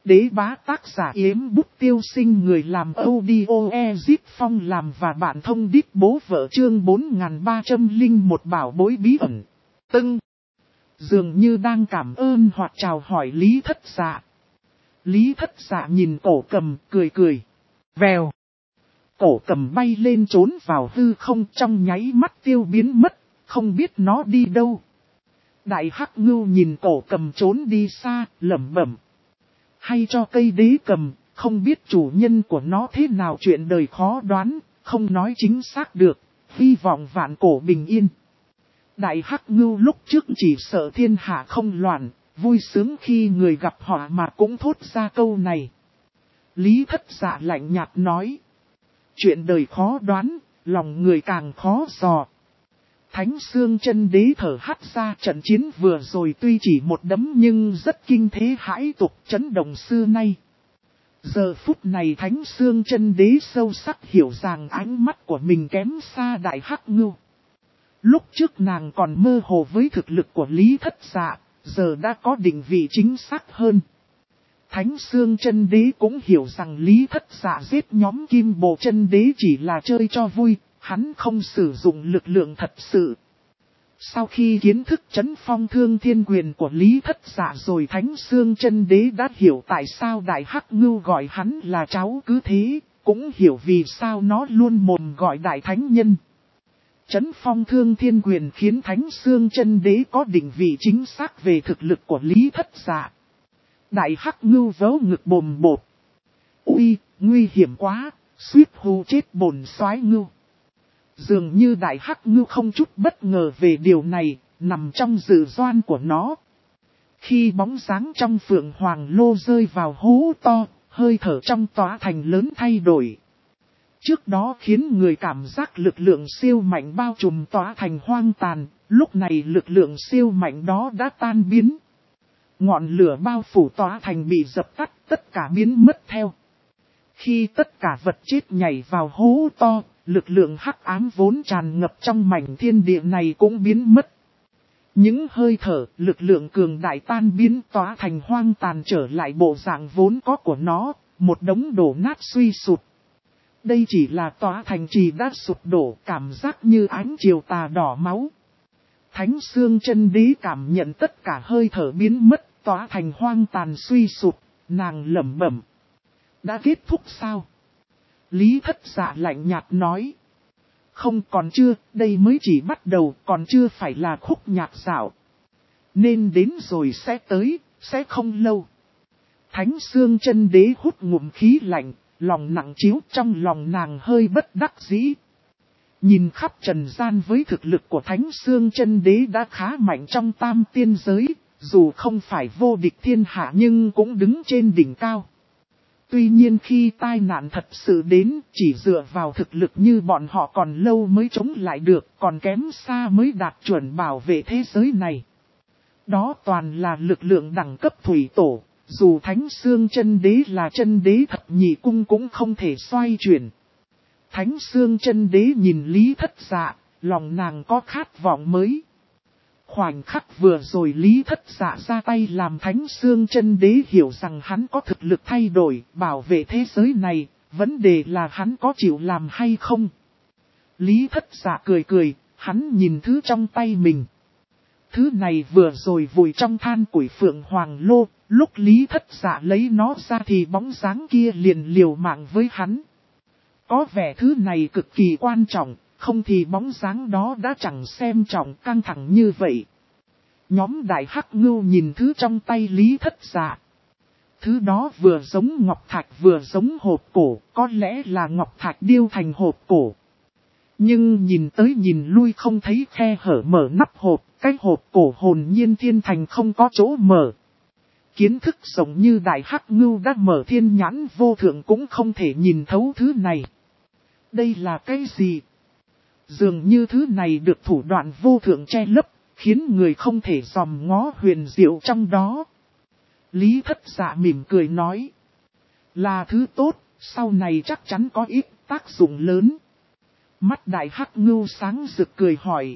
Đế bá tác giả Yếm Bút Tiêu Sinh, người làm audio Ezip Phong làm và bạn thông đít bố vợ, chương 4301 bảo bối bí ẩn. Tưng. Dường như đang cảm ơn hoặc chào hỏi Lý Thất Dạ. Lý Thất Dạ nhìn Cổ Cầm cười cười. Vèo. Cổ Cầm bay lên trốn vào hư không, trong nháy mắt tiêu biến mất, không biết nó đi đâu. Đại Hắc Ngưu nhìn Cổ Cầm trốn đi xa, lẩm bẩm. Hay cho cây đế cầm, không biết chủ nhân của nó thế nào, chuyện đời khó đoán, không nói chính xác được, hy vọng vạn cổ bình yên. Đại Hắc Ngưu lúc trước chỉ sợ thiên hạ không loạn, vui sướng khi người gặp họ mà cũng thốt ra câu này. Lý Thất Dạ lạnh nhạt nói. Chuyện đời khó đoán, lòng người càng khó dò. Thánh Xương Chân Đế thở hắt ra, trận chiến vừa rồi tuy chỉ một đấm nhưng rất kinh thế hãi tục, chấn động xưa nay. Giờ phút này Thánh Xương Chân Đế sâu sắc hiểu rằng ánh mắt của mình kém xa Đại Hắc Ngưu. Lúc trước nàng còn mơ hồ với thực lực của Lý Thất Dạ, giờ đã có định vị chính xác hơn. Thánh Xương Chân Đế cũng hiểu rằng Lý Thất Dạ giết nhóm Kim Bồ Chân Đế chỉ là chơi cho vui, hắn không sử dụng lực lượng thật sự. Sau khi kiến thức chấn phong thương thiên quyền của Lý Thất Dạ rồi, Thánh Xương Chân Đế đã hiểu tại sao Đại Hắc Ngưu gọi hắn là cháu cứ thế, cũng hiểu vì sao nó luôn mồm gọi Đại Thánh Nhân. Chấn phong thương thiên quyền khiến Thánh Xương Chân Đế có định vị chính xác về thực lực của Lý Thất Dạ. Đại Hắc Ngưu vớ ngực bồm bột. Ui, nguy hiểm quá, suýt hù chết bổn soái ngưu. Dường như Đại Hắc Ngưu không chút bất ngờ về điều này, nằm trong dự đoán của nó. Khi bóng dáng trong Phượng Hoàng Lô rơi vào hố to, hơi thở trong tòa thành lớn thay đổi. Trước đó khiến người cảm giác lực lượng siêu mạnh bao trùm tòa thành hoang tàn, lúc này lực lượng siêu mạnh đó đã tan biến. Ngọn lửa bao phủ tòa thành bị dập tắt, tất cả biến mất theo. Khi tất cả vật chết nhảy vào hố to, lực lượng hắc ám vốn tràn ngập trong mảnh thiên địa này cũng biến mất. Những hơi thở, lực lượng cường đại tan biến, tòa thành hoang tàn trở lại bộ dạng vốn có của nó, một đống đổ nát suy sụp. Đây chỉ là tòa thành trì đã sụp đổ, cảm giác như ánh chiều tà đỏ máu. Thánh Xương Chân Đế cảm nhận tất cả hơi thở biến mất, tòa thành hoang tàn suy sụp, nàng lẩm bẩm. Đã kết thúc sao? Lý Thất Dạ lạnh nhạt nói. Không, còn chưa, đây mới chỉ bắt đầu, còn chưa phải là khúc nhạc dạo. Nên đến rồi sẽ tới, sẽ không lâu. Thánh Xương Chân Đế hút ngụm khí lạnh, lòng nặng chiếu, trong lòng nàng hơi bất đắc dĩ. Nhìn khắp trần gian với thực lực của Thánh Xương Chân Đế đã khá mạnh trong tam tiên giới, dù không phải vô địch thiên hạ nhưng cũng đứng trên đỉnh cao. Tuy nhiên khi tai nạn thật sự đến, chỉ dựa vào thực lực như bọn họ còn lâu mới chống lại được, còn kém xa mới đạt chuẩn bảo vệ thế giới này. Đó toàn là lực lượng đẳng cấp thủy tổ, dù Thánh Xương Chân Đế là chân đế thập nhị cung cũng không thể xoay chuyển. Thánh Xương Chân Đế nhìn Lý Thất Dạ, lòng nàng có khát vọng mới. Khoảnh khắc vừa rồi Lý Thất Dạ ra tay làm Thánh Xương Chân Đế hiểu rằng hắn có thực lực thay đổi, bảo vệ thế giới này, vấn đề là hắn có chịu làm hay không. Lý Thất Dạ cười cười, hắn nhìn thứ trong tay mình. Thứ này vừa rồi vùi trong than củi Phượng Hoàng Lô, lúc Lý Thất Dạ lấy nó ra thì bóng dáng kia liền liều mạng với hắn. Có vẻ thứ này cực kỳ quan trọng. Không thì bóng dáng đó đã chẳng xem trọng căng thẳng như vậy. Nhóm Đại Hắc Ngưu nhìn thứ trong tay Lý Thất Dạ. Thứ đó vừa giống ngọc thạch vừa giống hộp cổ, có lẽ là ngọc thạch điêu thành hộp cổ. Nhưng nhìn tới nhìn lui không thấy khe hở mở nắp hộp, cái hộp cổ hồn nhiên thiên thành không có chỗ mở. Kiến thức giống như Đại Hắc Ngưu đã mở thiên nhãn vô thượng cũng không thể nhìn thấu thứ này. Đây là cái gì? Dường như thứ này được thủ đoạn vô thượng che lấp, khiến người không thể dòm ngó huyền diệu trong đó. Lý Thất Dạ mỉm cười nói. Là thứ tốt, sau này chắc chắn có ít tác dụng lớn. Mắt Đại Hắc Ngưu sáng rực cười hỏi.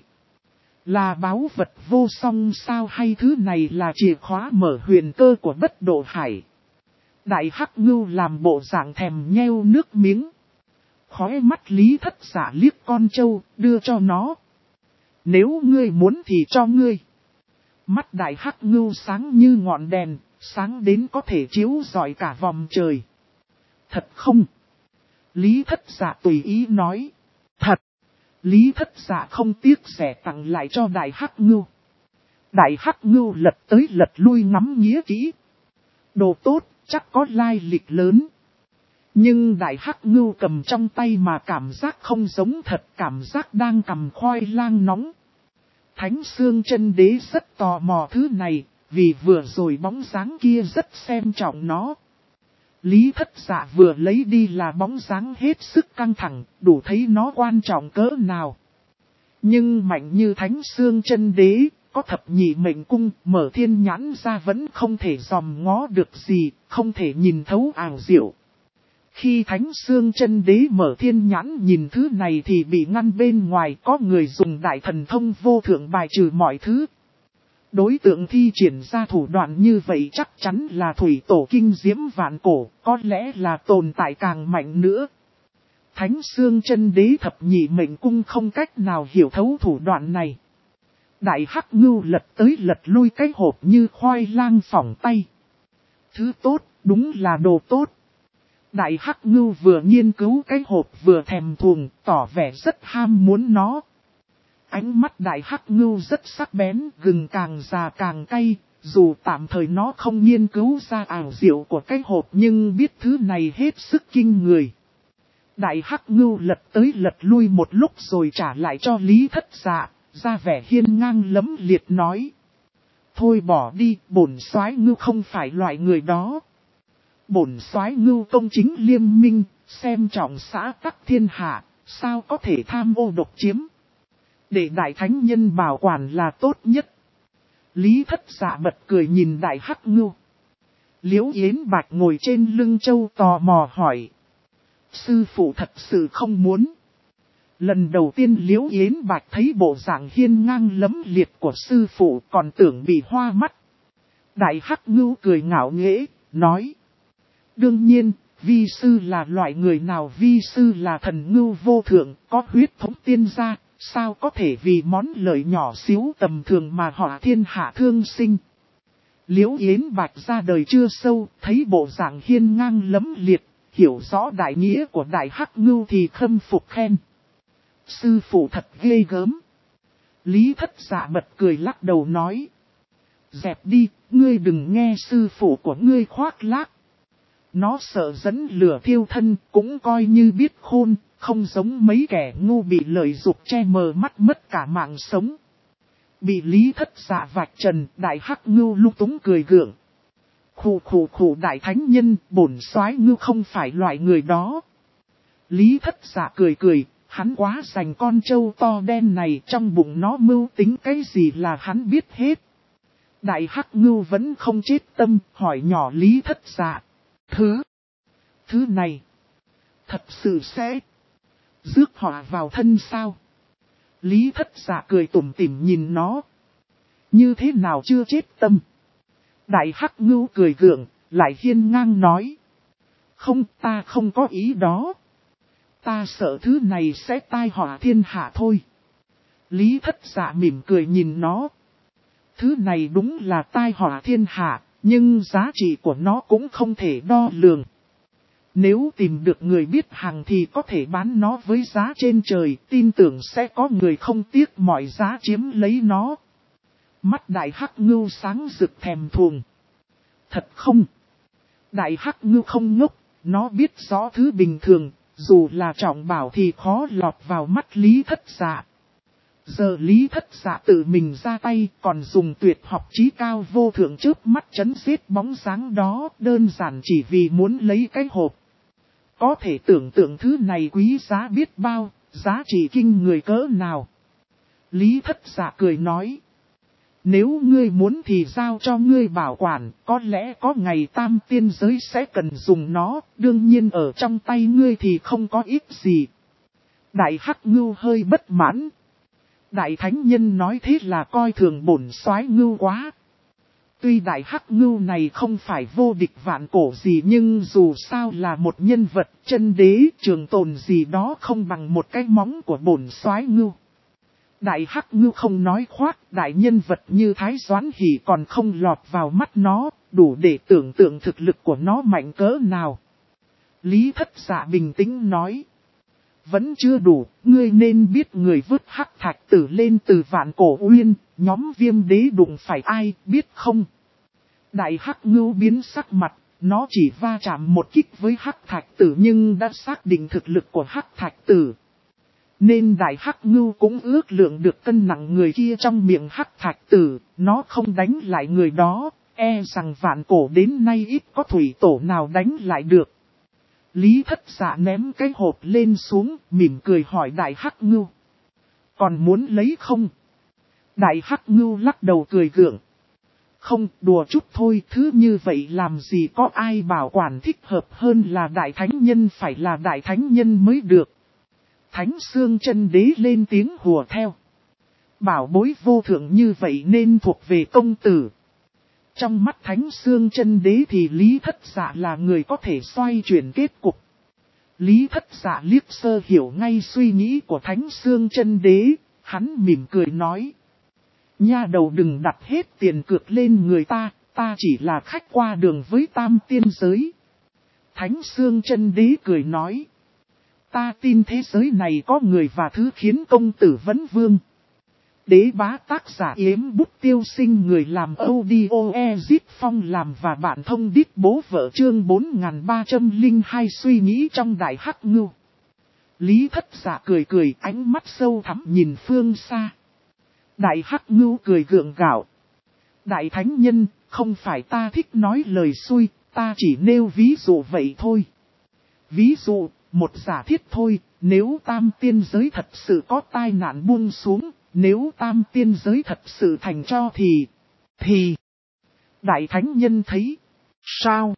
Là báu vật vô song sao, hay thứ này là chìa khóa mở huyền cơ của Bất Độ Hải? Đại Hắc Ngưu làm bộ dạng thèm nheo nước miếng. Khóe mắt Lý Thất Dạ liếc con trâu, đưa cho nó. Nếu ngươi muốn thì cho ngươi. Mắt Đại Hắc Ngưu sáng như ngọn đèn, sáng đến có thể chiếu rọi cả vòng trời. Thật không? Lý Thất Dạ tùy ý nói. Thật. Lý Thất Dạ không tiếc rẻ tặng lại cho Đại Hắc Ngưu. Đại Hắc Ngưu lật tới lật lui ngắm nghía kỹ. Đồ tốt, chắc có lai lịch lớn. Nhưng Đại Hắc Ngưu cầm trong tay mà cảm giác không giống thật, cảm giác đang cầm khoai lang nóng. Thánh Xương Chân Đế rất tò mò thứ này, vì vừa rồi bóng dáng kia rất xem trọng nó. Lý Thất Dạ vừa lấy đi là bóng dáng hết sức căng thẳng, đủ thấy nó quan trọng cỡ nào. Nhưng mạnh như Thánh Xương Chân Đế, có thập nhị mệnh cung, mở thiên nhãn ra vẫn không thể dòm ngó được gì, không thể nhìn thấu ảo diệu. Khi Thánh Xương Chân Đế mở thiên nhãn nhìn thứ này thì bị ngăn bên ngoài, có người dùng đại thần thông vô thượng bài trừ mọi thứ. Đối tượng thi triển ra thủ đoạn như vậy chắc chắn là thủy tổ kinh diễm vạn cổ, có lẽ là tồn tại càng mạnh nữa. Thánh Xương Chân Đế thập nhị mệnh cung không cách nào hiểu thấu thủ đoạn này. Đại Hắc Ngưu lật tới lật lui cái hộp như khoai lang phỏng tay. Thứ tốt, đúng là đồ tốt. Đại Hắc Ngưu vừa nghiên cứu cái hộp vừa thèm thuồng, tỏ vẻ rất ham muốn nó. Ánh mắt Đại Hắc Ngưu rất sắc bén, gừng càng già càng cay, dù tạm thời nó không nghiên cứu ra ảo diệu của cái hộp nhưng biết thứ này hết sức kinh người. Đại Hắc Ngưu lật tới lật lui một lúc rồi trả lại cho Lý Thất Dạ, ra vẻ hiên ngang lẫm liệt nói. Thôi bỏ đi, bổn soái ngưu không phải loại người đó. Bổn soái ngưu công chính liêm minh, xem trọng xã tắc thiên hạ, sao có thể tham ô độc chiếm. Để đại thánh nhân bảo quản là tốt nhất. Lý Thất Dạ bật cười nhìn Đại Hắc Ngưu. Liễu Yến Bạch ngồi trên lưng châu tò mò hỏi. Sư phụ thật sự không muốn. Lần đầu tiên Liễu Yến Bạch thấy bộ dạng hiên ngang lẫm liệt của sư phụ còn tưởng bị hoa mắt. Đại Hắc Ngưu cười ngạo nghễ, nói. Đương nhiên, vi sư là loại người nào, vi sư là thần ngưu vô thượng, có huyết thống tiên gia, sao có thể vì món lợi nhỏ xíu tầm thường mà họ thiên hạ thương sinh. Liễu Yến Bạch ra đời chưa sâu, thấy bộ dạng hiên ngang lẫm liệt, hiểu rõ đại nghĩa của Đại Hắc Ngưu thì khâm phục khen. Sư phụ thật ghê gớm. Lý Thất Dạ bật cười lắc đầu nói. Dẹp đi, ngươi đừng nghe sư phụ của ngươi khoác lác. Nó sợ dẫn lửa thiêu thân, cũng coi như biết khôn, không giống mấy kẻ ngu bị lợi dục che mờ mắt mất cả mạng sống. Bị Lý Thất Dạ vạch trần, Đại Hắc Ngưu lung túng cười gượng. Khủ đại thánh nhân, bổn soái ngưu không phải loại người đó. Lý Thất Dạ cười, hắn quá dành con trâu to đen này, trong bụng nó mưu tính cái gì là hắn biết hết. Đại Hắc Ngưu vẫn không chết tâm, hỏi nhỏ Lý Thất Dạ. Thứ này, thật sự sẽ rước họa vào thân sao? Lý Thất Dạ cười tủm tỉm nhìn nó. Như thế nào chưa chết tâm? Đại Hắc Ngưu cười gượng, lại hiên ngang nói. Không, ta không có ý đó. Ta sợ thứ này sẽ tai họa thiên hạ thôi. Lý Thất Dạ mỉm cười nhìn nó. Thứ này đúng là tai họa thiên hạ, nhưng giá trị của nó cũng không thể đo lường. Nếu tìm được người biết hàng thì có thể bán nó với giá trên trời, tin tưởng sẽ có người không tiếc mọi giá chiếm lấy nó. Mắt Đại Hắc Ngưu sáng rực thèm thuồng. Thật không? Đại Hắc Ngưu không ngốc, nó biết rõ thứ bình thường, dù là trọng bảo thì khó lọt vào mắt Lý Thất Dạ. Giờ Lý Thất Dạ tự mình ra tay, còn dùng tuyệt học trí cao vô thượng chớp mắt chấn giết bóng dáng đó, đơn giản chỉ vì muốn lấy cái hộp. Có thể tưởng tượng thứ này quý giá biết bao, giá trị kinh người cỡ nào. Lý Thất Dạ cười nói. Nếu ngươi muốn thì giao cho ngươi bảo quản, có lẽ có ngày tam tiên giới sẽ cần dùng nó, đương nhiên ở trong tay ngươi thì không có ích gì. Đại Hắc Ngưu hơi bất mãn. Đại Thánh Nhân nói thế là coi thường bổn soái ngưu quá. Tuy đại hắc ngưu này không phải vô địch vạn cổ gì nhưng dù sao là một nhân vật chân đế trường tồn gì đó không bằng một cái móng của bổn soái ngưu. Đại hắc ngưu không nói khoác, đại nhân vật như Thái Doãn Hỷ còn không lọt vào mắt nó, đủ để tưởng tượng thực lực của nó mạnh cỡ nào. Lý Thất Dạ bình tĩnh nói. Vẫn chưa đủ, ngươi nên biết người vứt hắc thạch tử lên từ vạn cổ uyên, nhóm Viêm đế đụng phải ai, biết không? Đại hắc ngưu biến sắc mặt, nó chỉ va chạm một kích với hắc thạch tử nhưng đã xác định thực lực của hắc thạch tử. Nên đại hắc ngưu cũng ước lượng được cân nặng người kia trong miệng hắc thạch tử, nó không đánh lại người đó, e rằng vạn cổ đến nay ít có thủy tổ nào đánh lại được. Lý Thất Dạ ném cái hộp lên xuống, mỉm cười hỏi đại hắc ngưu. Còn muốn lấy không? Đại hắc ngưu lắc đầu cười gượng. Không, đùa chút thôi, thứ như vậy làm gì có ai bảo quản thích hợp hơn là đại thánh nhân phải là đại thánh nhân mới được. Thánh Xương Chân Đế lên tiếng hùa theo. Bảo bối vô thượng như vậy nên thuộc về công tử. Trong mắt Thánh Xương Chân Đế thì Lý Thất Dạ là người có thể xoay chuyển kết cục. Lý Thất Dạ liếc sơ hiểu ngay suy nghĩ của Thánh Xương Chân Đế, hắn mỉm cười nói. Nha đầu đừng đặt hết tiền cược lên người ta, ta chỉ là khách qua đường với tam tiên giới. Thánh Xương Chân Đế cười nói. Ta tin thế giới này có người và thứ khiến công tử vấn vương. Đế bá tác giả Yếm Bút Tiêu Sinh người làm audio Ezip Phong làm và bạn thông đít bố vợ chương 4302 suy nghĩ trong đại hắc ngưu. Lý Thất Dạ cười cười ánh mắt sâu thẳm nhìn phương xa. Đại hắc ngưu cười gượng gạo. Đại thánh nhân, không phải ta thích nói lời xui, ta chỉ nêu ví dụ vậy thôi. Ví dụ, một giả thiết thôi, nếu tam tiên giới thật sự có tai nạn buông xuống, nếu tam tiên giới thật sự thành cho thì... Đại thánh nhân thấy, sao?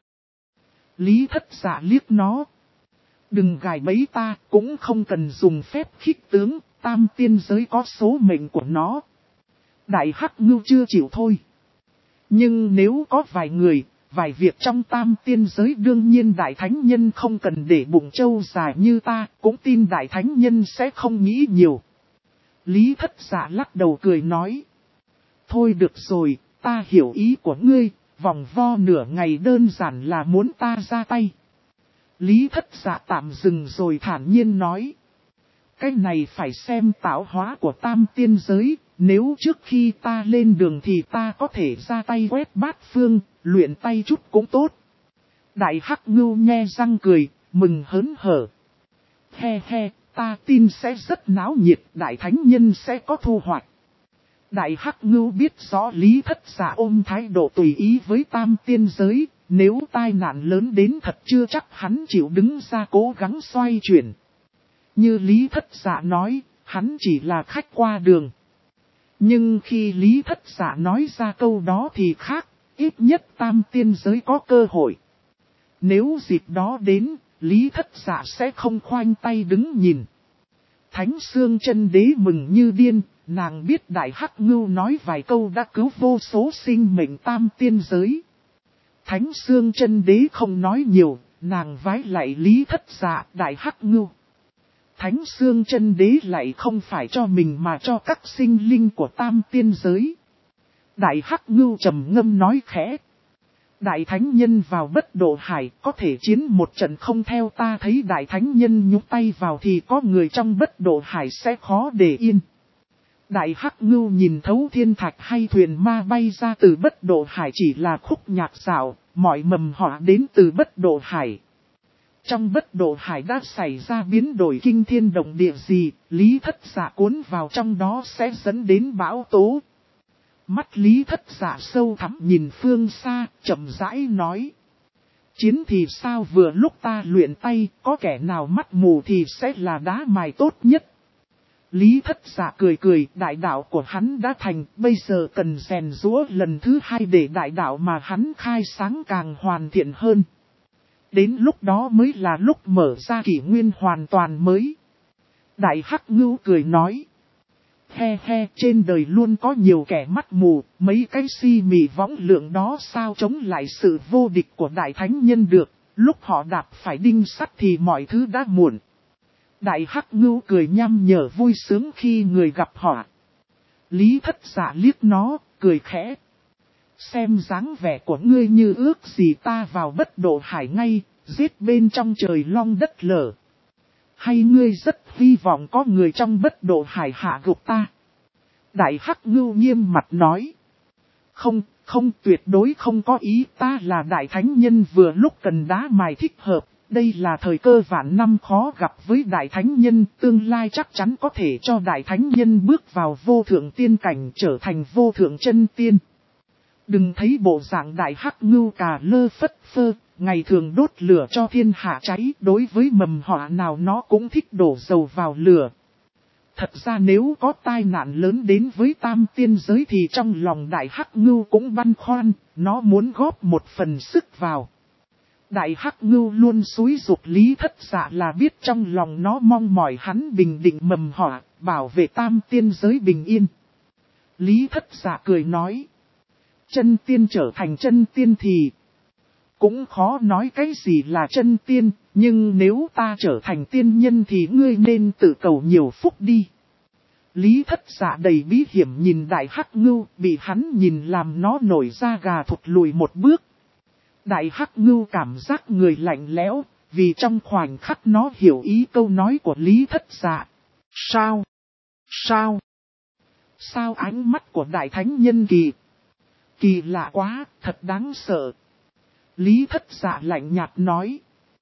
Lý Thất Dạ liếc nó. Đừng gài bẫy ta, cũng không cần dùng phép khích tướng, tam tiên giới có số mệnh của nó. Đại hắc ngưu chưa chịu thôi. Nhưng nếu có vài người, vài việc trong tam tiên giới đương nhiên đại thánh nhân không cần để bụng trâu dài như ta, cũng tin đại thánh nhân sẽ không nghĩ nhiều. Lý Thất Dạ lắc đầu cười nói. Thôi được rồi, ta hiểu ý của ngươi, vòng vo nửa ngày đơn giản là muốn ta ra tay. Lý Thất Dạ tạm dừng rồi thản nhiên nói. Cái này phải xem tạo hóa của tam tiên giới, nếu trước khi ta lên đường thì ta có thể ra tay quét bát phương, luyện tay chút cũng tốt. Đại hắc ngưu nhe răng cười, mừng hớn hở. He he, ta tin sẽ rất náo nhiệt, đại thánh nhân sẽ có thu hoạch. Đại hắc ngưu biết rõ Lý Thất Dạ ôm thái độ tùy ý với tam tiên giới, nếu tai nạn lớn đến thật chưa chắc hắn chịu đứng ra cố gắng xoay chuyển. Như Lý Thất Dạ nói, hắn chỉ là khách qua đường. Nhưng khi Lý Thất Dạ nói ra câu đó thì khác, ít nhất tam tiên giới có cơ hội. Nếu dịp đó đến, Lý Thất Dạ sẽ không khoanh tay đứng nhìn. Thánh Xương Chân Đế mừng như điên, nàng biết đại hắc ngưu nói vài câu đã cứu vô số sinh mệnh tam tiên giới. Thánh Xương Chân Đế không nói nhiều, nàng vái lạy Lý Thất Dạ đại hắc ngưu. Thánh Xương Chân Đế lại không phải cho mình mà cho các sinh linh của tam tiên giới. Đại hắc ngưu trầm ngâm nói khẽ. Đại thánh nhân vào bất độ hải có thể chiến một trận không theo ta thấy đại thánh nhân nhúc tay vào thì có người trong bất độ hải sẽ khó để yên. Đại hắc ngưu nhìn thấu thiên thạch hay thuyền ma bay ra từ bất độ hải chỉ là khúc nhạc dạo, mọi mầm họa đến từ bất độ hải. Trong bất độ hải đã xảy ra biến đổi kinh thiên động địa gì, Lý Thất Dạ cuốn vào trong đó sẽ dẫn đến bão tố. Mắt Lý Thất Dạ sâu thẳm nhìn phương xa, chậm rãi nói. Chiến thì sao vừa lúc ta luyện tay, có kẻ nào mắt mù thì sẽ là đá mài tốt nhất. Lý Thất Dạ cười cười, đại đạo của hắn đã thành, bây giờ cần rèn giũa lần thứ hai để đại đạo mà hắn khai sáng càng hoàn thiện hơn. Đến lúc đó mới là lúc mở ra kỷ nguyên hoàn toàn mới. Đại hắc ngưu cười nói. he he, trên đời luôn có nhiều kẻ mắt mù, mấy cái si mị võng lượng đó sao chống lại sự vô địch của đại thánh nhân được, lúc họ đạp phải đinh sắt thì mọi thứ đã muộn. Đại Hắc Ngưu cười nhăm nhở vui sướng khi người gặp họ. Lý Thất Dạ liếc nó, cười khẽ. Xem dáng vẻ của ngươi như ước gì ta vào Bất Độ Hải ngay, giết bên trong trời long đất lở. Hay ngươi rất hy vọng có người trong Bất Độ Hải hạ gục ta? Đại Hắc Ngưu nghiêm mặt nói. Không, tuyệt đối không có ý, ta là đại thánh nhân vừa lúc cần đá mài thích hợp. Đây là thời cơ vạn năm khó gặp với đại thánh nhân, tương lai chắc chắn có thể cho đại thánh nhân bước vào vô thượng tiên cảnh, trở thành vô thượng chân tiên. Đừng thấy bộ dạng Đại Hắc Ngưu cà lơ phất phơ, ngày thường đốt lửa cho thiên hạ cháy, đối với mầm họa nào nó cũng thích đổ dầu vào lửa. Thật ra nếu có tai nạn lớn đến với tam tiên giới thì trong lòng Đại Hắc Ngưu cũng băn khoăn, nó muốn góp một phần sức vào. Đại Hắc Ngưu luôn xúi giục Lý Thất Dạ là biết trong lòng nó mong mỏi hắn bình định mầm họa, bảo vệ tam tiên giới bình yên. Lý Thất Dạ cười nói. Chân tiên trở thành chân tiên thì cũng khó nói cái gì là chân tiên, nhưng nếu ta trở thành tiên nhân thì ngươi nên tự cầu nhiều phúc đi. Lý Thất Dạ đầy bí hiểm nhìn Đại Hắc Ngưu, bị hắn nhìn làm nó nổi da gà thụt lùi một bước. Đại Hắc Ngưu cảm giác người lạnh lẽo, vì trong khoảnh khắc nó hiểu ý câu nói của Lý Thất Dạ. Sao ánh mắt của Đại Thánh Nhân kỳ lạ quá, thật đáng sợ. Lý Thất Dạ lạnh nhạt nói.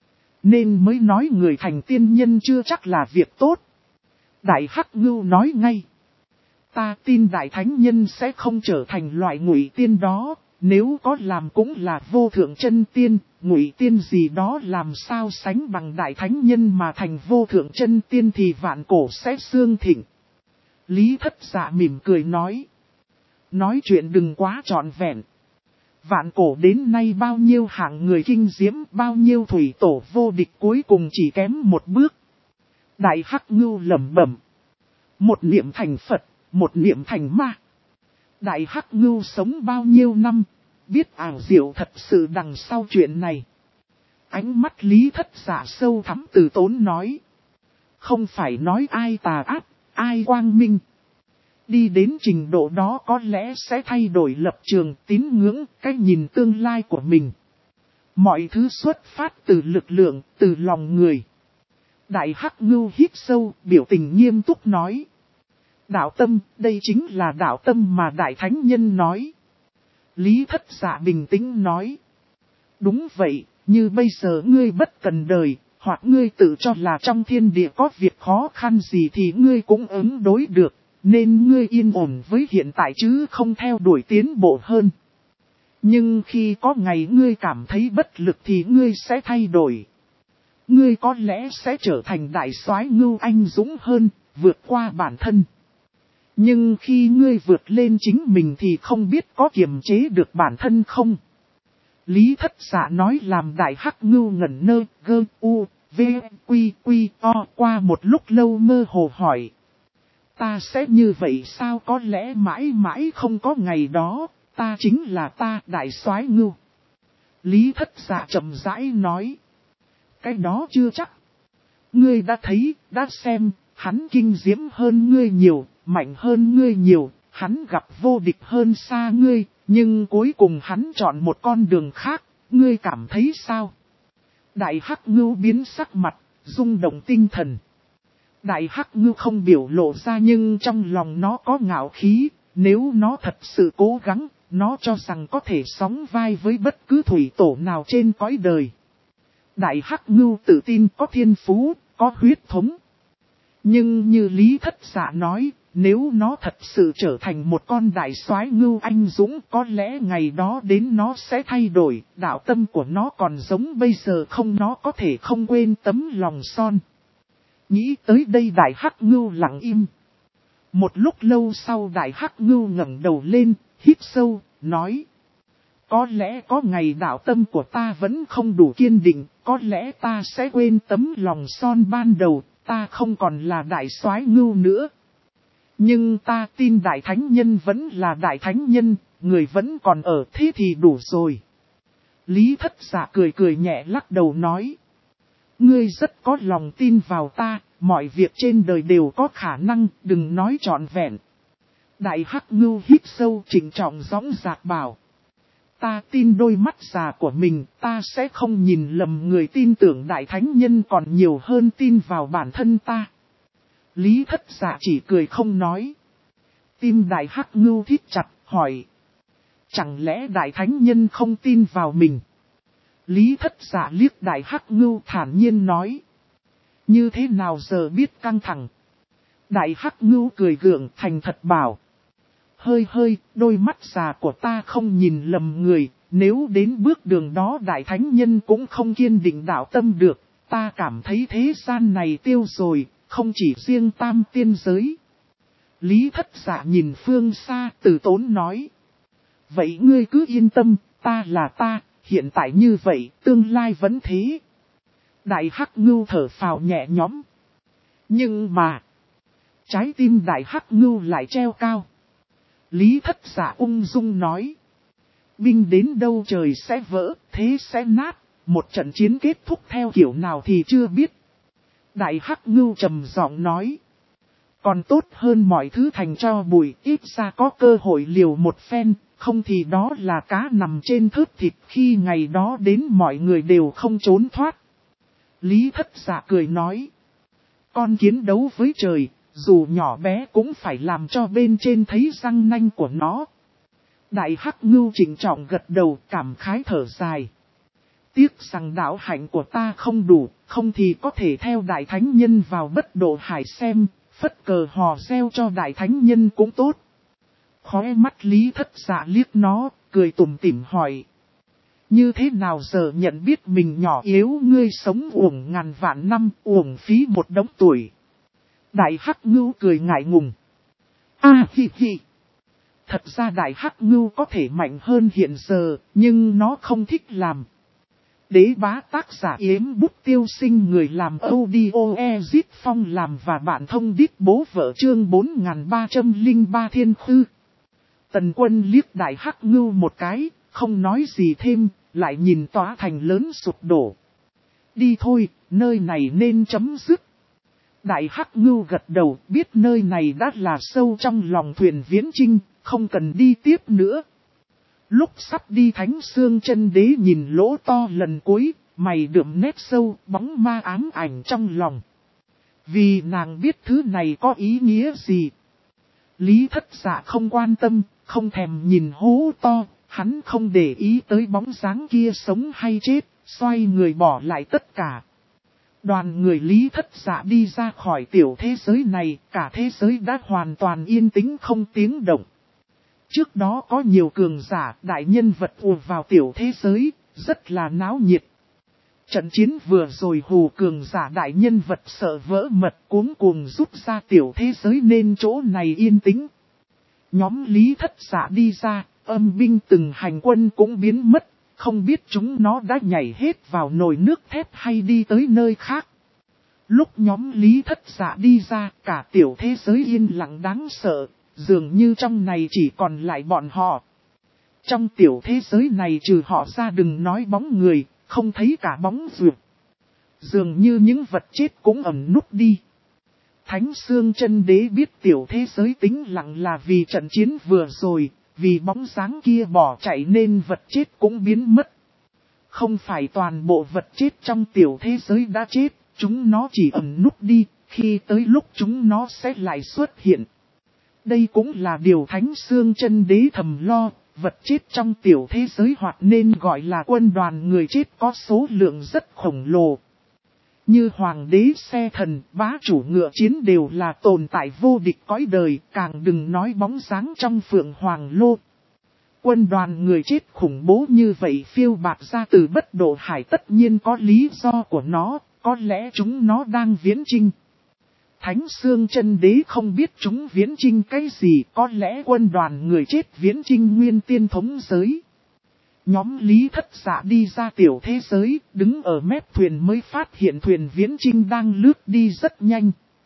Nên mới nói người thành tiên nhân chưa chắc là việc tốt. Đại Hắc Ngưu nói ngay. Ta tin Đại Thánh Nhân sẽ không trở thành loại ngụy tiên đó. Nếu có làm cũng là vô thượng chân tiên, ngụy tiên gì đó làm sao sánh bằng Đại Thánh Nhân mà thành vô thượng chân tiên thì vạn cổ sẽ xương thịnh. Lý Thất Dạ mỉm cười nói. Nói chuyện đừng quá trọn vẹn. Vạn cổ đến nay bao nhiêu hạng người kinh diễm, bao nhiêu thủy tổ vô địch cuối cùng chỉ kém một bước. Đại Hắc Ngưu lẩm bẩm. Một niệm thành Phật, một niệm thành ma. Đại Hắc Ngưu sống bao nhiêu năm, biết ảo diệu thật sự đằng sau chuyện này. Ánh mắt Lý Thất Dạ sâu thẳm từ tốn nói. Không phải nói ai tà ác, ai quang minh. Đi đến trình độ đó có lẽ sẽ thay đổi lập trường, tín ngưỡng, cách nhìn tương lai của mình. Mọi thứ xuất phát từ lực lượng, từ lòng người. Đại Hắc Ngưu hít sâu, biểu tình nghiêm túc nói. Đạo tâm, đây chính là đạo tâm mà Đại Thánh Nhân nói. Lý Thất Dạ bình tĩnh nói. Đúng vậy, như bây giờ ngươi bất cần đời, hoặc ngươi tự cho là trong thiên địa có việc khó khăn gì thì ngươi cũng ứng đối được. Nên ngươi yên ổn với hiện tại chứ không theo đuổi tiến bộ hơn. Nhưng khi có ngày ngươi cảm thấy bất lực thì ngươi sẽ thay đổi. Ngươi có lẽ sẽ trở thành đại soái Ngưu anh dũng hơn, vượt qua bản thân. Nhưng khi ngươi vượt lên chính mình thì không biết có kiềm chế được bản thân không. Lý Thất Dạ nói làm Đại Hắc Ngưu ngẩn ngơ, gơ, u, v, quy, o, qua một lúc lâu mơ hồ hỏi. Ta sẽ như vậy sao có lẽ mãi mãi không có ngày đó, ta chính là ta đại soái Ngưu. Lý Thất Dạ chậm rãi nói. Cái đó chưa chắc. Ngươi đã thấy, đã xem, hắn kinh diễm hơn ngươi nhiều, mạnh hơn ngươi nhiều, hắn gặp vô địch hơn xa ngươi, nhưng cuối cùng hắn chọn một con đường khác, ngươi cảm thấy sao? Đại Hắc Ngưu biến sắc mặt, rung động tinh thần. Đại Hắc Ngưu không biểu lộ ra nhưng trong lòng nó có ngạo khí, nếu nó thật sự cố gắng, nó cho rằng có thể sóng vai với bất cứ thủy tổ nào trên cõi đời. Đại Hắc Ngưu tự tin có thiên phú, có huyết thống. Nhưng như Lý Thất Dạ nói, nếu nó thật sự trở thành một con đại soái Ngưu anh dũng có lẽ ngày đó đến nó sẽ thay đổi, đạo tâm của nó còn giống bây giờ không nó có thể không quên tấm lòng son. Nghĩ tới đây Đại Hắc Ngưu lặng im. Một lúc lâu sau Đại Hắc Ngưu ngẩng đầu lên, hít sâu, nói. Có lẽ có ngày đạo tâm của ta vẫn không đủ kiên định, có lẽ ta sẽ quên tấm lòng son ban đầu, ta không còn là đại soái Ngưu nữa. Nhưng ta tin đại thánh nhân vẫn là đại thánh nhân, người vẫn còn ở thế thì đủ rồi. Lý Thất Dạ cười cười nhẹ lắc đầu nói. Ngươi rất có lòng tin vào ta, mọi việc trên đời đều có khả năng, đừng nói trọn vẹn. Đại Hắc Ngưu hít sâu trịnh trọng dõng dạc bảo. Ta tin đôi mắt già của mình, ta sẽ không nhìn lầm người, tin tưởng đại thánh nhân còn nhiều hơn tin vào bản thân ta. Lý Thất Dạ chỉ cười không nói. Tim Đại Hắc Ngưu thít chặt, hỏi. Chẳng lẽ đại thánh nhân không tin vào mình? Lý Thất Dạ liếc Đại Hắc Ngưu thản nhiên nói. Như thế nào giờ biết căng thẳng? Đại Hắc Ngưu cười gượng thành thật bảo. Hơi, đôi mắt già của ta không nhìn lầm người, nếu đến bước đường đó đại thánh nhân cũng không kiên định đạo tâm được, ta cảm thấy thế gian này tiêu rồi, không chỉ riêng tam tiên giới. Lý Thất Dạ nhìn phương xa từ tốn nói. Vậy ngươi cứ yên tâm, ta là ta, hiện tại như vậy, tương lai vẫn thế. Đại Hắc Ngưu thở phào nhẹ nhõm. Nhưng mà, trái tim Đại Hắc Ngưu lại treo cao. Lý Thất Dạ ung dung nói. Binh đến đâu trời sẽ vỡ, thế sẽ nát, một trận chiến kết thúc theo kiểu nào thì chưa biết. Đại Hắc Ngưu trầm giọng nói. Còn tốt hơn mọi thứ thành cho bụi, ít ra có cơ hội liều một phen, không thì đó là cá nằm trên thớt thịt, khi ngày đó đến mọi người đều không trốn thoát. Lý Thất Dạ cười nói. Con kiến đấu với trời, dù nhỏ bé cũng phải làm cho bên trên thấy răng nanh của nó. Đại Hắc Ngưu trịnh trọng gật đầu cảm khái thở dài. Tiếc rằng đạo hạnh của ta không đủ, không thì có thể theo đại thánh nhân vào Bất Độ Hải xem, phất cờ hò reo cho đại thánh nhân cũng tốt. Khóe mắt Lý Thất Dạ liếc nó, cười tủm tỉm hỏi. Như thế nào giờ nhận biết mình nhỏ yếu, ngươi sống uổng ngàn vạn năm, uổng phí một đống tuổi. Đại Hắc Ngưu cười ngại ngùng. Hi. Thật ra Đại Hắc Ngưu có thể mạnh hơn hiện giờ, nhưng nó không thích làm. Đế bá tác giả Yếm Bút Tiêu Sinh, người làm audio Ezit Phong làm và bạn thông đít bố vợ, chương 4303 Thiên Khư. Tần Quân liếc Đại Hắc Ngưu một cái, không nói gì thêm, lại nhìn tòa thành lớn sụp đổ. Đi thôi, nơi này nên chấm dứt. Đại Hắc Ngưu gật đầu, biết nơi này đã là sâu trong lòng thuyền viễn chinh, không cần đi tiếp nữa. Lúc sắp đi, Thánh Xương Chân Đế nhìn lỗ to lần cuối, mày đượm nét sâu, bóng ma ám ảnh trong lòng. Vì nàng biết thứ này có ý nghĩa gì. Lý Thất Dạ không quan tâm, không thèm nhìn hố to, hắn không để ý tới bóng dáng kia sống hay chết, xoay người bỏ lại tất cả. Đoàn người Lý Thất Dạ đi ra khỏi tiểu thế giới này, cả thế giới đã hoàn toàn yên tĩnh không tiếng động. Trước đó có nhiều cường giả, đại nhân vật ùa vào tiểu thế giới, rất là náo nhiệt. Trận chiến vừa rồi hù cường giả đại nhân vật sợ vỡ mật cuống cuồng rút ra tiểu thế giới nên chỗ này yên tĩnh. Nhóm Lý Thất Dạ đi ra, âm binh từng hành quân cũng biến mất, không biết chúng nó đã nhảy hết vào nồi nước thép hay đi tới nơi khác. Lúc nhóm Lý Thất Dạ đi ra, cả tiểu thế giới yên lặng đáng sợ, dường như trong này chỉ còn lại bọn họ. Trong tiểu thế giới này trừ họ ra đừng nói bóng người, không thấy cả bóng vượt. Dường như những vật chết cũng ẩn núp đi. Thánh Xương Chân Đế biết tiểu thế giới tĩnh lặng là vì trận chiến vừa rồi, vì bóng dáng kia bỏ chạy nên vật chết cũng biến mất. Không phải toàn bộ vật chết trong tiểu thế giới đã chết, chúng nó chỉ ẩn núp đi, khi tới lúc chúng nó sẽ lại xuất hiện. Đây cũng là điều Thánh Xương Chân Đế thầm lo, vật chết trong tiểu thế giới hoặc nên gọi là quân đoàn người chết có số lượng rất khổng lồ. Như Hoàng đế xe thần, bá chủ ngựa chiến đều là tồn tại vô địch cõi đời, càng đừng nói bóng dáng trong Phượng Hoàng Lô. Quân đoàn người chết khủng bố như vậy phiêu bạt ra từ Bất Độ Hải tất nhiên có lý do của nó, có lẽ chúng nó đang viễn chinh. Thánh Xương Chân Đế không biết chúng viễn chinh cái gì, có lẽ quân đoàn người chết viễn chinh nguyên tiên thống giới. Nhóm Lý Thất Dạ đi ra tiểu thế giới, đứng ở mép thuyền mới phát hiện thuyền viễn chinh đang lướt đi rất nhanh.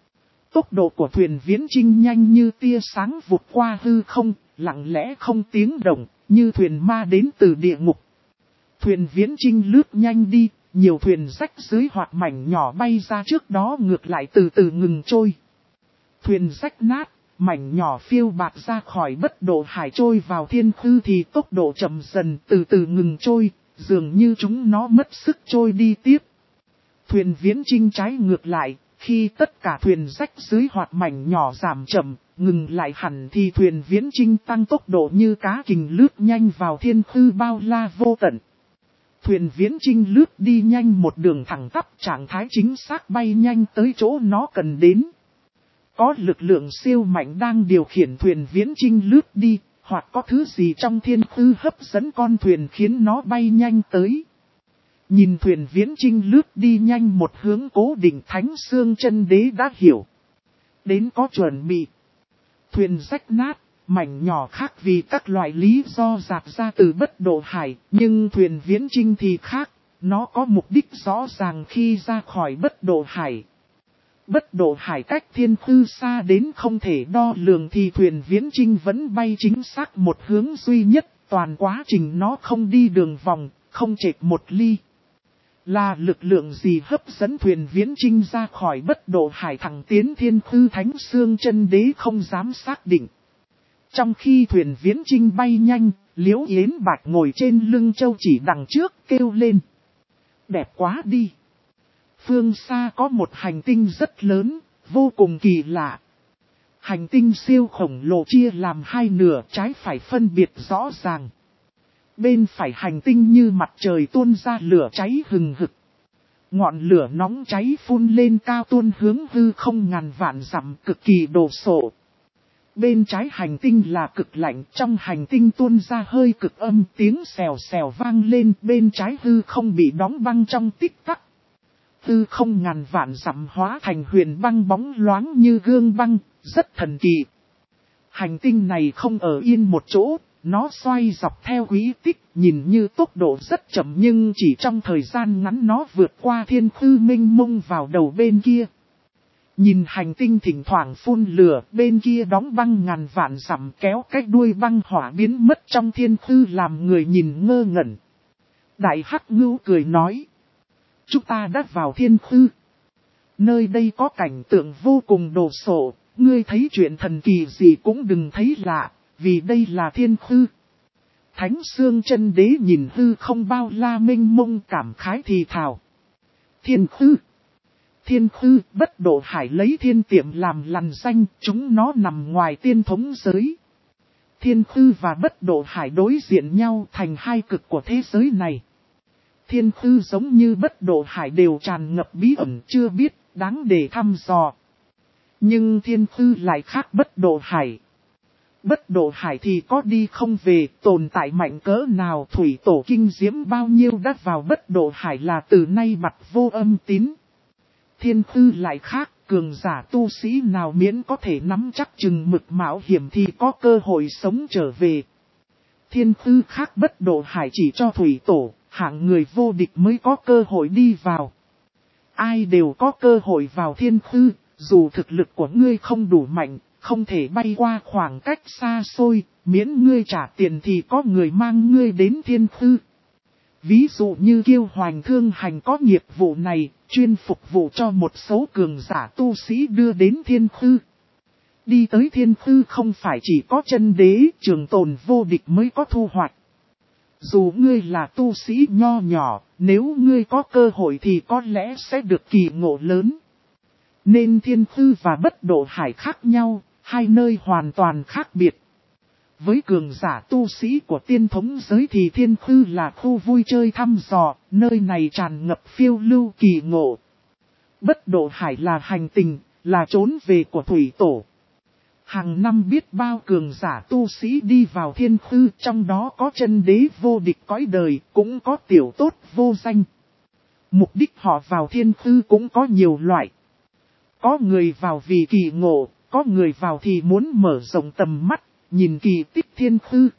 Tốc độ của thuyền viễn chinh nhanh như tia sáng vụt qua hư không, lặng lẽ không tiếng động, như thuyền ma đến từ địa ngục. Thuyền viễn chinh lướt nhanh đi, nhiều thuyền rách dưới hoặc mảnh nhỏ bay ra trước đó ngược lại từ từ ngừng trôi. Thuyền rách nát, mảnh nhỏ phiêu bạt ra khỏi bất độ hải trôi vào thiên khư thì tốc độ chậm dần từ từ ngừng trôi, dường như chúng nó mất sức trôi đi tiếp. Thuyền viễn chinh trái ngược lại, khi tất cả thuyền rách dưới hoặc mảnh nhỏ giảm chậm, ngừng lại hẳn thì thuyền viễn chinh tăng tốc độ như cá kình lướt nhanh vào thiên khư bao la vô tận. Thuyền viễn chinh lướt đi nhanh một đường thẳng tắp, trạng thái chính xác bay nhanh tới chỗ nó cần đến. Có lực lượng siêu mạnh đang điều khiển thuyền viễn chinh lướt đi, hoặc có thứ gì trong thiên khư hấp dẫn con thuyền khiến nó bay nhanh tới. Nhìn thuyền viễn chinh lướt đi nhanh một hướng cố định, Thánh Xương Chân Đế đã hiểu. Đến có chuẩn bị. Thuyền rách nát, mảnh nhỏ khác vì các loại lý do dạt ra từ bất độ hải, nhưng thuyền viễn chinh thì khác, nó có mục đích rõ ràng khi ra khỏi bất độ hải. Bất độ hải cách thiên khư xa đến không thể đo lường thì thuyền viễn chinh vẫn bay chính xác một hướng duy nhất, toàn quá trình nó không đi đường vòng, không chệch một ly. Là lực lượng gì hấp dẫn thuyền viễn chinh ra khỏi bất độ hải thẳng tiến thiên khư, Thánh Xương Chân Đế không dám xác định. Trong khi thuyền viễn chinh bay nhanh, Liễu Yến Bạch ngồi trên lưng châu chỉ đằng trước kêu lên. Đẹp quá đi! Phương xa có một hành tinh rất lớn, vô cùng kỳ lạ. Hành tinh siêu khổng lồ chia làm hai nửa, trái phải phân biệt rõ ràng. Bên phải hành tinh như mặt trời tuôn ra lửa cháy hừng hực. Ngọn lửa nóng cháy phun lên cao tuôn hướng hư không ngàn vạn dặm, cực kỳ đồ sộ. Bên trái hành tinh là cực lạnh, trong hành tinh tuôn ra hơi cực âm, tiếng xèo xèo vang lên, bên trái hư không bị đóng băng trong tích tắc. Hư không ngàn vạn dặm hóa thành huyền băng bóng loáng như gương băng, rất thần kỳ. Hành tinh này không ở yên một chỗ, nó xoay dọc theo quỹ tích, nhìn như tốc độ rất chậm nhưng chỉ trong thời gian ngắn nó vượt qua thiên khư mênh mông vào đầu bên kia. Nhìn hành tinh thỉnh thoảng phun lửa, bên kia đóng băng ngàn vạn dặm kéo cách đuôi băng hỏa biến mất trong thiên khư làm người nhìn ngơ ngẩn. Đại Hắc Ngưu cười nói. Chúng ta đã vào thiên khư. Nơi đây có cảnh tượng vô cùng đồ sộ, ngươi thấy chuyện thần kỳ gì cũng đừng thấy lạ, vì đây là thiên khư. Thánh Xương Chân Đế nhìn hư không bao la mênh mông cảm khái thì thào. Thiên khư. Thiên khư, bất độ hải lấy thiên tiệm làm lằn danh, chúng nó nằm ngoài tiên thống giới. Thiên khư và bất độ hải đối diện nhau thành hai cực của thế giới này. Thiên khư giống như bất độ hải đều tràn ngập bí ẩn chưa biết, đáng để thăm dò. Nhưng thiên khư lại khác bất độ hải. Bất độ hải thì có đi không về, tồn tại mạnh cỡ nào, thủy tổ kinh diễm bao nhiêu đã vào bất độ hải là từ nay bặt vô âm tín. Thiên khư lại khác, cường giả tu sĩ nào miễn có thể nắm chắc chừng mực mạo hiểm thì có cơ hội sống trở về. Thiên khư khác, bất độ hải chỉ cho thủy tổ, hạng người vô địch mới có cơ hội đi vào. Ai đều có cơ hội vào thiên khư, dù thực lực của ngươi không đủ mạnh, không thể bay qua khoảng cách xa xôi, miễn ngươi trả tiền thì có người mang ngươi đến thiên khư. Ví dụ như Kiêu Hoành Thương Hành có nghiệp vụ này, chuyên phục vụ cho một số cường giả tu sĩ đưa đến thiên khư. Đi tới thiên khư không phải chỉ có chân đế, trường tồn vô địch mới có thu hoạch. Dù ngươi là tu sĩ nho nhỏ, nếu ngươi có cơ hội thì có lẽ sẽ được kỳ ngộ lớn. Nên thiên khư và bất độ hải khác nhau, hai nơi hoàn toàn khác biệt. Với cường giả tu sĩ của tiên thống giới thì thiên khư là khu vui chơi thăm dò, nơi này tràn ngập phiêu lưu kỳ ngộ. Bất độ hải là hành tinh, là trốn về của thủy tổ. Hàng năm biết bao cường giả tu sĩ đi vào thiên khư, trong đó có chân đế vô địch cõi đời, cũng có tiểu tốt vô danh. Mục đích họ vào thiên khư cũng có nhiều loại. Có người vào vì kỳ ngộ, có người vào thì muốn mở rộng tầm mắt, nhìn kỳ tích thiên khư.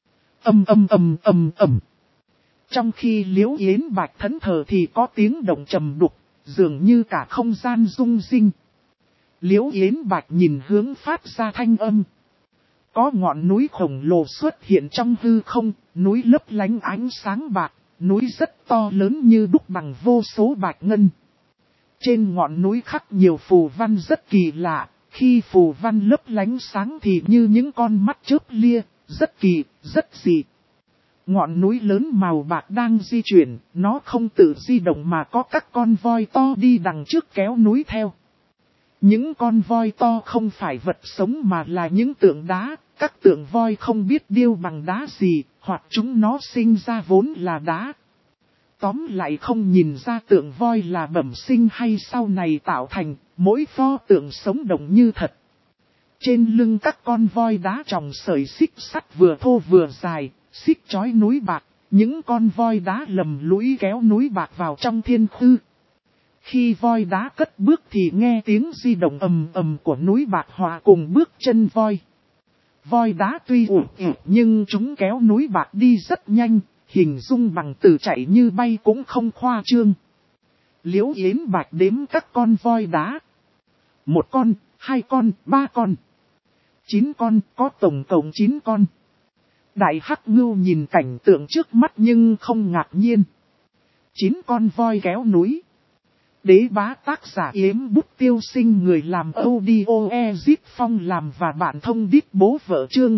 Trong khi Liễu Yến Bạch thẫn thờ thì có tiếng động trầm đục, dường như cả không gian rung rinh. Liễu Yến Bạch nhìn hướng phát ra thanh âm. Có ngọn núi khổng lồ xuất hiện trong hư không, núi lấp lánh ánh sáng bạc, núi rất to lớn như đúc bằng vô số bạch ngân. Trên ngọn núi khắc nhiều phù văn rất kỳ lạ, khi phù văn lấp lánh sáng thì như những con mắt chớp lia, rất kỳ, rất dị. Ngọn núi lớn màu bạc đang di chuyển, nó không tự di động mà có các con voi to đi đằng trước kéo núi theo. Những con voi to không phải vật sống mà là những tượng đá, các tượng voi không biết điêu bằng đá gì, hoặc chúng nó sinh ra vốn là đá. Tóm lại không nhìn ra tượng voi là bẩm sinh hay sau này tạo thành, mỗi pho tượng sống động như thật. Trên lưng các con voi đá tròng sợi xích sắt vừa thô vừa dài, xích chói núi bạc, những con voi đá lầm lũi kéo núi bạc vào trong thiên khư. Khi voi đá cất bước thì nghe tiếng di động ầm ầm của núi bạc hòa cùng bước chân voi. Voi đá tuy ủ nhưng chúng kéo núi bạc đi rất nhanh, hình dung bằng từ chạy như bay cũng không khoa trương. Liễu Yến Bạch đếm các con voi đá. 1 con, 2 con, 3 con. 9 con, có tổng cộng 9 con. Đại Hắc Ngưu nhìn cảnh tượng trước mắt nhưng không ngạc nhiên. 9 con voi kéo núi. Đế bá tác giả Yếm Bút Tiêu Sinh, người làm audio Ezip Phong làm và bản thông đít bố vợ, chương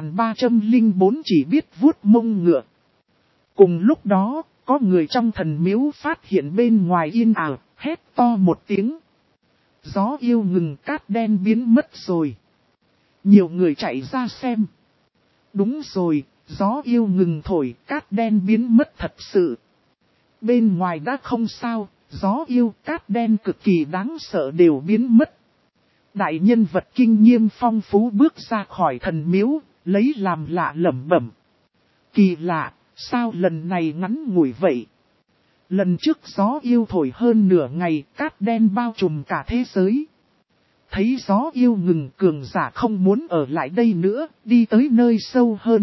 4304 chỉ biết vuốt mông ngựa. Cùng lúc đó, có người trong thần miếu phát hiện bên ngoài yên ảo, hét to một tiếng. Gió yêu ngừng, cát đen biến mất rồi. Nhiều người chạy ra xem. Đúng rồi, gió yêu ngừng thổi, cát đen biến mất thật sự. Bên ngoài đã không sao, gió yêu cát đen cực kỳ đáng sợ đều biến mất. Đại nhân vật kinh nghiêm phong phú bước ra khỏi thần miếu, lấy làm lạ lẩm bẩm. Kỳ lạ, sao lần này ngắn ngủi vậy? Lần trước gió yêu thổi hơn nửa ngày, cát đen bao trùm cả thế giới. Thấy gió yêu ngừng, cường giả không muốn ở lại đây nữa, đi tới nơi sâu hơn.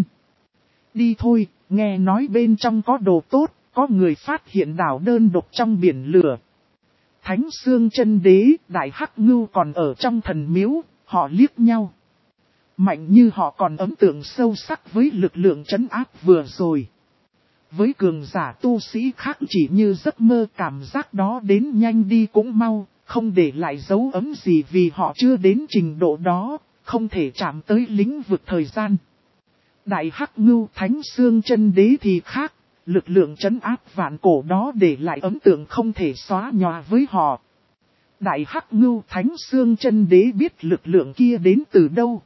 Đi thôi, nghe nói bên trong có đồ tốt, có người phát hiện đảo đơn độc trong biển lửa. Thánh Xương Chân Đế, Đại Hắc Ngưu còn ở trong thần miếu, họ liếc nhau. Mạnh như họ còn ấn tượng sâu sắc với lực lượng trấn áp vừa rồi. Với cường giả tu sĩ khác chỉ như giấc mơ, cảm giác đó đến nhanh đi cũng mau, không để lại dấu ấn gì vì họ chưa đến trình độ đó, không thể chạm tới lĩnh vực thời gian. Đại Hắc Ngưu Thánh Xương Chân Đế thì khác, lực lượng trấn áp vạn cổ đó để lại ấn tượng không thể xóa nhòa với họ. Đại Hắc Ngưu Thánh Xương Chân Đế biết lực lượng kia đến từ đâu.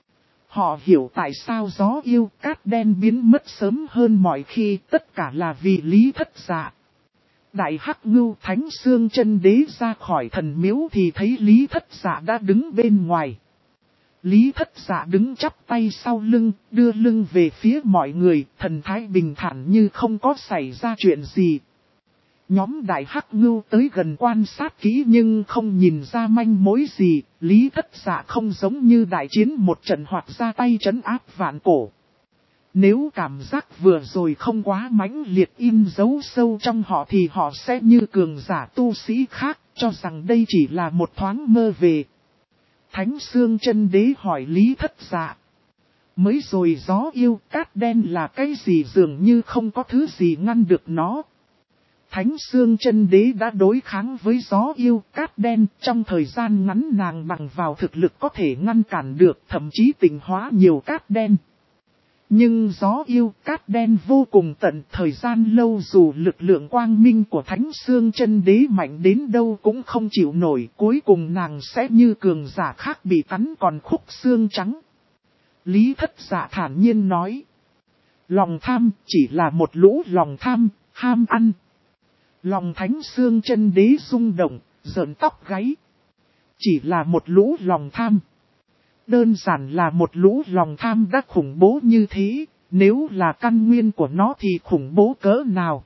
Họ hiểu tại sao gió yêu cát đen biến mất sớm hơn mọi khi, tất cả là vì Lý Thất Dạ. Đại Hắc Ngưu Thánh Xương Chân Đế ra khỏi thần miếu thì thấy Lý Thất Dạ đã đứng bên ngoài. Lý Thất Dạ đứng chắp tay sau lưng, đưa lưng về phía mọi người, thần thái bình thản như không có xảy ra chuyện gì. Nhóm Đại Hắc Ngưu tới gần quan sát kỹ nhưng không nhìn ra manh mối gì, Lý Thất Dạ không giống như đại chiến một trận hoặc ra tay trấn áp vạn cổ. Nếu cảm giác vừa rồi không quá mãnh liệt in dấu sâu trong họ thì họ sẽ như cường giả tu sĩ khác, cho rằng đây chỉ là một thoáng mơ về. Thánh Xương Chân Đế hỏi Lý Thất Dạ. Mới rồi gió yêu cát đen là cái gì, dường như không có thứ gì ngăn được nó. Thánh Xương Chân Đế đã đối kháng với gió yêu cát đen, trong thời gian ngắn nàng bằng vào thực lực có thể ngăn cản được, thậm chí tịnh hóa nhiều cát đen. Nhưng gió yêu cát đen vô cùng tận, thời gian lâu dù lực lượng quang minh của Thánh Xương Chân Đế mạnh đến đâu cũng không chịu nổi, cuối cùng nàng sẽ như cường giả khác bị cắn còn khúc xương trắng. Lý Thất Dạ thản nhiên nói. Lòng tham chỉ là một lũ lòng tham, ham ăn. Lòng Thánh Xương Chân Đế rung động, rợn tóc gáy. Chỉ là một lũ lòng tham. Đơn giản là một lũ lòng tham đã khủng bố như thế, nếu là căn nguyên của nó thì khủng bố cỡ nào.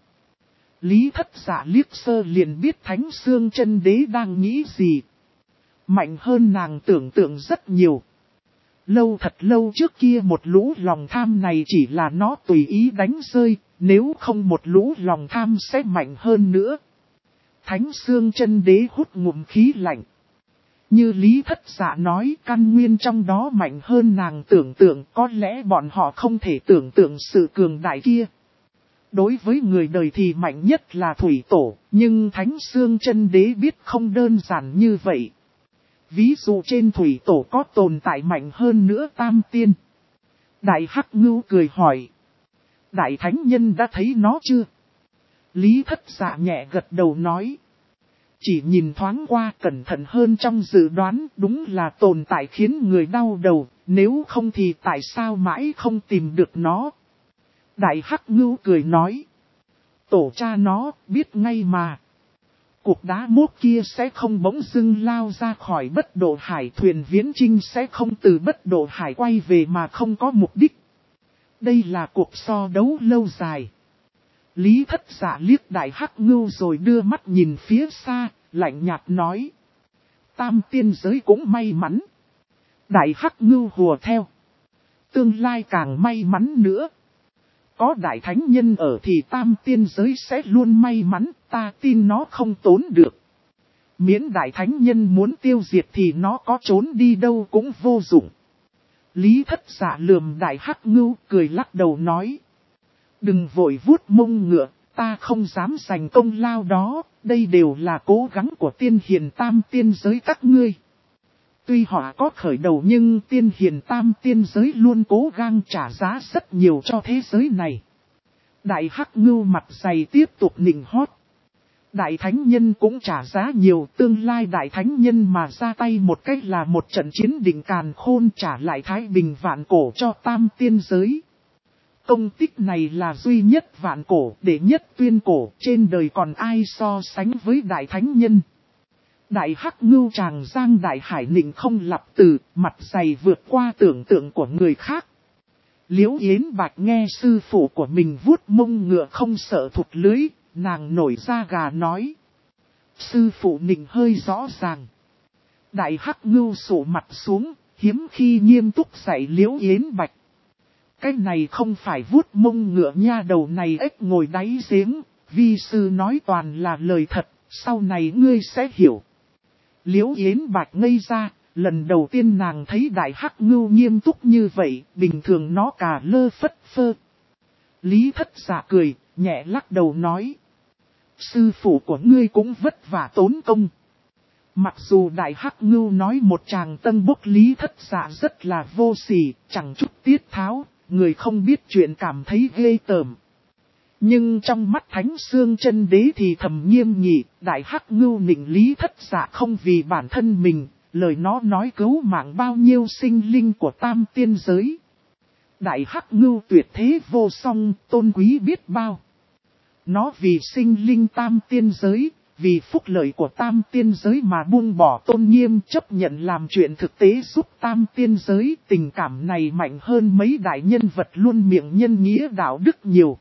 Lý Thất Dạ liếc sơ liền biết Thánh Xương Chân Đế đang nghĩ gì. Mạnh hơn nàng tưởng tượng rất nhiều. Lâu thật lâu trước kia một lũ lòng tham này chỉ là nó tùy ý đánh rơi, nếu không một lũ lòng tham sẽ mạnh hơn nữa. Thánh Xương Chân Đế hút ngụm khí lạnh. Như Lý Thất Dạ nói, căn nguyên trong đó mạnh hơn nàng tưởng tượng, có lẽ bọn họ không thể tưởng tượng sự cường đại kia. Đối với người đời thì mạnh nhất là Thủy Tổ, nhưng Thánh Xương Chân Đế biết không đơn giản như vậy. Ví dụ trên Thủy Tổ có tồn tại mạnh hơn nữa Tam Tiên. Đại Hắc Ngưu cười hỏi. Đại Thánh Nhân đã thấy nó chưa? Lý Thất Dạ nhẹ gật đầu nói. Chỉ nhìn thoáng qua cẩn thận hơn trong dự đoán, đúng là tồn tại khiến người đau đầu, nếu không thì tại sao mãi không tìm được nó? Đại Hắc Ngưu cười nói. Tổ cha nó, biết ngay mà. Cuộc đá mốt kia sẽ không bỗng dưng lao ra khỏi bất độ hải, thuyền viễn chinh sẽ không từ bất độ hải quay về mà không có mục đích. Đây là cuộc so đấu lâu dài. Lý Thất Dạ liếc Đại Hắc Ngưu rồi đưa mắt nhìn phía xa, lạnh nhạt nói. Tam tiên giới cũng may mắn. Đại Hắc Ngưu hùa theo. Tương lai càng may mắn nữa. Có Đại Thánh Nhân ở thì tam tiên giới sẽ luôn may mắn, ta tin nó không tốn được. Miễn Đại Thánh Nhân muốn tiêu diệt thì nó có trốn đi đâu cũng vô dụng. Lý Thất Dạ lườm Đại Hắc Ngưu cười lắc đầu nói. Đừng vội vuốt mông ngựa, ta không dám giành công lao đó, đây đều là cố gắng của tiên hiền tam tiên giới các ngươi. Tuy họ có khởi đầu nhưng tiên hiền tam tiên giới luôn cố gắng trả giá rất nhiều cho thế giới này. Đại Hắc Ngưu mặt dày tiếp tục nịnh hót. Đại Thánh Nhân cũng trả giá nhiều, tương lai Đại Thánh Nhân mà ra tay một cách là một trận chiến đỉnh càn khôn trả lại thái bình vạn cổ cho tam tiên giới. Công tích này là duy nhất vạn cổ, đệ nhất tuyên cổ, trên đời còn ai so sánh với Đại Thánh Nhân. Đại Hắc Ngưu tràng giang đại hải nịnh không lặp từ, mặt dày vượt qua tưởng tượng của người khác. Liễu Yến Bạch nghe sư phụ của mình vuốt mông ngựa không sợ thụt lưới, nàng nổi da gà nói. Sư phụ nịnh hơi rõ ràng. Đại Hắc Ngưu sụ mặt xuống, hiếm khi nghiêm túc dạy Liễu Yến Bạch. Cái này không phải vuốt mông ngựa nha, đầu này ếch ngồi đáy giếng, vi sư nói toàn là lời thật, sau này ngươi sẽ hiểu. Liễu Yến Bạch ngây ra, lần đầu tiên nàng thấy Đại Hắc Ngưu nghiêm túc như vậy, bình thường nó cà lơ phất phơ. Lý Thất Dạ cười, nhẹ lắc đầu nói. Sư phụ của ngươi cũng vất vả tốn công. Mặc dù Đại Hắc Ngưu nói một tràng tân bốc Lý Thất Dạ rất là vô sỉ, chẳng chút tiết tháo, người không biết chuyện cảm thấy ghê tởm. Nhưng trong mắt Thánh Xương Chân Đế thì thầm nghiêm nghị, Đại Hắc Ngưu nịnh Lý Thất Dạ không vì bản thân mình, lời nó nói cứu mạng bao nhiêu sinh linh của tam tiên giới. Đại Hắc Ngưu tuyệt thế vô song, tôn quý biết bao. Nó vì sinh linh tam tiên giới, vì phúc lợi của tam tiên giới mà buông bỏ tôn nghiêm, chấp nhận làm chuyện thực tế giúp tam tiên giới. Tình cảm này mạnh hơn mấy đại nhân vật luôn miệng nhân nghĩa đạo đức nhiều.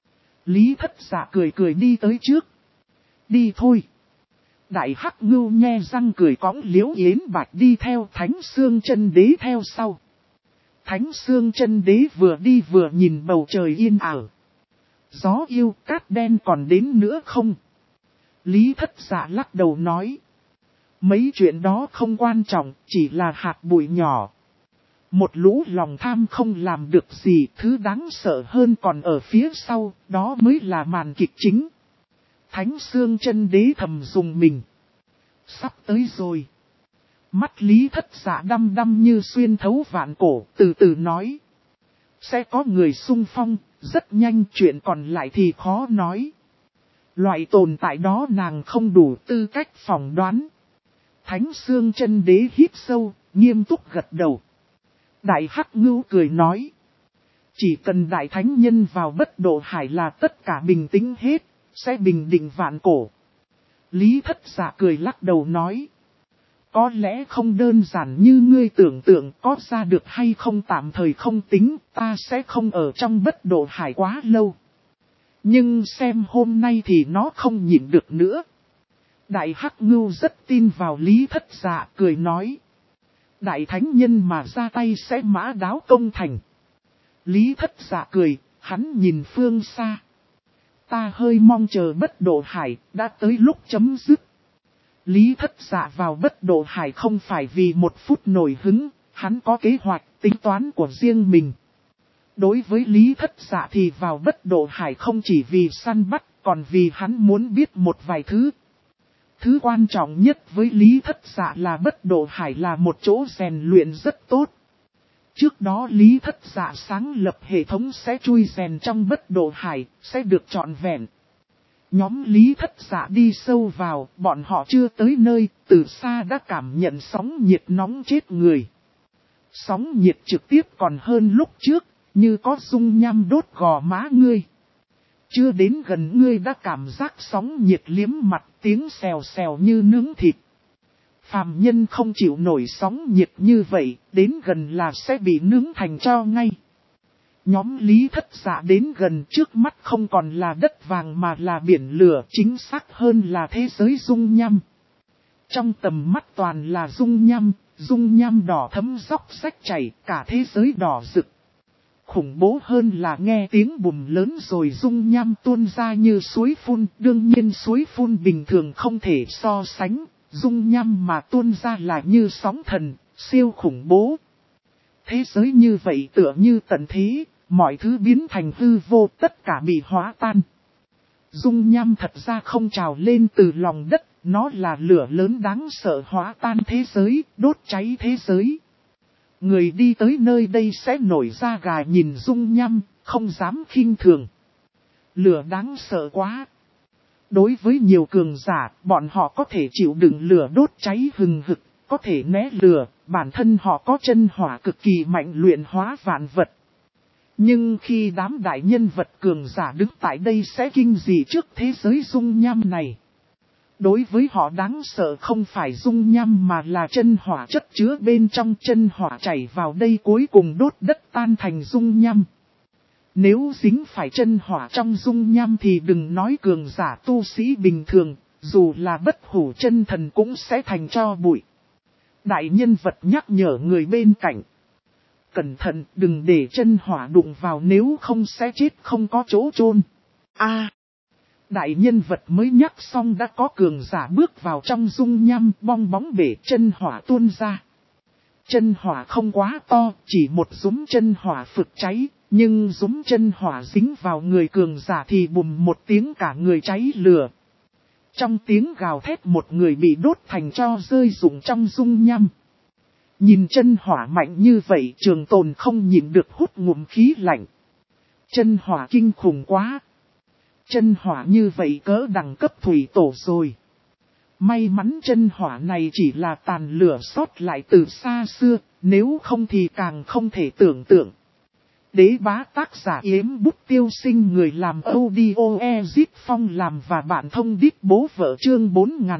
Lý Thất Dạ cười cười đi tới trước. Đi thôi. Đại Hắc Ngưu nhe răng cười cõng Liễu Yến Bạch đi theo, Thánh Xương Chân Đế theo sau. Thánh Xương Chân Đế vừa đi vừa nhìn bầu trời yên ảo. Gió yêu, cát đen còn đến nữa không? Lý Thất Dạ lắc đầu nói. Mấy chuyện đó không quan trọng, chỉ là hạt bụi nhỏ. Một lũ lòng tham không làm được gì, thứ đáng sợ hơn còn ở phía sau, đó mới là màn kịch chính. Thánh Xương Chân Đế thầm dùng mình. Sắp tới rồi. Mắt Lý Thất Dạ đăm đăm như xuyên thấu vạn cổ, từ từ nói. Sẽ có người xung phong, rất nhanh, chuyện còn lại thì khó nói. Loại tồn tại đó nàng không đủ tư cách phỏng đoán. Thánh Xương Chân Đế hít sâu, nghiêm túc gật đầu. Đại Hắc Ngưu cười nói. Chỉ cần Đại Thánh Nhân vào bất độ hải là tất cả bình tĩnh hết, sẽ bình định vạn cổ. Lý Thất Dạ cười lắc đầu nói. Có lẽ không đơn giản như ngươi tưởng tượng, có ra được hay không tạm thời không tính, ta sẽ không ở trong bất độ hải quá lâu. Nhưng xem hôm nay thì nó không nhịn được nữa. Đại Hắc Ngưu rất tin vào Lý Thất Dạ, cười nói. Đại Thánh Nhân mà ra tay sẽ mã đáo công thành. Lý Thất Dạ cười, hắn nhìn phương xa. Ta hơi mong chờ bất độ hải, đã tới lúc chấm dứt. Lý Thất Dạ vào Bất Độ Hải không phải vì một phút nổi hứng, hắn có kế hoạch, tính toán của riêng mình. Đối với Lý Thất Dạ thì vào Bất Độ Hải không chỉ vì săn bắt, còn vì hắn muốn biết một vài thứ. Thứ quan trọng nhất với Lý Thất Dạ là Bất Độ Hải là một chỗ rèn luyện rất tốt. Trước đó Lý Thất Dạ sáng lập hệ thống sẽ chui rèn trong Bất Độ Hải, sẽ được trọn vẹn. Nhóm Lý Thất Dạ đi sâu vào, bọn họ chưa tới nơi, từ xa đã cảm nhận sóng nhiệt nóng chết người. Sóng nhiệt trực tiếp còn hơn lúc trước, như có dung nham đốt gò má ngươi. Chưa đến gần ngươi đã cảm giác sóng nhiệt liếm mặt, tiếng xèo xèo như nướng thịt. Phàm nhân không chịu nổi sóng nhiệt như vậy, đến gần là sẽ bị nướng thành tro ngay. Nhóm Lý Thất Dạ đến gần, trước mắt không còn là đất vàng mà là biển lửa, chính xác hơn là thế giới dung nham. Trong tầm mắt toàn là dung nham đỏ thấm róc rách chảy, cả thế giới đỏ rực. Khủng bố hơn là nghe tiếng bùm lớn rồi dung nham tuôn ra như suối phun, đương nhiên suối phun bình thường không thể so sánh, dung nham mà tuôn ra là như sóng thần, siêu khủng bố. Thế giới như vậy tựa như tận thế, mọi thứ biến thành hư vô, tất cả bị hóa tan. Dung nham thật ra không trào lên từ lòng đất, nó là lửa lớn đáng sợ hóa tan thế giới, đốt cháy thế giới. Người đi tới nơi đây sẽ nổi da gà nhìn dung nham, không dám khinh thường. Lửa đáng sợ quá. Đối với nhiều cường giả, bọn họ có thể chịu đựng lửa đốt cháy hừng hực, có thể né lửa, bản thân họ có chân hỏa cực kỳ mạnh luyện hóa vạn vật. Nhưng khi đám đại nhân vật cường giả đứng tại đây sẽ kinh dị trước thế giới dung nham này. Đối với họ đáng sợ không phải dung nham mà là chân hỏa chất chứa bên trong, chân hỏa chảy vào đây cuối cùng đốt đất tan thành dung nham. Nếu dính phải chân hỏa trong dung nham thì đừng nói cường giả tu sĩ bình thường, dù là bất hủ chân thần cũng sẽ thành tro bụi. Đại nhân vật nhắc nhở người bên cạnh. Cẩn thận đừng để chân hỏa đụng vào nếu không sẽ chết không có chỗ chôn. Đại nhân vật mới nhắc xong đã có cường giả bước vào trong dung nham, bong bóng bể chân hỏa tuôn ra. Chân hỏa không quá to, chỉ một dúm chân hỏa phực cháy, nhưng dúm chân hỏa dính vào người cường giả thì bùm một tiếng cả người cháy lửa. Trong tiếng gào thét một người bị đốt thành tro rơi rụng trong dung nham. Nhìn chân hỏa mạnh như vậy Trường Tồn không nhịn được hút ngụm khí lạnh. Chân hỏa kinh khủng quá. Chân hỏa như vậy cỡ đẳng cấp thủy tổ rồi. May mắn chân hỏa này chỉ là tàn lửa sót lại từ xa xưa, nếu không thì càng không thể tưởng tượng. Đế bá tác giả Yếm Bút Tiêu Sinh, người làm audio Ezip Phong làm và bạn thông đít bố vợ, chương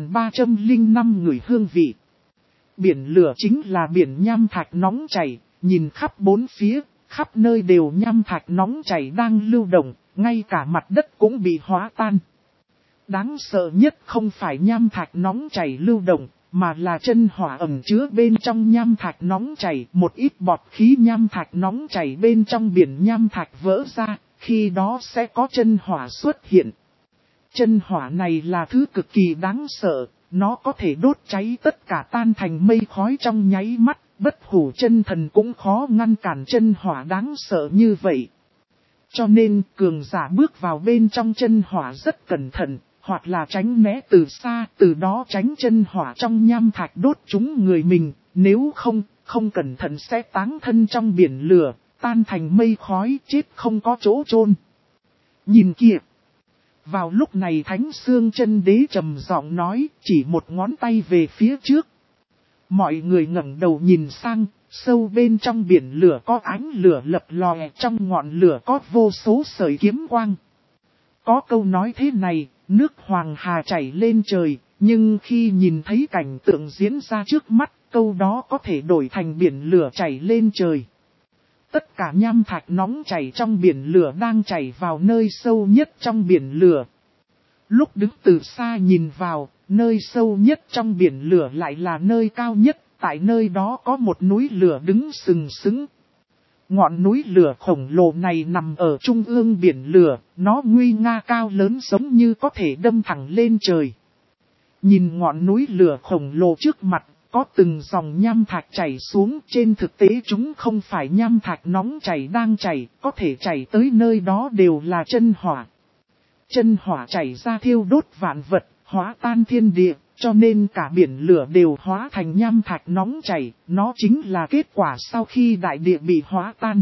4305 người hương vị. Biển lửa chính là biển nham thạch nóng chảy, nhìn khắp bốn phía, khắp nơi đều nham thạch nóng chảy đang lưu động, ngay cả mặt đất cũng bị hóa tan. Đáng sợ nhất không phải nham thạch nóng chảy lưu động, mà là chân hỏa ẩn chứa bên trong nham thạch nóng chảy, một ít bọt khí nham thạch nóng chảy bên trong biển nham thạch vỡ ra, khi đó sẽ có chân hỏa xuất hiện. Chân hỏa này là thứ cực kỳ đáng sợ, nó có thể đốt cháy tất cả tan thành mây khói trong nháy mắt, bất hủ chân thần cũng khó ngăn cản chân hỏa đáng sợ như vậy. Cho nên cường giả bước vào bên trong chân hỏa rất cẩn thận, hoặc là tránh né từ xa, từ đó tránh chân hỏa trong nham thạch đốt trúng người mình, nếu không cẩn thận sẽ táng thân trong biển lửa, tan thành mây khói, chết không có chỗ chôn. Nhìn kìa! Vào lúc này Thánh Xương Chân Đế trầm giọng nói, chỉ một ngón tay về phía trước. Mọi người ngẩng đầu nhìn sang, sâu bên trong biển lửa có ánh lửa lập lòe, trong ngọn lửa có vô số sợi kiếm quang. Có câu nói thế này, nước Hoàng Hà chảy lên trời, nhưng khi nhìn thấy cảnh tượng diễn ra trước mắt, câu đó có thể đổi thành biển lửa chảy lên trời. Tất cả nham thạch nóng chảy trong biển lửa đang chảy vào nơi sâu nhất trong biển lửa. Lúc đứng từ xa nhìn vào, nơi sâu nhất trong biển lửa lại là nơi cao nhất, tại nơi đó có một núi lửa đứng sừng sững. Ngọn núi lửa khổng lồ này nằm ở trung ương biển lửa, nó nguy nga cao lớn giống như có thể đâm thẳng lên trời. Nhìn ngọn núi lửa khổng lồ trước mặt, có từng dòng nham thạch chảy xuống, trên thực tế chúng không phải nham thạch nóng chảy đang chảy, có thể chảy tới nơi đó đều là chân hỏa. Chân hỏa chảy ra thiêu đốt vạn vật, hóa tan thiên địa, cho nên cả biển lửa đều hóa thành nham thạch nóng chảy, nó chính là kết quả sau khi đại địa bị hóa tan.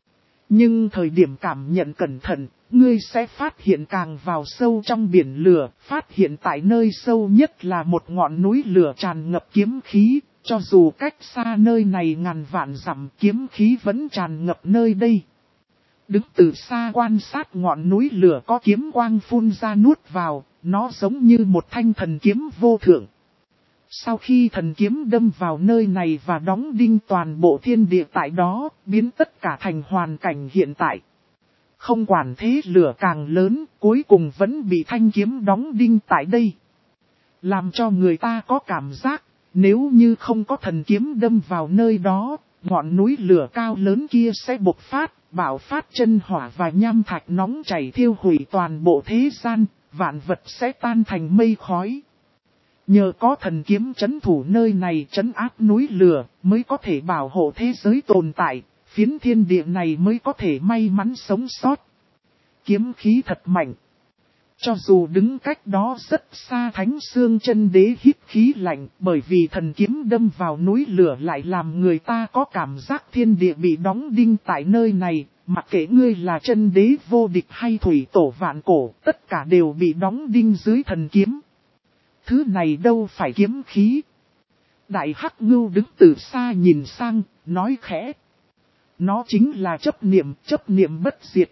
Nhưng thời điểm cảm nhận cẩn thận, ngươi sẽ phát hiện càng vào sâu trong biển lửa, phát hiện tại nơi sâu nhất là một ngọn núi lửa tràn ngập kiếm khí, cho dù cách xa nơi này ngàn vạn dặm kiếm khí vẫn tràn ngập nơi đây. Đứng từ xa quan sát ngọn núi lửa có kiếm quang phun ra nuốt vào, nó giống như một thanh thần kiếm vô thượng. Sau khi thần kiếm đâm vào nơi này và đóng đinh toàn bộ thiên địa tại đó, biến tất cả thành hoàn cảnh hiện tại. Không quản thế lửa càng lớn, cuối cùng vẫn bị thanh kiếm đóng đinh tại đây. Làm cho người ta có cảm giác, nếu như không có thần kiếm đâm vào nơi đó, ngọn núi lửa cao lớn kia sẽ bộc phát, bạo phát chân hỏa và nham thạch nóng chảy thiêu hủy toàn bộ thế gian, vạn vật sẽ tan thành mây khói. Nhờ có thần kiếm trấn thủ nơi này trấn áp núi lửa, mới có thể bảo hộ thế giới tồn tại, phiến thiên địa này mới có thể may mắn sống sót. Kiếm khí thật mạnh. Cho dù đứng cách đó rất xa, Thánh Xương Chân Đế hít khí lạnh, bởi vì thần kiếm đâm vào núi lửa lại làm người ta có cảm giác thiên địa bị đóng đinh tại nơi này, mặc kệ ngươi là chân đế vô địch hay thủy tổ vạn cổ, tất cả đều bị đóng đinh dưới thần kiếm. Thứ này đâu phải kiếm khí. Đại Hắc Ngưu đứng từ xa nhìn sang, nói khẽ. Nó chính là chấp niệm bất diệt.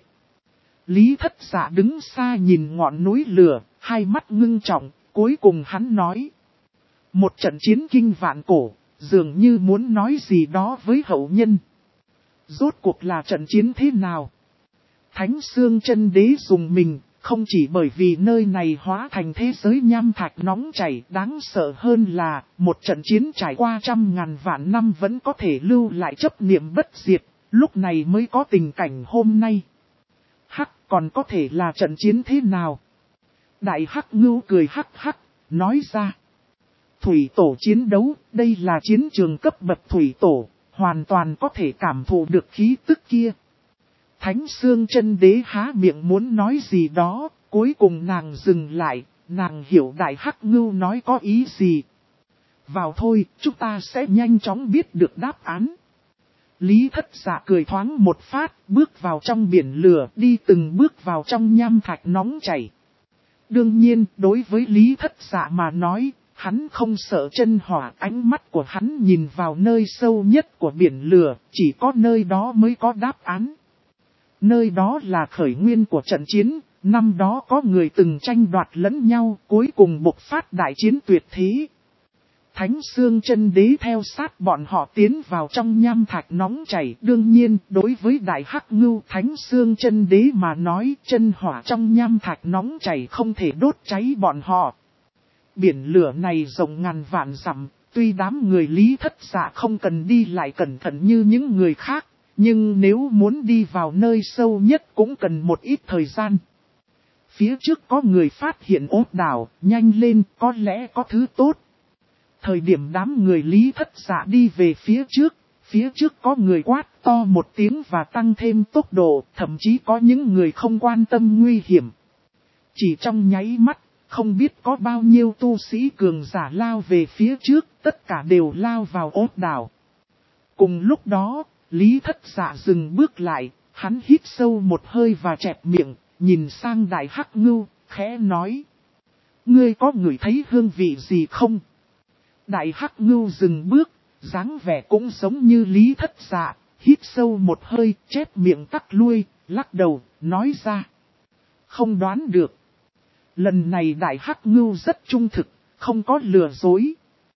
Lý Thất Dạ đứng xa nhìn ngọn núi lửa, hai mắt ngưng trọng, cuối cùng hắn nói. Một trận chiến kinh vạn cổ, dường như muốn nói gì đó với hậu nhân. Rốt cuộc là trận chiến thế nào? Thánh Xương Chân Đế dùng mình, không chỉ bởi vì nơi này hóa thành thế giới nham thạch nóng chảy, đáng sợ hơn là, một trận chiến trải qua 100.000 vạn năm vẫn có thể lưu lại chấp niệm bất diệt, lúc này mới có tình cảnh hôm nay. Hắc, còn có thể là trận chiến thế nào? Đại Hắc Ngưu cười hắc hắc, nói ra. Thủy tổ chiến đấu, đây là chiến trường cấp bậc thủy tổ, hoàn toàn có thể cảm thụ được khí tức kia. Thánh Xương Chân Đế há miệng muốn nói gì đó, cuối cùng nàng dừng lại, nàng hiểu Đại Hắc Ngưu nói có ý gì. Vào thôi, chúng ta sẽ nhanh chóng biết được đáp án. Lý Thất Dạ cười thoáng một phát, bước vào trong biển lửa, đi từng bước vào trong nham thạch nóng chảy. Đương nhiên, đối với Lý Thất Dạ mà nói, hắn không sợ chân hỏa, ánh mắt của hắn nhìn vào nơi sâu nhất của biển lửa, chỉ có nơi đó mới có đáp án. Nơi đó là khởi nguyên của trận chiến, năm đó có người từng tranh đoạt lẫn nhau, cuối cùng bộc phát đại chiến tuyệt thế. Thánh Xương Chân Đế theo sát bọn họ tiến vào trong nham thạch nóng chảy. Đương nhiên, đối với Đại Hắc Ngưu, Thánh Xương Chân Đế mà nói, chân hỏa trong nham thạch nóng chảy không thể đốt cháy bọn họ. Biển lửa này rộng ngàn vạn dặm, tuy đám người Lý Thất Dạ không cần đi lại cẩn thận như những người khác, nhưng nếu muốn đi vào nơi sâu nhất cũng cần một ít thời gian. Phía trước có người phát hiện ốt đảo, nhanh lên, có lẽ có thứ tốt. Thời điểm đám người Lý Thất Dạ đi về phía trước có người quát to một tiếng và tăng thêm tốc độ, thậm chí có những người không quan tâm nguy hiểm. Chỉ trong nháy mắt, không biết có bao nhiêu tu sĩ cường giả lao về phía trước, tất cả đều lao vào ốt đảo. Cùng lúc đó, Lý Thất Dạ dừng bước lại, hắn hít sâu một hơi và chẹp miệng, nhìn sang Đại Hắc Ngưu, khẽ nói. Ngươi có ngửi thấy hương vị gì không? Đại Hắc Ngưu dừng bước, dáng vẻ cũng giống như Lý Thất Dạ, hít sâu một hơi, chép miệng tắc lui, lắc đầu, nói ra. Không đoán được. Lần này Đại Hắc Ngưu rất trung thực, không có lừa dối.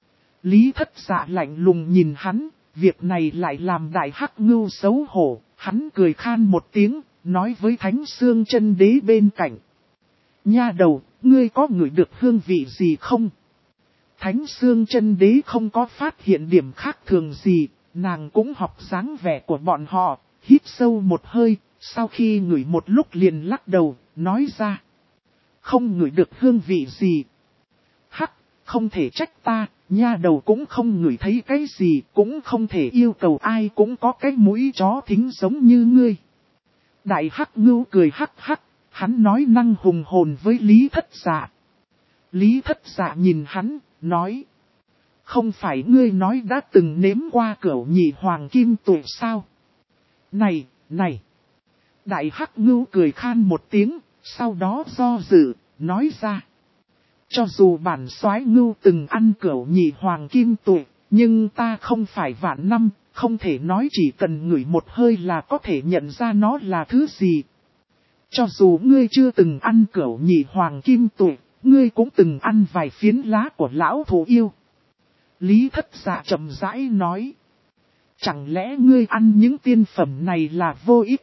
Lý Thất Dạ lạnh lùng nhìn hắn, việc này lại làm Đại Hắc Ngưu xấu hổ, hắn cười khan một tiếng, nói với Thánh Xương Chân Đế bên cạnh. Nha đầu, ngươi có ngửi được hương vị gì không? Thánh Xương Chân Đế không có phát hiện điểm khác thường gì, nàng cũng học dáng vẻ của bọn họ, hít sâu một hơi, sau khi ngửi một lúc liền lắc đầu, nói ra. Không ngửi được hương vị gì. Hắc, không thể trách ta, nha đầu cũng không ngửi thấy cái gì, cũng không thể yêu cầu ai cũng có cái mũi chó thính giống như ngươi. Đại Hắc Ngưu cười hắc hắc, hắn nói năng hùng hồn với Lý Thất Dạ. Lý Thất Dạ nhìn hắn, nói. Không phải ngươi nói đã từng nếm qua cửu nhị hoàng kim tụi sao? Này, này! Đại Hắc Ngưu cười khan một tiếng, sau đó do dự, nói ra. Cho dù bản soái ngưu từng ăn cửu nhị hoàng kim tụi, nhưng ta không phải vạn năm, không thể nói chỉ cần ngửi một hơi là có thể nhận ra nó là thứ gì. Cho dù ngươi chưa từng ăn cửu nhị hoàng kim tụi, ngươi cũng từng ăn vài phiến lá của lão thổ yêu. Lý Thất Dạ chậm rãi nói. Chẳng lẽ ngươi ăn những tiên phẩm này là vô ích?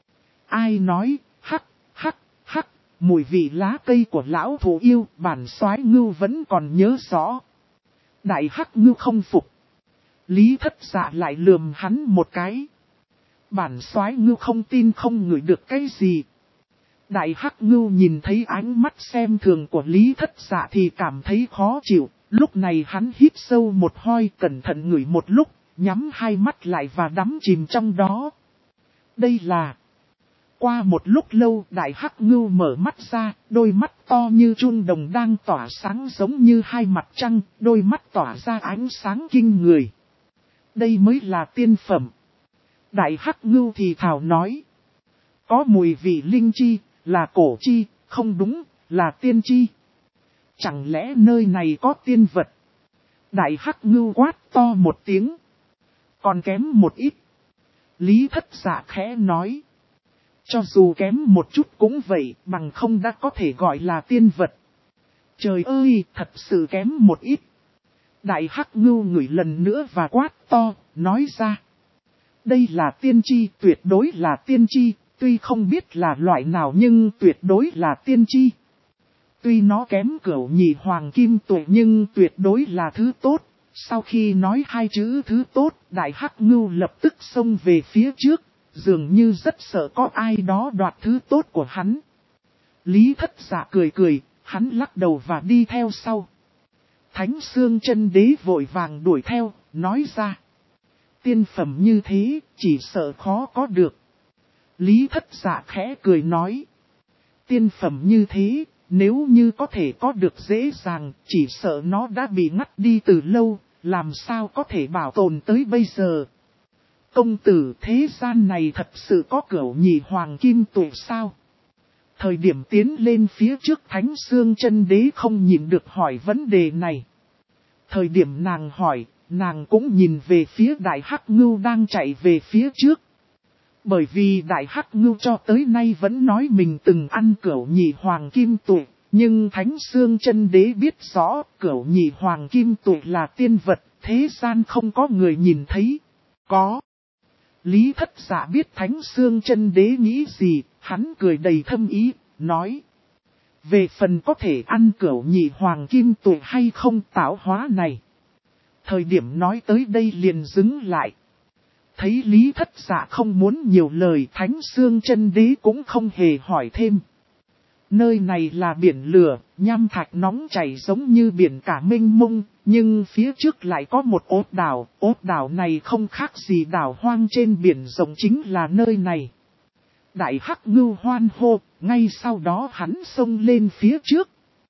Ai nói, hắc, hắc, hắc, mùi vị lá cây của lão thổ yêu, bản soái ngưu vẫn còn nhớ rõ. Đại Hắc Ngưu không phục. Lý Thất Dạ lại lườm hắn một cái. Bản soái ngưu không tin không ngửi được cái gì. Đại Hắc Ngưu nhìn thấy ánh mắt xem thường của Lý Thất Dạ thì cảm thấy khó chịu. Lúc này hắn hít sâu một hơi, cẩn thận ngửi một lúc, nhắm hai mắt lại và đắm chìm trong đó. Đây là... Qua một lúc lâu, Đại Hắc Ngưu mở mắt ra, đôi mắt to như chuông đồng đang tỏa sáng giống như hai mặt trăng, đôi mắt tỏa ra ánh sáng kinh người. Đây mới là tiên phẩm. Đại Hắc Ngưu thì thào nói. Có mùi vị linh chi, là cổ chi, không đúng, là tiên chi. Chẳng lẽ nơi này có tiên vật? Đại Hắc Ngưu quát to một tiếng. Còn kém một ít. Lý Thất Dạ khẽ nói. Cho dù kém một chút cũng vậy, bằng không đã có thể gọi là tiên vật. Trời ơi, thật sự kém một ít. Đại Hắc Ngưu ngửi lần nữa và quát to, nói ra. Đây là tiên chi, tuyệt đối là tiên chi, tuy không biết là loại nào nhưng tuyệt đối là tiên chi. Tuy nó kém cửu nhị hoàng kim tụi nhưng tuyệt đối là thứ tốt. Sau khi nói hai chữ thứ tốt, Đại Hắc Ngưu lập tức xông về phía trước, dường như rất sợ có ai đó đoạt thứ tốt của hắn. Lý Thất Dạ cười cười, hắn lắc đầu và đi theo sau. Thánh Xương Chân Đế vội vàng đuổi theo, nói ra. Tiên phẩm như thế, chỉ sợ khó có được. Lý Thất Dạ khẽ cười nói. Tiên phẩm như thế, nếu như có thể có được dễ dàng, chỉ sợ nó đã bị ngắt đi từ lâu, làm sao có thể bảo tồn tới bây giờ. Công tử, thế gian này thật sự có cửu nhị hoàng kim tụi sao? Thời điểm tiến lên phía trước Thánh Xương Chân Đế không nhìn được hỏi vấn đề này. Thời điểm nàng hỏi, nàng cũng nhìn về phía Đại Hắc Ngưu đang chạy về phía trước. Bởi vì Đại Hắc Ngưu cho tới nay vẫn nói mình từng ăn cửu nhị hoàng kim tụi, nhưng Thánh Xương Chân Đế biết rõ cửu nhị hoàng kim tụi là tiên vật, thế gian không có người nhìn thấy. Có. Lý Thất Dạ biết Thánh Xương Chân Đế nghĩ gì, hắn cười đầy thâm ý, nói. Về phần có thể ăn cửu nhị hoàng kim tụi hay không tạo hóa này. Thời điểm nói tới đây liền dừng lại. Thấy Lý Thất Dạ không muốn nhiều lời, Thánh Xương Chân Đế cũng không hề hỏi thêm. Nơi này là biển lửa, nham thạch nóng chảy giống như biển cả mênh mông, nhưng phía trước lại có một ốt đảo này không khác gì đảo hoang trên biển rộng chính là nơi này. Đại Hắc Ngưu hoan hô, ngay sau đó hắn xông lên phía trước.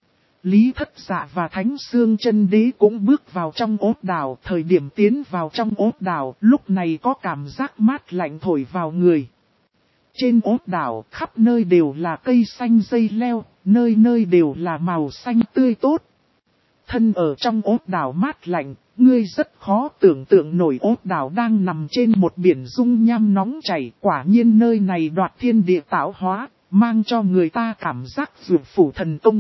Lý Thất Dạ và Thánh Xương Chân Đế cũng bước vào trong ốt đảo, thời điểm tiến vào trong ốt đảo, lúc này có cảm giác mát lạnh thổi vào người. Trên ốt đảo, khắp nơi đều là cây xanh dây leo, nơi nơi đều là màu xanh tươi tốt. Thân ở trong ốt đảo mát lạnh, ngươi rất khó tưởng tượng nổi ốt đảo đang nằm trên một biển dung nham nóng chảy. Quả nhiên nơi này đoạt thiên địa tạo hóa, mang cho người ta cảm giác dược phủ thần tung.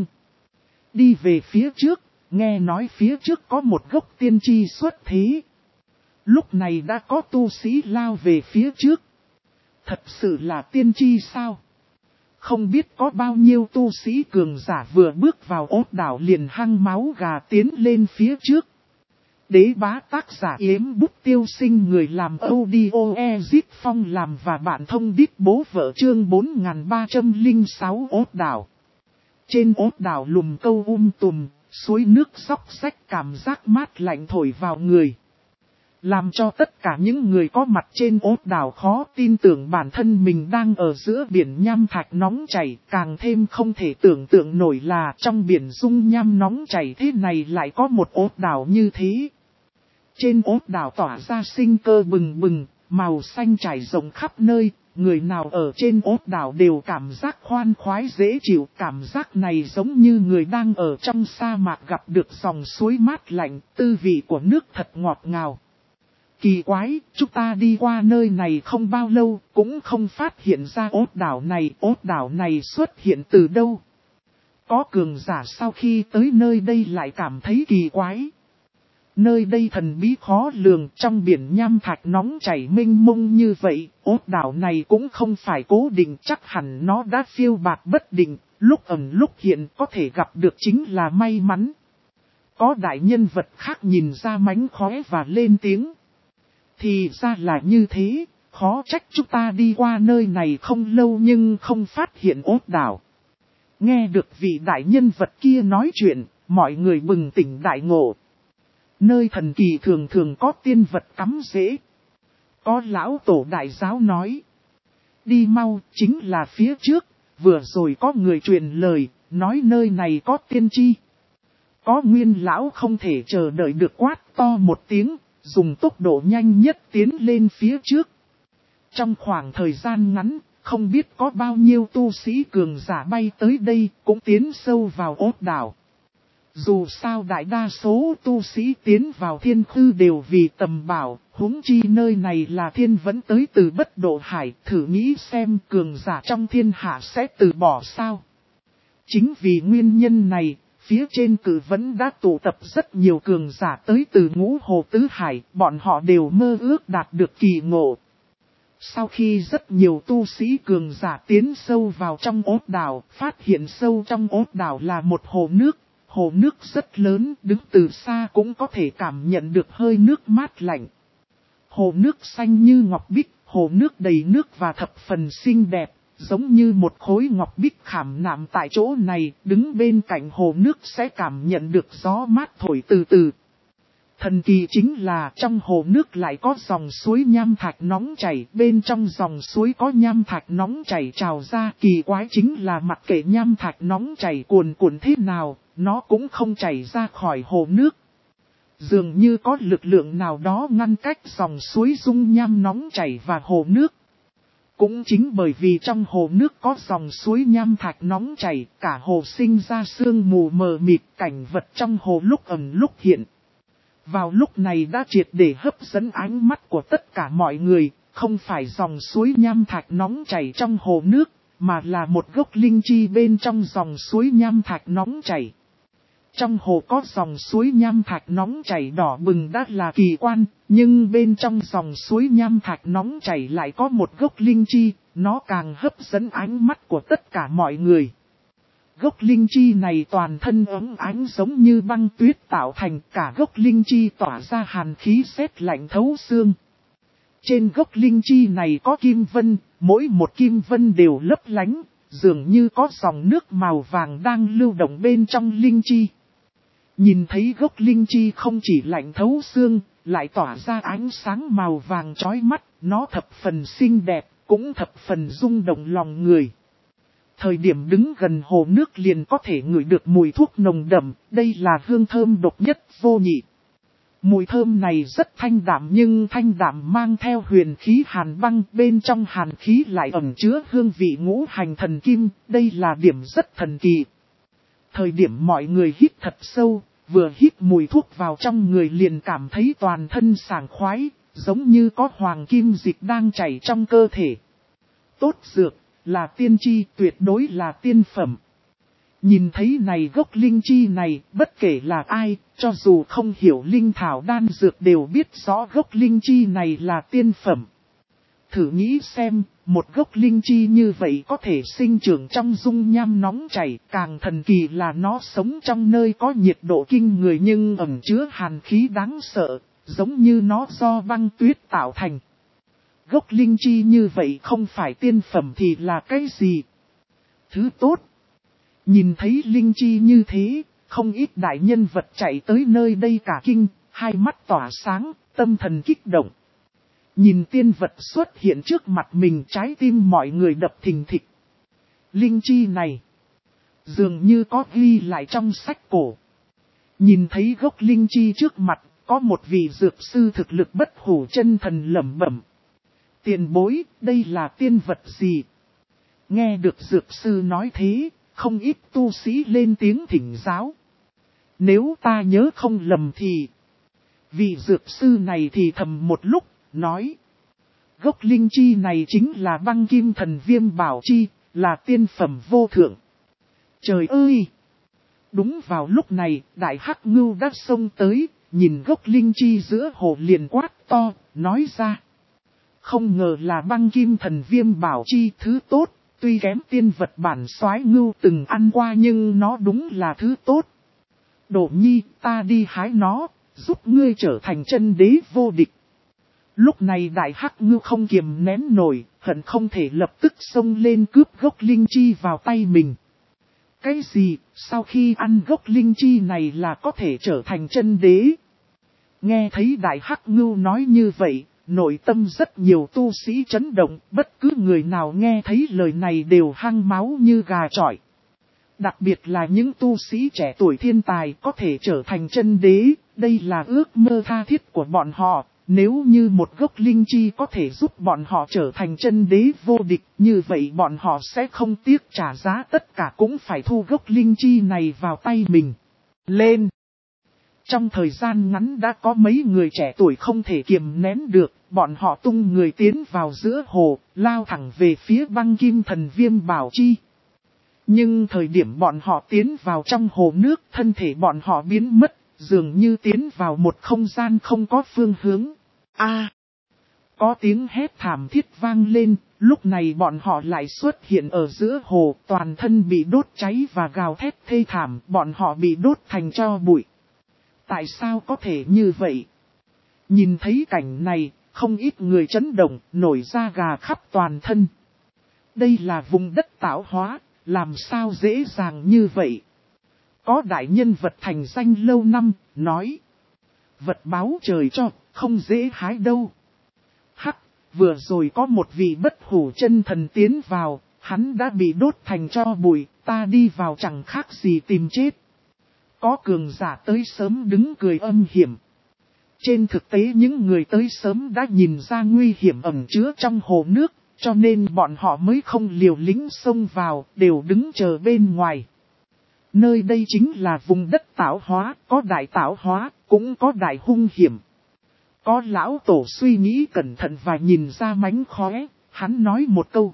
Đi về phía trước, nghe nói phía trước có một gốc tiên tri xuất thế. Lúc này đã có tu sĩ lao về phía trước. Thật sự là tiên tri sao? Không biết có bao nhiêu tu sĩ cường giả vừa bước vào ốt đảo liền hăng máu gà tiến lên phía trước. Đế bá tác giả Yếm Bút Tiêu Sinh, người làm audio Ezip Phong làm và bạn thông đít bố vợ, chương 4306 ốt đảo. Trên ốt đảo lùm câu tùm, suối nước xóc xách cảm giác mát lạnh thổi vào người. Làm cho tất cả những người có mặt trên ốt đảo khó tin tưởng bản thân mình đang ở giữa biển nham thạch nóng chảy, càng thêm không thể tưởng tượng nổi là trong biển dung nham nóng chảy thế này lại có một ốt đảo như thế. Trên ốt đảo tỏa ra sinh cơ bừng bừng, màu xanh trải rộng khắp nơi, người nào ở trên ốt đảo đều cảm giác khoan khoái dễ chịu, cảm giác này giống như người đang ở trong sa mạc gặp được dòng suối mát lạnh, tư vị của nước thật ngọt ngào. Kỳ quái, chúng ta đi qua nơi này không bao lâu, cũng không phát hiện ra ốt đảo này xuất hiện từ đâu. Có cường giả sau khi tới nơi đây lại cảm thấy kỳ quái. Nơi đây thần bí khó lường, trong biển nham thạch nóng chảy mênh mông như vậy, ốt đảo này cũng không phải cố định, chắc hẳn nó đã phiêu bạt bất định, lúc ẩn lúc hiện có thể gặp được chính là may mắn. Có đại nhân vật khác nhìn ra mánh khóe và lên tiếng. Thì ra là như thế, khó trách chúng ta đi qua nơi này không lâu nhưng không phát hiện ốt đảo. Nghe được vị đại nhân vật kia nói chuyện, mọi người bừng tỉnh đại ngộ. Nơi thần kỳ thường thường có tiên vật cắm rễ. Có lão tổ đại giáo nói. Đi mau chính là phía trước, vừa rồi có người truyền lời, nói nơi này có tiên tri. Có nguyên lão không thể chờ đợi được quát to một tiếng, dùng tốc độ nhanh nhất tiến lên phía trước. Trong khoảng thời gian ngắn, không biết có bao nhiêu tu sĩ cường giả bay tới đây cũng tiến sâu vào ốt đảo. Dù sao đại đa số tu sĩ tiến vào thiên khư đều vì tầm bảo, huống chi nơi này là thiên vẫn tới từ bất độ hải, thử nghĩ xem cường giả trong thiên hạ sẽ từ bỏ sao. Chính vì nguyên nhân này, phía trên cử vẫn đã tụ tập rất nhiều cường giả tới từ ngũ hồ tứ hải, bọn họ đều mơ ước đạt được kỳ ngộ. Sau khi rất nhiều tu sĩ cường giả tiến sâu vào trong ốt đảo, phát hiện sâu trong ốt đảo là một hồ nước. Hồ nước rất lớn, đứng từ xa cũng có thể cảm nhận được hơi nước mát lạnh. Hồ nước xanh như ngọc bích, hồ nước đầy nước và thập phần xinh đẹp, giống như một khối ngọc bích khảm nạm tại chỗ này, đứng bên cạnh hồ nước sẽ cảm nhận được gió mát thổi từ từ. Thần kỳ chính là trong hồ nước lại có dòng suối nham thạch nóng chảy, bên trong dòng suối có nham thạch nóng chảy trào ra. Kỳ quái chính là mặc kệ nham thạch nóng chảy cuồn cuộn thế nào, nó cũng không chảy ra khỏi hồ nước. Dường như có lực lượng nào đó ngăn cách dòng suối dung nham nóng chảy và hồ nước. Cũng chính bởi vì trong hồ nước có dòng suối nham thạch nóng chảy, cả hồ sinh ra sương mù mờ mịt, cảnh vật trong hồ lúc ẩn lúc hiện. Vào lúc này đã triệt để hấp dẫn ánh mắt của tất cả mọi người, không phải dòng suối nham thạch nóng chảy trong hồ nước, mà là một gốc linh chi bên trong dòng suối nham thạch nóng chảy. Trong hồ có dòng suối nham thạch nóng chảy đỏ bừng đã là kỳ quan, nhưng bên trong dòng suối nham thạch nóng chảy lại có một gốc linh chi, nó càng hấp dẫn ánh mắt của tất cả mọi người. Gốc linh chi này toàn thân ấm ánh giống như băng tuyết tạo thành, cả gốc linh chi tỏa ra hàn khí sét lạnh thấu xương. Trên gốc linh chi này có kim vân, mỗi một kim vân đều lấp lánh, dường như có dòng nước màu vàng đang lưu động bên trong linh chi. Nhìn thấy gốc linh chi không chỉ lạnh thấu xương, lại tỏa ra ánh sáng màu vàng chói mắt, nó thập phần xinh đẹp, cũng thập phần rung động lòng người. Thời điểm đứng gần hồ nước liền có thể ngửi được mùi thuốc nồng đậm, đây là hương thơm độc nhất vô nhị. Mùi thơm này rất thanh đạm nhưng thanh đạm mang theo huyền khí hàn băng, bên trong hàn khí lại ẩn chứa hương vị ngũ hành thần kim, đây là điểm rất thần kỳ. Thời điểm mọi người hít thật sâu, vừa hít mùi thuốc vào trong người liền cảm thấy toàn thân sảng khoái, giống như có hoàng kim dịch đang chảy trong cơ thể. Tốt dược, là tiên chi, tuyệt đối là tiên phẩm. Nhìn thấy này gốc linh chi này, bất kể là ai, cho dù không hiểu linh thảo đan dược đều biết rõ gốc linh chi này là tiên phẩm. Thử nghĩ xem, một gốc linh chi như vậy có thể sinh trưởng trong dung nham nóng chảy, càng thần kỳ là nó sống trong nơi có nhiệt độ kinh người nhưng ẩn chứa hàn khí đáng sợ, giống như nó do băng tuyết tạo thành. Gốc linh chi như vậy không phải tiên phẩm thì là cái gì? Thứ tốt. Nhìn thấy linh chi như thế, không ít đại nhân vật chạy tới nơi đây cả kinh, hai mắt tỏa sáng, tâm thần kích động. Nhìn tiên vật xuất hiện trước mặt mình, trái tim mọi người đập thình thịch. Linh chi này, dường như có ghi lại trong sách cổ. Nhìn thấy gốc linh chi trước mặt, có một vị dược sư thực lực bất hủ chân thần lẩm bẩm. Tiền bối, đây là tiên vật gì? Nghe được dược sư nói thế, không ít tu sĩ lên tiếng thỉnh giáo. Nếu ta nhớ không lầm thì, vị dược sư này thì thầm một lúc, nói. Gốc linh chi này chính là băng kim thần viêm bảo chi, là tiên phẩm vô thượng. Trời ơi! Đúng vào lúc này, đại hắc ngưu đã xông tới, nhìn gốc linh chi giữa hồ liền quát to, nói ra. Không ngờ là băng kim thần viêm bảo chi thứ tốt, tuy kém tiên vật bản soái ngưu từng ăn qua nhưng nó đúng là thứ tốt. Đỗ nhi, ta đi hái nó, giúp ngươi trở thành chân đế vô địch. Lúc này đại hắc ngưu không kiềm nén nổi, hận không thể lập tức xông lên cướp gốc linh chi vào tay mình. Cái gì, sau khi ăn gốc linh chi này là có thể trở thành chân đế? Nghe thấy đại hắc ngưu nói như vậy, nội tâm rất nhiều tu sĩ chấn động, bất cứ người nào nghe thấy lời này đều hăng máu như gà chọi. Đặc biệt là những tu sĩ trẻ tuổi thiên tài có thể trở thành chân đế, đây là ước mơ tha thiết của bọn họ. Nếu như một gốc linh chi có thể giúp bọn họ trở thành chân đế vô địch, như vậy bọn họ sẽ không tiếc trả giá, tất cả cũng phải thu gốc linh chi này vào tay mình. Lên! Trong thời gian ngắn đã có mấy người trẻ tuổi không thể kiềm nén được, bọn họ tung người tiến vào giữa hồ, lao thẳng về phía băng kim thần viêm bảo chi. Nhưng thời điểm bọn họ tiến vào trong hồ nước, thân thể bọn họ biến mất, dường như tiến vào một không gian không có phương hướng. Có tiếng hét thảm thiết vang lên, lúc này bọn họ lại xuất hiện ở giữa hồ, toàn thân bị đốt cháy và gào thét thê thảm, bọn họ bị đốt thành tro bụi. Tại sao có thể như vậy? Nhìn thấy cảnh này, không ít người chấn động, nổi da gà khắp toàn thân. Đây là vùng đất tạo hóa, làm sao dễ dàng như vậy? Có đại nhân vật thành danh lâu năm, nói. Vật báo trời cho, không dễ hái đâu. Hắc, vừa rồi có một vị bất hủ chân thần tiến vào, hắn đã bị đốt thành tro bụi, ta đi vào chẳng khác gì tìm chết. Có cường giả tới sớm đứng cười âm hiểm. Trên thực tế những người tới sớm đã nhìn ra nguy hiểm ẩn chứa trong hồ nước, cho nên bọn họ mới không liều lĩnh xông vào, đều đứng chờ bên ngoài. Nơi đây chính là vùng đất tạo hóa, có đại tạo hóa, cũng có đại hung hiểm. Có lão tổ suy nghĩ cẩn thận và nhìn ra mánh khóe, hắn nói một câu.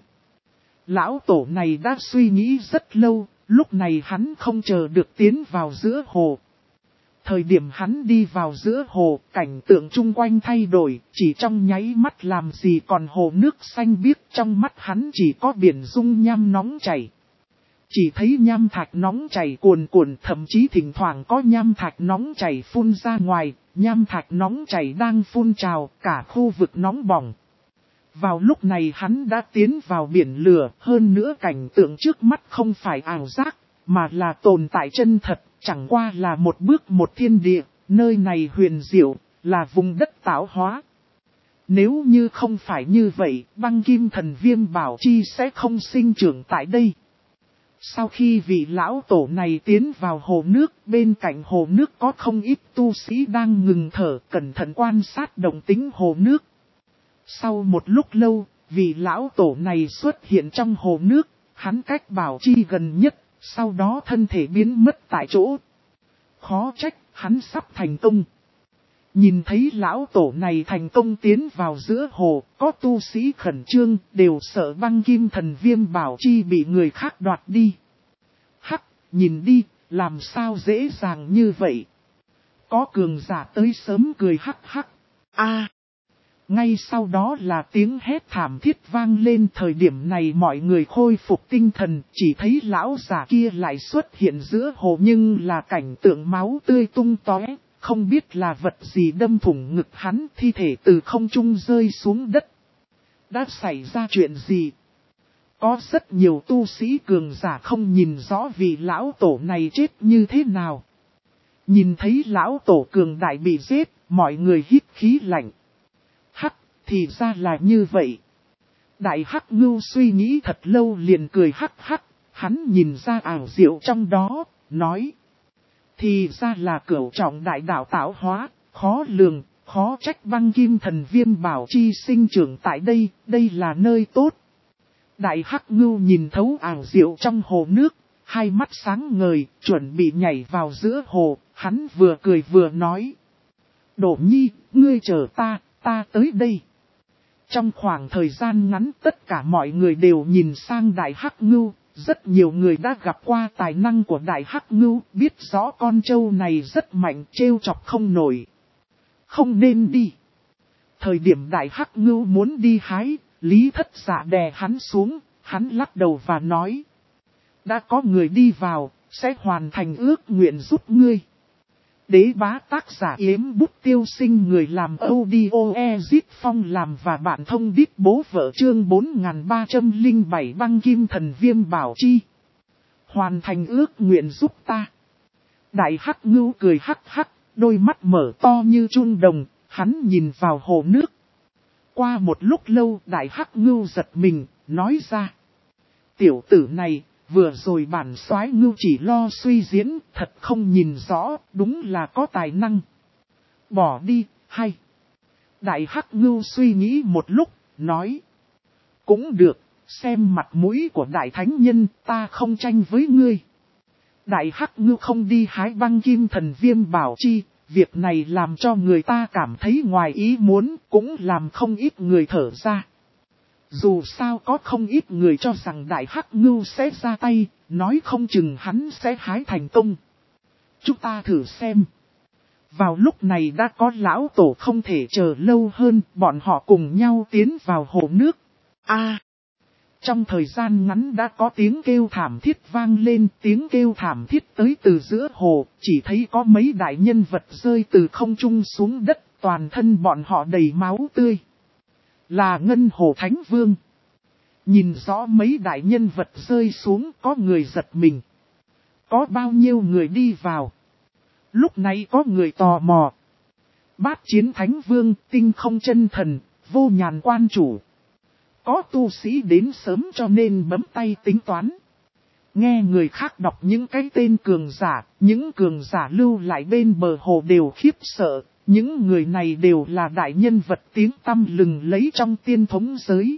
Lão tổ này đã suy nghĩ rất lâu, lúc này hắn không chờ được tiến vào giữa hồ. Thời điểm hắn đi vào giữa hồ, cảnh tượng chung quanh thay đổi, chỉ trong nháy mắt làm gì còn hồ nước xanh biếc, trong mắt hắn chỉ có biển dung nham nóng chảy. Chỉ thấy nham thạch nóng chảy cuồn cuộn, thậm chí thỉnh thoảng có nham thạch nóng chảy phun ra ngoài, nham thạch nóng chảy đang phun trào, cả khu vực nóng bỏng. Vào lúc này hắn đã tiến vào biển lửa, hơn nữa cảnh tượng trước mắt không phải ảo giác, mà là tồn tại chân thật, chẳng qua là một bước một thiên địa, nơi này huyền diệu, là vùng đất tạo hóa. Nếu như không phải như vậy, băng kim thần viêm bảo chi sẽ không sinh trưởng tại đây. Sau khi vị lão tổ này tiến vào hồ nước, bên cạnh hồ nước có không ít tu sĩ đang ngừng thở, cẩn thận quan sát động tĩnh hồ nước. Sau một lúc lâu, vị lão tổ này xuất hiện trong hồ nước, hắn cách bảo chi gần nhất, sau đó thân thể biến mất tại chỗ. Khó trách, hắn sắp thành công. Nhìn thấy lão tổ này thành công tiến vào giữa hồ, có tu sĩ khẩn trương, đều sợ băng kim thần viêm bảo chi bị người khác đoạt đi. Hắc, nhìn đi, làm sao dễ dàng như vậy? Có cường giả tới sớm cười hắc hắc. Ngay sau đó là tiếng hét thảm thiết vang lên, thời điểm này mọi người khôi phục tinh thần, chỉ thấy lão giả kia lại xuất hiện giữa hồ nhưng là cảnh tượng máu tươi tung tóe, không biết là vật gì đâm thủng ngực hắn, thi thể từ không trung rơi xuống đất. Đã xảy ra chuyện gì? Có rất nhiều tu sĩ cường giả không nhìn rõ vị lão tổ này chết như thế nào. Nhìn thấy lão tổ cường đại bị giết, mọi người hít khí lạnh. Hắc, thì ra là như vậy. Đại Hắc Ngưu suy nghĩ thật lâu liền cười hắc hắc, hắn nhìn ra ảo diệu trong đó, nói. Thì ra là cửu trọng đại đạo tạo hóa, khó lường, khó trách băng kim thần viêm bảo chi sinh trưởng tại đây, đây là nơi tốt. Đại Hắc Ngưu nhìn thấu ảo diệu trong hồ nước, hai mắt sáng ngời, chuẩn bị nhảy vào giữa hồ, hắn vừa cười vừa nói. Đỗ Nhi, ngươi chờ ta tới đây. Trong khoảng thời gian ngắn tất cả mọi người đều nhìn sang Đại Hắc Ngưu, rất nhiều người đã gặp qua tài năng của Đại Hắc Ngưu, biết rõ con trâu này rất mạnh, trêu chọc không nổi. Không nên đi. Thời điểm Đại Hắc Ngưu muốn đi hái, Lý Thất Dạ đè hắn xuống, hắn lắc đầu và nói. Đã có người đi vào, sẽ hoàn thành ước nguyện giúp ngươi. Đế bá tác giả Yếm Bút Tiêu Sinh, người làm audio Ezit Phong làm và bạn thông đít bố vợ chương 4307 băng kim thần viêm bảo chi. Hoàn thành ước nguyện giúp ta. Đại Hắc Ngưu cười hắc hắc, đôi mắt mở to như chun đồng, hắn nhìn vào hồ nước. Qua một lúc lâu Đại Hắc Ngưu giật mình, nói ra. Tiểu tử này, vừa rồi bản soái Ngưu chỉ lo suy diễn, thật không nhìn rõ, đúng là có tài năng. Bỏ đi, hay. Đại Hắc Ngưu suy nghĩ một lúc, nói. Cũng được, xem mặt mũi của Đại Thánh Nhân, ta không tranh với ngươi. Đại Hắc Ngưu không đi hái băng kim thần viêm bảo chi, việc này làm cho người ta cảm thấy ngoài ý muốn, cũng làm không ít người thở ra. Dù sao có không ít người cho rằng Đại Hắc Ngưu sẽ ra tay, nói không chừng hắn sẽ hái thành công. Chúng ta thử xem. Vào lúc này đã có lão tổ không thể chờ lâu hơn, bọn họ cùng nhau tiến vào hồ nước. Trong thời gian ngắn đã có tiếng kêu thảm thiết vang lên, tiếng kêu thảm thiết tới từ giữa hồ, chỉ thấy có mấy đại nhân vật rơi từ không trung xuống đất, toàn thân bọn họ đầy máu tươi. Là Ngân Hồ Thánh Vương. Nhìn rõ mấy đại nhân vật rơi xuống, có người giật mình. Có bao nhiêu người đi vào? Lúc này có người tò mò. Bát Chiến Thánh Vương, Tinh Không Chân Thần, Vô Nhàn Quan Chủ. Có tu sĩ đến sớm cho nên bấm tay tính toán. Nghe người khác đọc những cái tên cường giả, những cường giả lưu lại bên bờ hồ đều khiếp sợ. Những người này đều là đại nhân vật tiếng tăm lừng lấy trong tiên thống giới.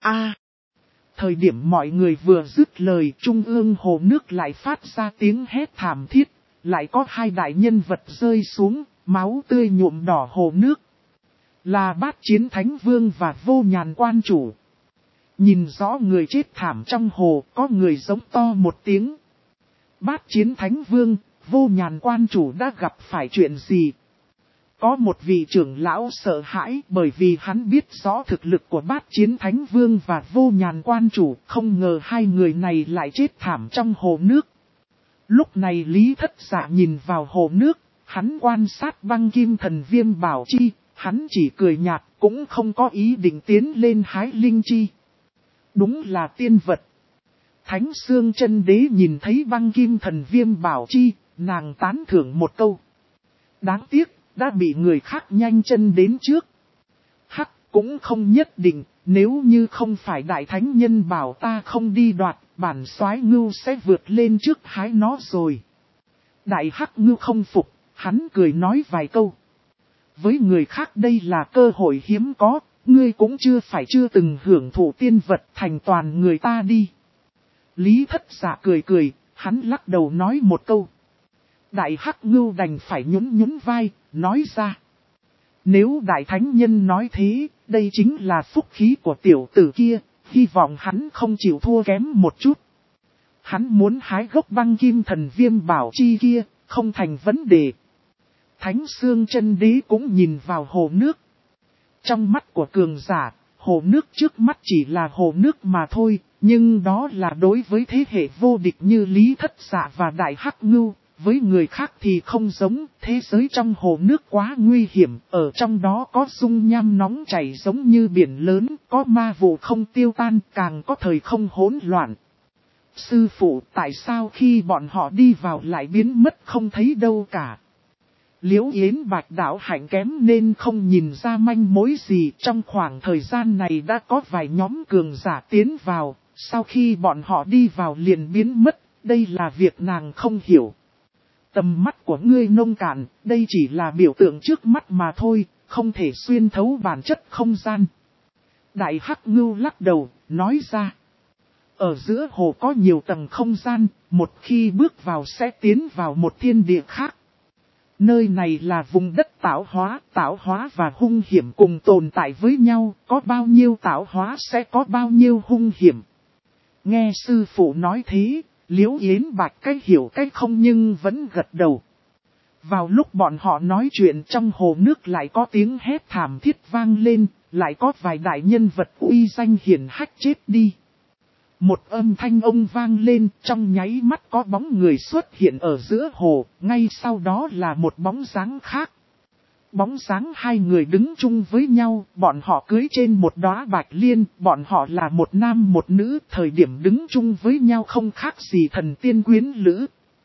Thời điểm mọi người vừa dứt lời, trung ương hồ nước lại phát ra tiếng hét thảm thiết. Lại có hai đại nhân vật rơi xuống, máu tươi nhuộm đỏ hồ nước. Là Bát Chiến Thánh Vương và Vô Nhàn Quan Chủ. Nhìn rõ người chết thảm trong hồ, có người giống to một tiếng. Bát Chiến Thánh Vương, Vô Nhàn Quan Chủ đã gặp phải chuyện gì? Có một vị trưởng lão sợ hãi bởi vì hắn biết rõ thực lực của Bát Chiến Thánh Vương và Vô Nhàn Quan Chủ, không ngờ hai người này lại chết thảm trong hồ nước. Lúc này Lý Thất Dạ nhìn vào hồ nước, hắn quan sát băng kim thần viêm bảo chi, hắn chỉ cười nhạt, cũng không có ý định tiến lên hái linh chi. Đúng là tiên vật. Thánh Xương Chân Đế nhìn thấy băng kim thần viêm bảo chi, nàng tán thưởng một câu. Đáng tiếc, đã bị người khác nhanh chân đến trước. Cũng không nhất định, nếu như không phải Đại Thánh Nhân bảo ta không đi đoạt, bản soái Ngưu sẽ vượt lên trước hái nó rồi. Đại Hắc Ngưu không phục, hắn cười nói vài câu. Với người khác đây là cơ hội hiếm có, ngươi cũng chưa từng hưởng thụ tiên vật, thành toàn người ta đi. Lý Thất Dạ cười cười, hắn lắc đầu nói một câu. Đại Hắc Ngưu đành phải nhún vai, nói ra. Nếu Đại Thánh Nhân nói thế, đây chính là phúc khí của tiểu tử kia, hy vọng hắn không chịu thua kém một chút. Hắn muốn hái gốc băng kim thần viêm bảo chi kia, không thành vấn đề. Thánh Xương Chân Đế cũng nhìn vào hồ nước. Trong mắt của cường giả, hồ nước trước mắt chỉ là hồ nước mà thôi, nhưng đó là đối với thế hệ vô địch như Lý Thất Dạ và Đại Hắc Ngưu, với người khác thì không giống, thế giới trong hồ nước quá nguy hiểm, ở trong đó có dung nham nóng chảy giống như biển lớn, có ma vụ không tiêu tan, càng có thời không hỗn loạn. Sư phụ, tại sao khi bọn họ đi vào lại biến mất không thấy đâu cả? Liễu Yến Bạch đạo hạnh kém nên không nhìn ra manh mối gì. Trong khoảng thời gian này đã có vài nhóm cường giả tiến vào, sau khi bọn họ đi vào liền biến mất, đây là việc nàng không hiểu. Tầm mắt của ngươi nông cạn, đây chỉ là biểu tượng trước mắt mà thôi, không thể xuyên thấu bản chất không gian. Đại Hắc Ngưu lắc đầu, nói ra. Ở giữa hồ có nhiều tầng không gian, một khi bước vào sẽ tiến vào một thiên địa khác. Nơi này là vùng đất tạo hóa và hung hiểm cùng tồn tại với nhau, có bao nhiêu tạo hóa sẽ có bao nhiêu hung hiểm. Nghe sư phụ nói thế, Liễu Yến Bạch cách hiểu cách không nhưng vẫn gật đầu. Vào lúc bọn họ nói chuyện trong hồ nước lại có tiếng hét thảm thiết vang lên, lại có vài đại nhân vật uy danh hiển hách chết đi. Một âm thanh ông vang lên, trong nháy mắt có bóng người xuất hiện ở giữa hồ, ngay sau đó là một bóng dáng khác. Bóng dáng hai người đứng chung với nhau, bọn họ cưới trên một đóa bạch liên, bọn họ là một nam một nữ, thời điểm đứng chung với nhau không khác gì thần tiên quyến lữ.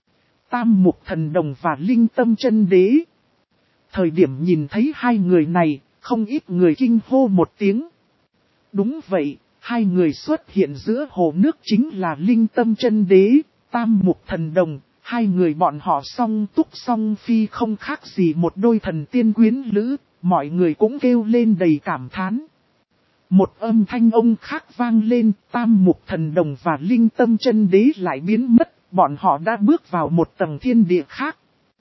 Tam Mục Thần Đồng và Linh Tâm Chân Đế. Thời điểm nhìn thấy hai người này, không ít người kinh hô một tiếng. Đúng vậy. Hai người xuất hiện giữa hồ nước chính là Linh Tâm Chân Đế, Tam Mục Thần Đồng, hai người bọn họ song túc song phi không khác gì một đôi thần tiên quyến lữ, mọi người cũng kêu lên đầy cảm thán. Một âm thanh ông khác vang lên, Tam Mục Thần Đồng và Linh Tâm Chân Đế lại biến mất, bọn họ đã bước vào một tầng thiên địa khác.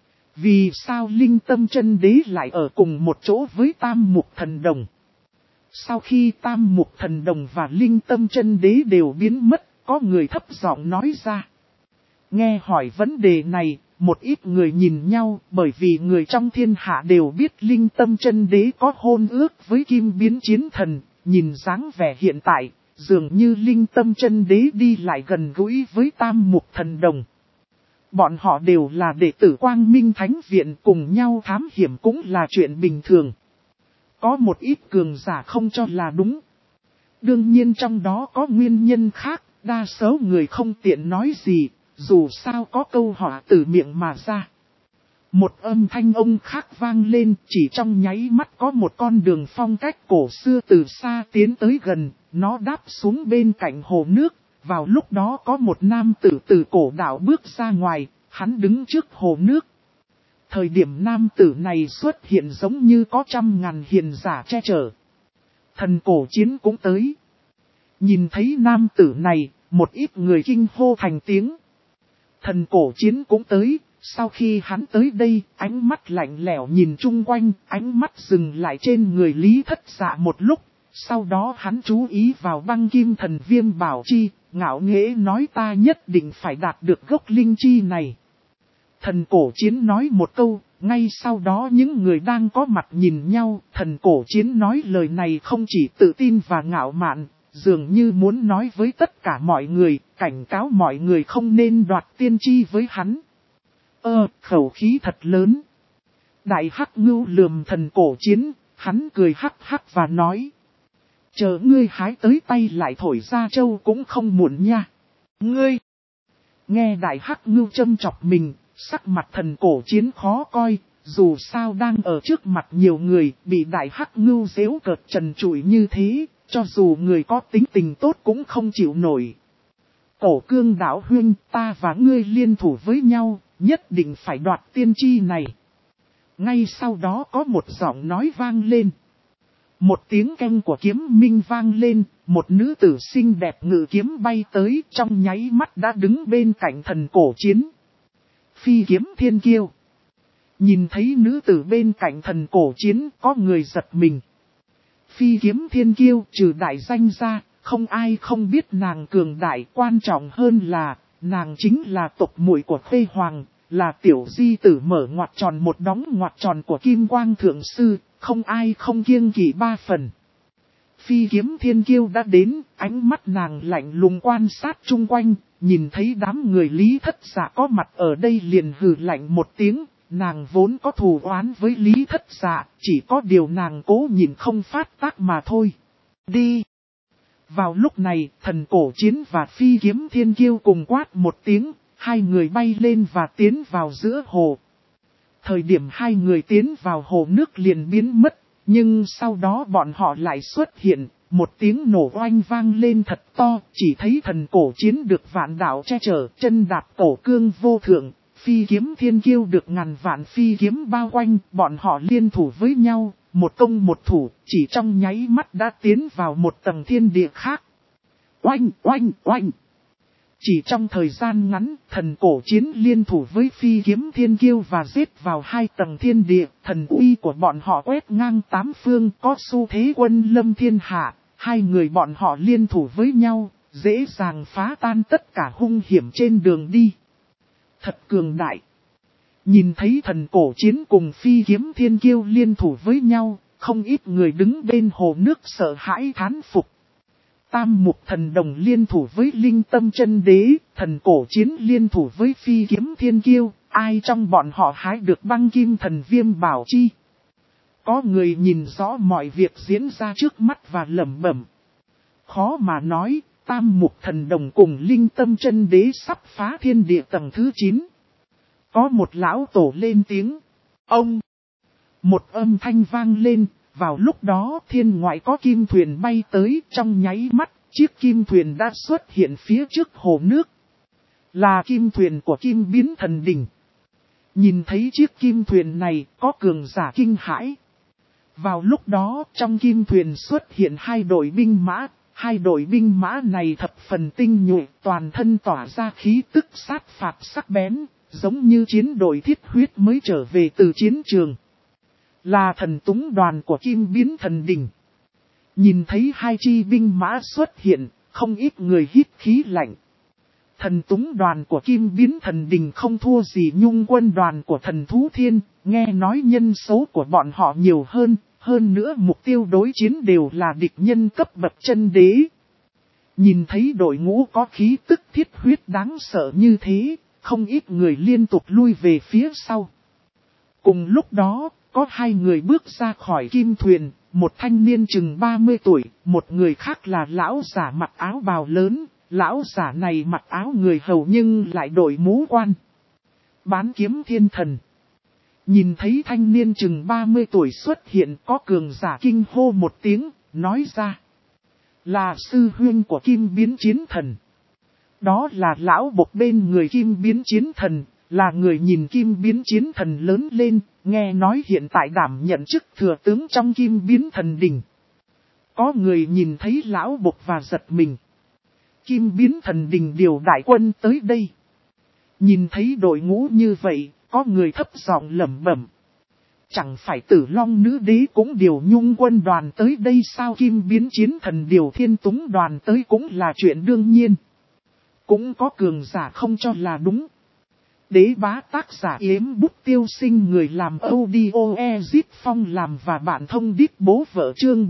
Vì sao Linh Tâm Chân Đế lại ở cùng một chỗ với Tam Mục Thần Đồng? Sau khi Tam Mục Thần Đồng và Linh Tâm Chân Đế đều biến mất, có người thấp giọng nói ra. Nghe hỏi vấn đề này, một ít người nhìn nhau, bởi vì người trong thiên hạ đều biết Linh Tâm Chân Đế có hôn ước với Kim Biến Chiến Thần, nhìn dáng vẻ hiện tại, dường như Linh Tâm Chân Đế đi lại gần gũi với Tam Mục Thần Đồng. Bọn họ đều là đệ tử Quang Minh Thánh Viện, cùng nhau thám hiểm cũng là chuyện bình thường. Có một ít cường giả không cho là đúng. Đương nhiên trong đó có nguyên nhân khác, đa số người không tiện nói gì, dù sao có câu hỏi từ miệng mà ra. Một âm thanh ông khác vang lên, chỉ trong nháy mắt có một con đường phong cách cổ xưa từ xa tiến tới gần, nó đáp xuống bên cạnh hồ nước. Vào lúc đó có một nam tử từ cổ đạo bước ra ngoài, hắn đứng trước hồ nước. Thời điểm nam tử này xuất hiện giống như có 100.000 hiền giả che chở. Thần cổ chiến cũng tới. Nhìn thấy nam tử này, một ít người kinh hô thành tiếng. Thần cổ chiến cũng tới, sau khi hắn tới đây, ánh mắt lạnh lẽo nhìn chung quanh, ánh mắt dừng lại trên người Lý Thất Dạ một lúc. Sau đó hắn chú ý vào băng kim thần viêm bảo chi, ngạo nghễ nói ta nhất định phải đạt được gốc linh chi này. Thần cổ chiến nói một câu, ngay sau đó những người đang có mặt nhìn nhau, thần cổ chiến nói lời này không chỉ tự tin và ngạo mạn, dường như muốn nói với tất cả mọi người, cảnh cáo mọi người không nên đoạt tiên chi với hắn. Khẩu khí thật lớn. Đại Hắc Ngưu lườm thần cổ chiến, hắn cười hắc hắc và nói. Chờ ngươi hái tới tay lại thổi ra châu cũng không muộn nha. Ngươi! Nghe Đại Hắc Ngưu châm chọc mình. Sắc mặt thần cổ chiến khó coi, dù sao đang ở trước mặt nhiều người, bị Đại Hắc Ngưu giễu cợt trần trụi như thế, cho dù người có tính tình tốt cũng không chịu nổi. Cổ Cương Đạo huynh, ta và ngươi liên thủ với nhau, nhất định phải đoạt tiên chi này. Ngay sau đó có một giọng nói vang lên. Một tiếng keng của kiếm minh vang lên, một nữ tử xinh đẹp ngự kiếm bay tới, trong nháy mắt đã đứng bên cạnh thần cổ chiến. Phi Kiếm Thiên Kiêu. Nhìn thấy nữ tử bên cạnh thần cổ chiến, có người giật mình. Phi Kiếm Thiên Kiêu trừ đại danh ra, không ai không biết nàng cường đại, quan trọng hơn là, nàng chính là tộc muội của Khê Hoàng, là tiểu di tử mở ngoặt tròn một đóng ngoặt tròn của Kim Quang Thượng Sư, không ai không kiêng kỵ 3 phần. Phi Kiếm Thiên Kiêu đã đến, ánh mắt nàng lạnh lùng quan sát chung quanh, nhìn thấy đám người Lý Thất Dạ có mặt ở đây liền hừ lạnh một tiếng, nàng vốn có thù oán với Lý Thất Dạ, chỉ có điều nàng cố nhìn không phát tác mà thôi. Đi! Vào lúc này, Thần Cổ Chiến và Phi Kiếm Thiên Kiêu cùng quát một tiếng, hai người bay lên và tiến vào giữa hồ. Thời điểm hai người tiến vào hồ nước liền biến mất, nhưng sau đó bọn họ lại xuất hiện, một tiếng nổ oanh vang lên thật to, chỉ thấy Thần Cổ Chiến được vạn đạo che chở, chân đạp cổ cương vô thượng, Phi Kiếm Thiên Kiêu được ngàn vạn phi kiếm bao quanh, bọn họ liên thủ với nhau, một công một thủ, chỉ trong nháy mắt đã tiến vào một tầng thiên địa khác. Oanh, oanh, oanh! Chỉ trong thời gian ngắn, Thần Cổ Chiến liên thủ với Phi Kiếm Thiên Kiêu và giết vào hai tầng thiên địa, thần uy của bọn họ quét ngang tám phương, có xu thế quân lâm thiên hạ, hai người bọn họ liên thủ với nhau, dễ dàng phá tan tất cả hung hiểm trên đường đi. Thật cường đại! Nhìn thấy Thần Cổ Chiến cùng Phi Kiếm Thiên Kiêu liên thủ với nhau, không ít người đứng bên hồ nước sợ hãi thán phục. Tam Mục Thần Đồng liên thủ với Linh Tâm Chân Đế, Thần Cổ Chiến liên thủ với Phi Kiếm Thiên Kiêu, ai trong bọn họ hái được băng kim thần viêm bảo chi? Có người nhìn rõ mọi việc diễn ra trước mắt và lẩm bẩm. Khó mà nói, Tam Mục Thần Đồng cùng Linh Tâm Chân Đế sắp phá thiên địa tầng thứ 9. Có một lão tổ lên tiếng. Ông! Một âm thanh vang lên. Vào lúc đó thiên ngoại có kim thuyền bay tới, trong nháy mắt, chiếc kim thuyền đã xuất hiện phía trước hồ nước. Là kim thuyền của Kim Biến Thần Đình. Nhìn thấy chiếc kim thuyền này, có cường giả kinh hãi. Vào lúc đó, trong kim thuyền xuất hiện hai đội binh mã. Hai đội binh mã này thập phần tinh nhuệ, toàn thân tỏa ra khí tức sát phạt sắc bén, giống như chiến đội thiết huyết mới trở về từ chiến trường. Là thần túng đoàn của Kim Biến Thần Đình. Nhìn thấy hai chi binh mã xuất hiện, không ít người hít khí lạnh. Thần túng đoàn của Kim Biến Thần Đình không thua gì Nhung quân đoàn của Thần Thú Thiên, nghe nói nhân số của bọn họ nhiều hơn nữa mục tiêu đối chiến đều là địch nhân cấp bậc chân đế. Nhìn thấy đội ngũ có khí tức thiết huyết đáng sợ như thế, không ít người liên tục lui về phía sau. Cùng lúc đó, có hai người bước ra khỏi kim thuyền, một thanh niên chừng 30 tuổi, một người khác là lão giả mặc áo bào lớn, lão giả này mặc áo người hầu nhưng lại đội mũ quan. Bán Kiếm Thiên Thần. Nhìn thấy thanh niên chừng 30 tuổi xuất hiện, có cường giả kinh hô một tiếng, nói ra. Là sư huynh của Kim Biến Chiến Thần. Đó là lão bộc bên người Kim Biến Chiến Thần, là người nhìn Kim Biến Chiến Thần lớn lên, nghe nói hiện tại đảm nhận chức thừa tướng trong Kim Biến Thần Đình. Có người nhìn thấy lão bộc và giật mình. Kim Biến Thần Đình điều đại quân tới đây. Nhìn thấy đội ngũ như vậy, có người thấp giọng lẩm bẩm. Chẳng phải Tử Long Nữ Đế cũng điều Nhung quân đoàn tới đây sao? Kim Biến Chiến Thần điều Thiên Túng đoàn tới cũng là chuyện đương nhiên. Cũng có cường giả không cho là đúng. Đế bá tác giả Yếm Bút Tiêu Sinh, người làm audio Ezip Phong làm và bản thông điệp bố vợ, chương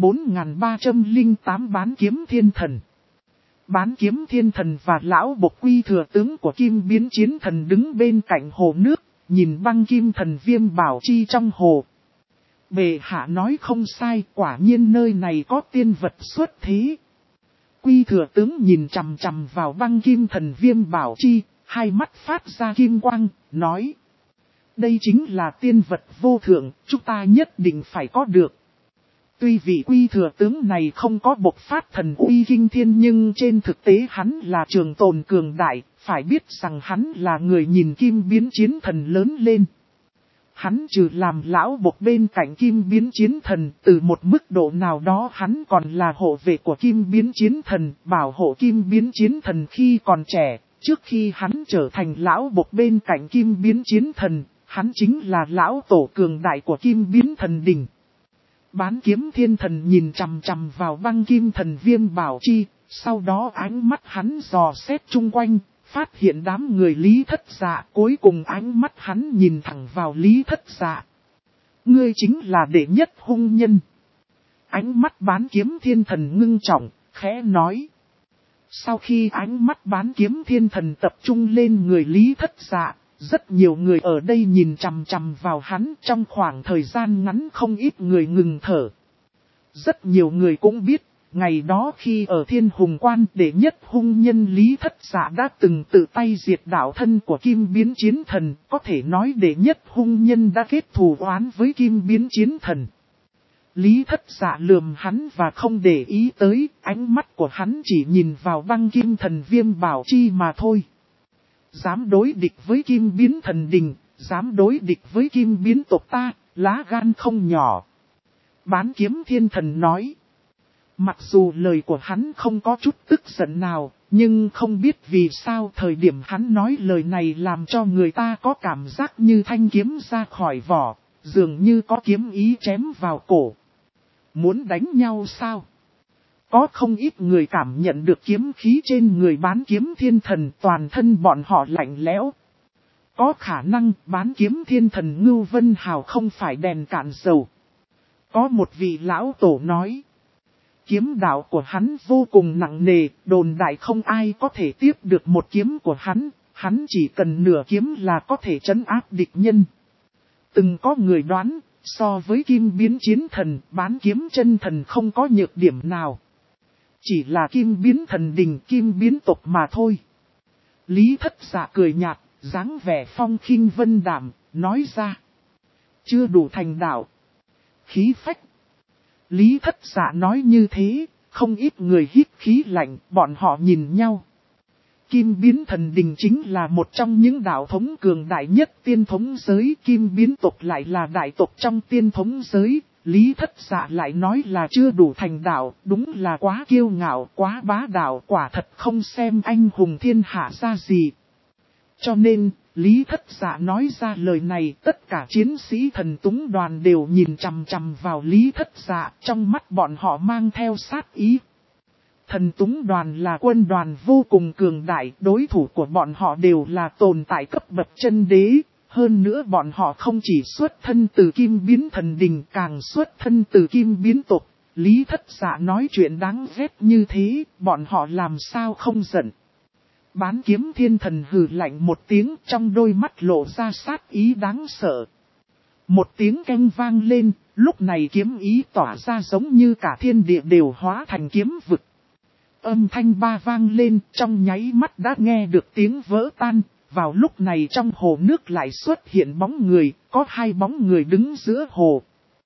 4308 Bán Kiếm Thiên Thần. Bán Kiếm Thiên Thần và lão bộc quy thừa tướng của Kim Biến Chiến Thần đứng bên cạnh hồ nước, nhìn băng kim thần viêm bảo chi trong hồ. Bệ hạ nói không sai, quả nhiên nơi này có tiên vật xuất thế. Quy thừa tướng nhìn chằm chằm vào băng kim thần viêm bảo chi, hai mắt phát ra kim quang, nói. Đây chính là tiên vật vô thượng, chúng ta nhất định phải có được. Tuy vị quy thừa tướng này không có bộc phát thần uy kinh thiên nhưng trên thực tế hắn là trường tồn cường đại, phải biết rằng hắn là người nhìn Kim Biến Chiến Thần lớn lên. Hắn trừ làm lão bộc bên cạnh Kim Biến Chiến Thần, từ một mức độ nào đó hắn còn là hộ vệ của Kim Biến Chiến Thần, bảo hộ Kim Biến Chiến Thần khi còn trẻ. Trước khi hắn trở thành lão bộc bên cạnh Kim Biến Chiến Thần, hắn chính là lão tổ cường đại của Kim Biến Thần Đình. Bán Kiếm Thiên Thần nhìn chằm chằm vào băng kim thần viêm bảo chi, sau đó ánh mắt hắn dò xét chung quanh, phát hiện đám người Lý Thất Dạ, cuối cùng ánh mắt hắn nhìn thẳng vào Lý Thất Dạ. Ngươi chính là đệ nhất hung nhân. Ánh mắt Bán Kiếm Thiên Thần ngưng trọng, khẽ nói. Sau khi ánh mắt bán kiếm thiên thần tập trung lên người Lý Thất Dạ, rất nhiều người ở đây nhìn chằm chằm vào hắn, trong khoảng thời gian ngắn không ít người ngừng thở. Rất nhiều người cũng biết, ngày đó khi ở Thiên Hùng Quan đệ nhất hung nhân Lý Thất Dạ đã từng tự tay diệt đạo thân của Kim Biến Chiến Thần, có thể nói đệ nhất hung nhân đã kết thù oán với Kim Biến Chiến Thần. Lý Thất Dạ lườm hắn và không để ý tới, ánh mắt của hắn chỉ nhìn vào băng kim thần Viêm Bảo Chi mà thôi. Dám đối địch với Kim Biến Thần Đình, dám đối địch với Kim Biến tộc ta, lá gan không nhỏ. Bán kiếm thiên thần nói. Mặc dù lời của hắn không có chút tức giận nào, nhưng không biết vì sao thời điểm hắn nói lời này làm cho người ta có cảm giác như thanh kiếm ra khỏi vỏ, dường như có kiếm ý chém vào cổ. Muốn đánh nhau sao? Có không ít người cảm nhận được kiếm khí trên người bán kiếm thiên thần, toàn thân bọn họ lạnh lẽo. Có khả năng bán kiếm thiên thần Ngưu Vân Hào không phải đèn cạn dầu. Có một vị lão tổ nói. Kiếm đạo của hắn vô cùng nặng nề, đồn đại không ai có thể tiếp được một kiếm của hắn chỉ cần nửa kiếm là có thể trấn áp địch nhân. Từng có người đoán, so với Kim Biến Chiến Thần, bán kiếm chân thần không có nhược điểm nào. Chỉ là Kim Biến Thần Đình, Kim Biến tộc mà thôi. Lý Thất Dạ cười nhạt, dáng vẻ phong khinh vân đạm, nói ra. Chưa đủ thành đạo. Khí phách. Lý Thất Dạ nói như thế, không ít người hít khí lạnh, bọn họ nhìn nhau. Kim Biến Thần Đình chính là một trong những đạo thống cường đại nhất tiên thống giới, Kim Biến tộc lại là đại tộc trong tiên thống giới, Lý Thất Dạ lại nói là chưa đủ thành đạo, đúng là quá kiêu ngạo, quá bá đạo, quả thật không xem anh hùng thiên hạ ra gì. Cho nên, Lý Thất Dạ nói ra lời này, tất cả chiến sĩ thần túng đoàn đều nhìn chằm chằm vào Lý Thất Dạ, trong mắt bọn họ mang theo sát ý. Thần túng đoàn là quân đoàn vô cùng cường đại, đối thủ của bọn họ đều là tồn tại cấp bậc chân đế, hơn nữa bọn họ không chỉ xuất thân từ Kim Biến Thần Đình càng xuất thân từ Kim Biến tộc. Lý Thất Dạ nói chuyện đáng ghét như thế, bọn họ làm sao không giận. Bán kiếm thiên thần hừ lạnh một tiếng, trong đôi mắt lộ ra sát ý đáng sợ. Một tiếng keng vang lên, lúc này kiếm ý tỏa ra giống như cả thiên địa đều hóa thành kiếm vực. Âm thanh ba vang lên, trong nháy mắt đã nghe được tiếng vỡ tan, vào lúc này trong hồ nước lại xuất hiện bóng người, có hai bóng người đứng giữa hồ.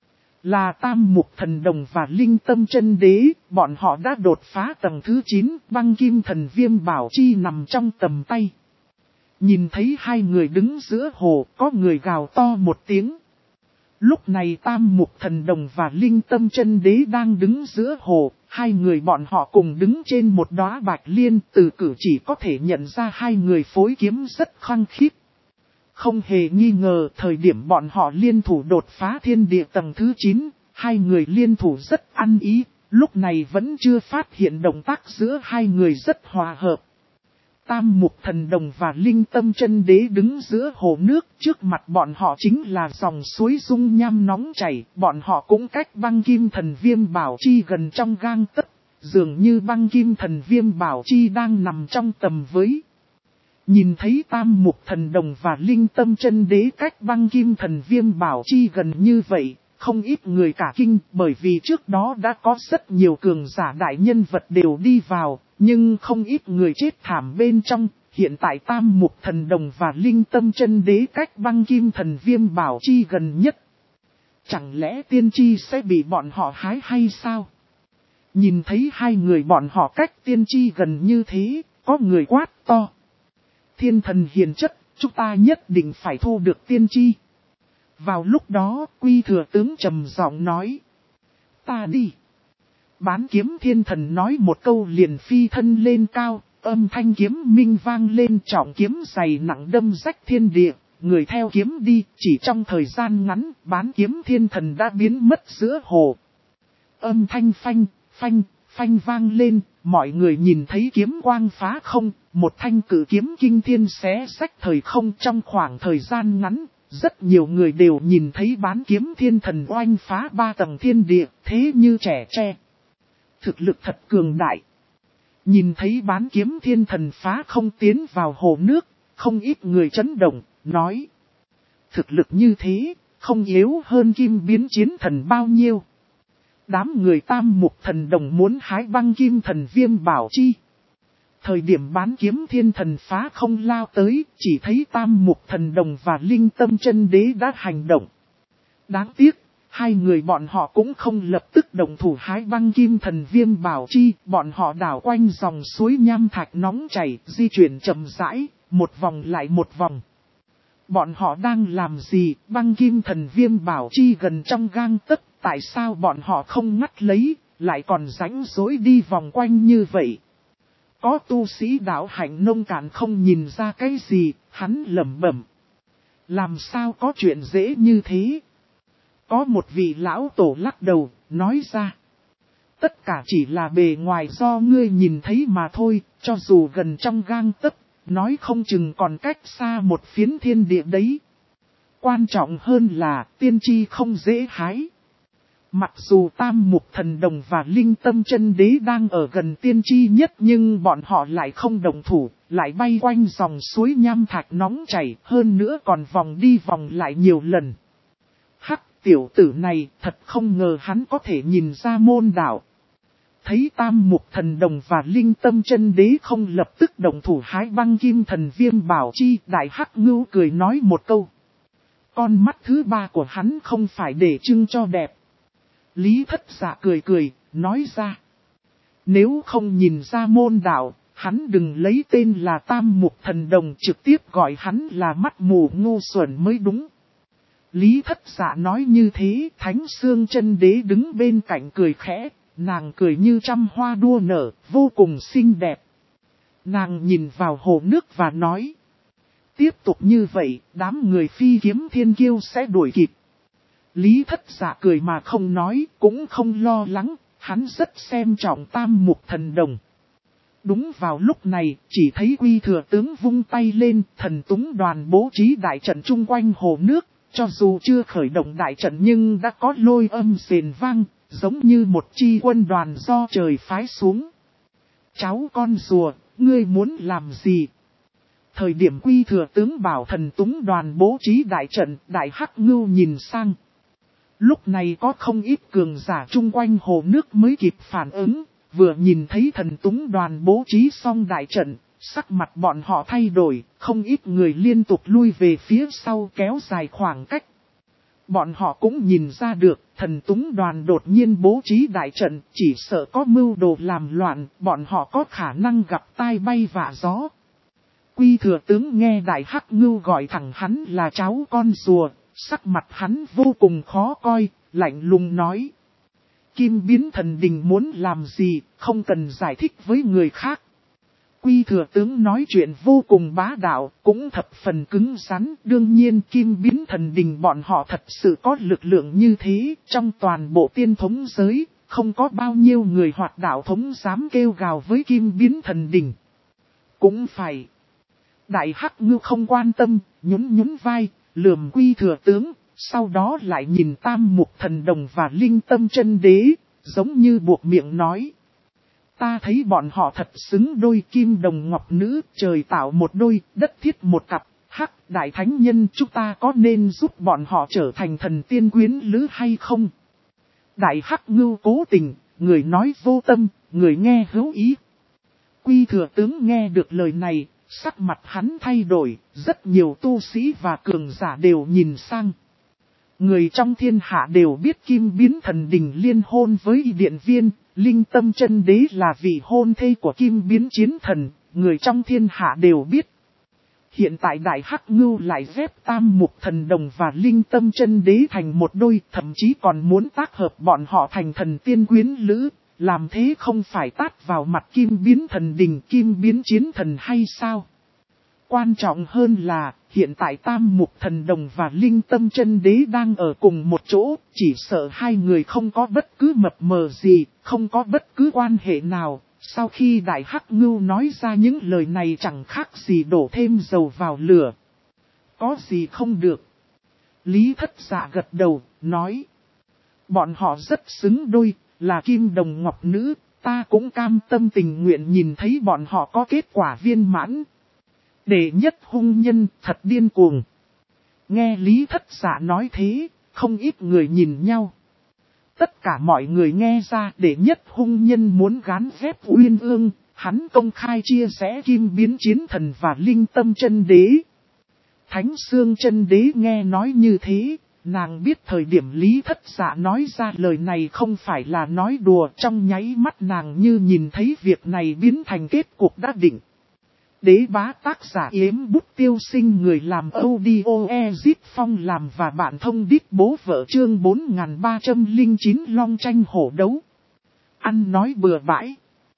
Là Tam Mục Thần Đồng và Linh Tâm Chân Đế, bọn họ đã đột phá tầng thứ 9, băng kim thần Viêm Bảo Chi nằm trong tầm tay. Nhìn thấy hai người đứng giữa hồ, có người gào to một tiếng. Lúc này Tam Mục Thần Đồng và Linh Tâm Chân Đế đang đứng giữa hồ, hai người bọn họ cùng đứng trên một đóa bạch liên, từ cử chỉ có thể nhận ra hai người phối kiếm rất khăng khít. Không hề nghi ngờ thời điểm bọn họ liên thủ đột phá thiên địa tầng thứ 9, hai người liên thủ rất ăn ý, lúc này vẫn chưa phát hiện động tác giữa hai người rất hòa hợp. Tam Mục Thần Đồng và Linh Tâm Chân Đế đứng giữa hồ nước, trước mặt bọn họ chính là dòng suối dung nham nóng chảy, bọn họ cũng cách băng kim thần Viêm Bảo Chi gần trong gang tấc, dường như băng kim thần Viêm Bảo Chi đang nằm trong tầm với. Nhìn thấy Tam Mục Thần Đồng và Linh Tâm Chân Đế cách băng kim thần Viêm Bảo Chi gần như vậy, không ít người cả kinh, bởi vì trước đó đã có rất nhiều cường giả đại nhân vật đều đi vào, nhưng không ít người chết thảm bên trong. Hiện tại Tam Mục Thần Đồng và Linh Tâm Chân Đế cách băng kim thần Viêm Bảo Chi gần nhất. Chẳng lẽ tiên tri sẽ bị bọn họ hái hay sao? Nhìn thấy hai người bọn họ cách tiên tri gần như thế, có người quát to. Thiên thần hiền chất, chúng ta nhất định phải thu được tiên tri. Vào lúc đó, Quy Thừa Tướng trầm giọng nói. Ta đi. Bán kiếm thiên thần nói một câu liền phi thân lên cao, âm thanh kiếm minh vang lên, trọng kiếm dày nặng đâm rách thiên địa, người theo kiếm đi, chỉ trong thời gian ngắn, bán kiếm thiên thần đã biến mất giữa hồ. Âm thanh phanh vang lên, mọi người nhìn thấy kiếm quang phá không, một thanh cử kiếm kinh thiên xé rách thời không trong khoảng thời gian ngắn. Rất nhiều người đều nhìn thấy bán kiếm thiên thần oanh phá 3 tầng thiên địa, thế như trẻ tre. Thực lực thật cường đại. Nhìn thấy bán kiếm thiên thần phá không tiến vào hồ nước, không ít người chấn động, nói. Thực lực như thế, không yếu hơn kim biến chiến thần bao nhiêu. Đám người tam mục thần đồng muốn hái băng kim thần viêm bảo chi. Thời điểm bán kiếm thiên thần phá không lao tới, chỉ thấy tam mục thần đồng và linh tâm chân đế đã hành động. Đáng tiếc, hai người bọn họ cũng không lập tức động thủ hái băng kim thần viêm bảo chi, bọn họ đảo quanh dòng suối nham thạch nóng chảy, di chuyển chậm rãi, một vòng lại một vòng. Bọn họ đang làm gì, băng kim thần viêm bảo chi gần trong gang tấc, tại sao bọn họ không ngắt lấy, lại còn rãnh rối đi vòng quanh như vậy. Có tu sĩ đạo hạnh nông cạn không nhìn ra cái gì, hắn lẩm bẩm. Làm sao có chuyện dễ như thế? Có một vị lão tổ lắc đầu, nói ra. Tất cả chỉ là bề ngoài do ngươi nhìn thấy mà thôi, cho dù gần trong gang tấc, nói không chừng còn cách xa một phiến thiên địa đấy. Quan trọng hơn là tiên tri không dễ hái. Mặc dù tam mục thần đồng và linh tâm chân đế đang ở gần tiên tri nhất nhưng bọn họ lại không đồng thủ, lại bay quanh dòng suối nham thạch nóng chảy, hơn nữa còn vòng đi vòng lại nhiều lần. Hắc, tiểu tử này thật không ngờ hắn có thể nhìn ra môn đạo. Thấy tam mục thần đồng và linh tâm chân đế không lập tức đồng thủ hái băng kim thần viêm bảo chi, đại hắc ngưu cười nói một câu. Con mắt thứ ba của hắn không phải để trưng cho đẹp. Lý Thất Dạ cười cười, nói ra. Nếu không nhìn ra môn đạo, hắn đừng lấy tên là tam mục thần đồng, trực tiếp gọi hắn là mắt mù ngu xuẩn mới đúng. Lý Thất Dạ nói như thế, Thánh Xương Chân Đế đứng bên cạnh cười khẽ, nàng cười như trăm hoa đua nở, vô cùng xinh đẹp. Nàng nhìn vào hồ nước và nói. Tiếp tục như vậy, đám người phi kiếm thiên kiêu sẽ đuổi kịp. Lý Thất Dạ cười mà không nói, cũng không lo lắng, hắn rất xem trọng tam mục thần đồng. Đúng vào lúc này, chỉ thấy Quy Thừa Tướng vung tay lên, thần túng đoàn bố trí đại trận chung quanh hồ nước, cho dù chưa khởi động đại trận nhưng đã có lôi âm rền vang, giống như một chi quân đoàn do trời phái xuống. Cháu con rùa, ngươi muốn làm gì? Thời điểm Quy Thừa Tướng bảo thần túng đoàn bố trí đại trận, đại hắc ngưu nhìn sang. Lúc này có không ít cường giả chung quanh hồ nước mới kịp phản ứng, vừa nhìn thấy thần túng đoàn bố trí xong đại trận, sắc mặt bọn họ thay đổi, không ít người liên tục lui về phía sau kéo dài khoảng cách. Bọn họ cũng nhìn ra được, thần túng đoàn đột nhiên bố trí đại trận, chỉ sợ có mưu đồ làm loạn, bọn họ có khả năng gặp tai bay vạ gió. Quy Thừa Tướng nghe đại hắc ngưu gọi thẳng hắn là cháu con rùa. Sắc mặt hắn vô cùng khó coi, lạnh lùng nói. Kim biến thần đình muốn làm gì, không cần giải thích với người khác. Quy Thừa Tướng nói chuyện vô cùng bá đạo, cũng thập phần cứng rắn. Đương nhiên kim biến thần đình bọn họ thật sự có lực lượng như thế. Trong toàn bộ tiên thống giới, không có bao nhiêu người hoạt đạo thống dám kêu gào với kim biến thần đình. Cũng phải. Đại hắc ngưu không quan tâm, nhún vai. Lườm Quy Thừa Tướng, sau đó lại nhìn tam mục thần đồng và linh tâm chân đế, giống như buộc miệng nói. Ta thấy bọn họ thật xứng đôi kim đồng ngọc nữ, trời tạo một đôi, đất thiết một cặp, hắc đại thánh nhân chúng ta có nên giúp bọn họ trở thành thần tiên quyến lữ hay không? Đại hắc ngưu cố tình, người nói vô tâm, người nghe hữu ý. Quy Thừa Tướng nghe được lời này. Sắc mặt hắn thay đổi, rất nhiều tu sĩ và cường giả đều nhìn sang. Người trong thiên hạ đều biết kim biến thần đình liên hôn với điện viên, linh tâm chân đế là vị hôn thê của kim biến chiến thần, người trong thiên hạ đều biết. Hiện tại đại hắc ngưu lại ghép tam mục thần đồng và linh tâm chân đế thành một đôi, thậm chí còn muốn tác hợp bọn họ thành thần tiên quyến lữ. Làm thế không phải tát vào mặt kim biến thần đình kim biến chiến thần hay sao? Quan trọng hơn là, hiện tại tam mục thần đồng và linh tâm chân đế đang ở cùng một chỗ, chỉ sợ hai người không có bất cứ mập mờ gì, không có bất cứ quan hệ nào. Sau khi đại hắc ngưu nói ra những lời này chẳng khác gì đổ thêm dầu vào lửa. Có gì không được? Lý Thất Dạ gật đầu, nói. Bọn họ rất xứng đôi. Là kim đồng ngọc nữ, ta cũng cam tâm tình nguyện nhìn thấy bọn họ có kết quả viên mãn. Đệ nhất hung nhân thật điên cuồng. Nghe Lý Thất Dạ nói thế, không ít người nhìn nhau. Tất cả mọi người nghe ra đệ nhất hung nhân muốn gán ghép Uyên Ương, hắn công khai chia rẽ Kim Biến Chiến Thần và Linh Tâm Chân Đế. Thánh Xương Chân Đế nghe nói như thế, nàng biết thời điểm Lý Thất Dạ nói ra lời này không phải là nói đùa, trong nháy mắt nàng như nhìn thấy việc này biến thành kết cục đã định. Đế bá tác giả Yếm Bút Tiêu Sinh, người làm audio Ezip Phong làm và bạn thông đít bố vợ, chương 4309 long tranh hổ đấu. Ăn nói bừa bãi.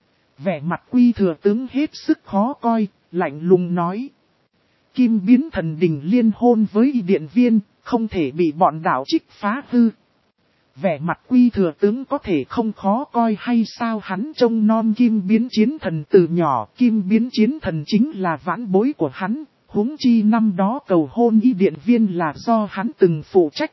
Vẻ mặt Quy Thừa Tướng hết sức khó coi, lạnh lùng nói. Kim Biến Thần Đình liên hôn với Điện Viên, không thể bị bọn đảo Trích phá hư. Vẻ mặt Quy Thừa Tướng có thể không khó coi hay sao? Hắn trông non Kim Biến Chiến Thần từ nhỏ, Kim Biến Chiến Thần chính là vãn bối của hắn, huống chi năm đó cầu hôn Điện Viên là do hắn từng phụ trách.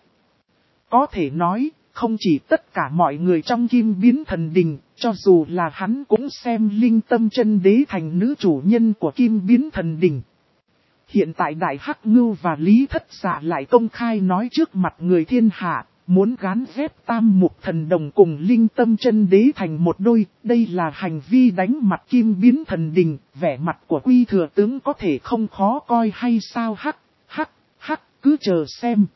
Có thể nói, không chỉ tất cả mọi người trong Kim Biến Thần Đình, cho dù là hắn cũng xem Linh Tâm Chân Đế thành nữ chủ nhân của Kim Biến Thần Đình. Hiện tại Đại Hắc Ngưu và Lý Thất Dạ lại công khai nói trước mặt người thiên hạ, muốn gán ghép Tam Mục Thần Đồng cùng Linh Tâm Chân Đế thành một đôi, đây là hành vi đánh mặt Kim Biến Thần Đình, vẻ mặt của Quy Thừa Tướng có thể không khó coi hay sao? Hắc, cứ chờ xem.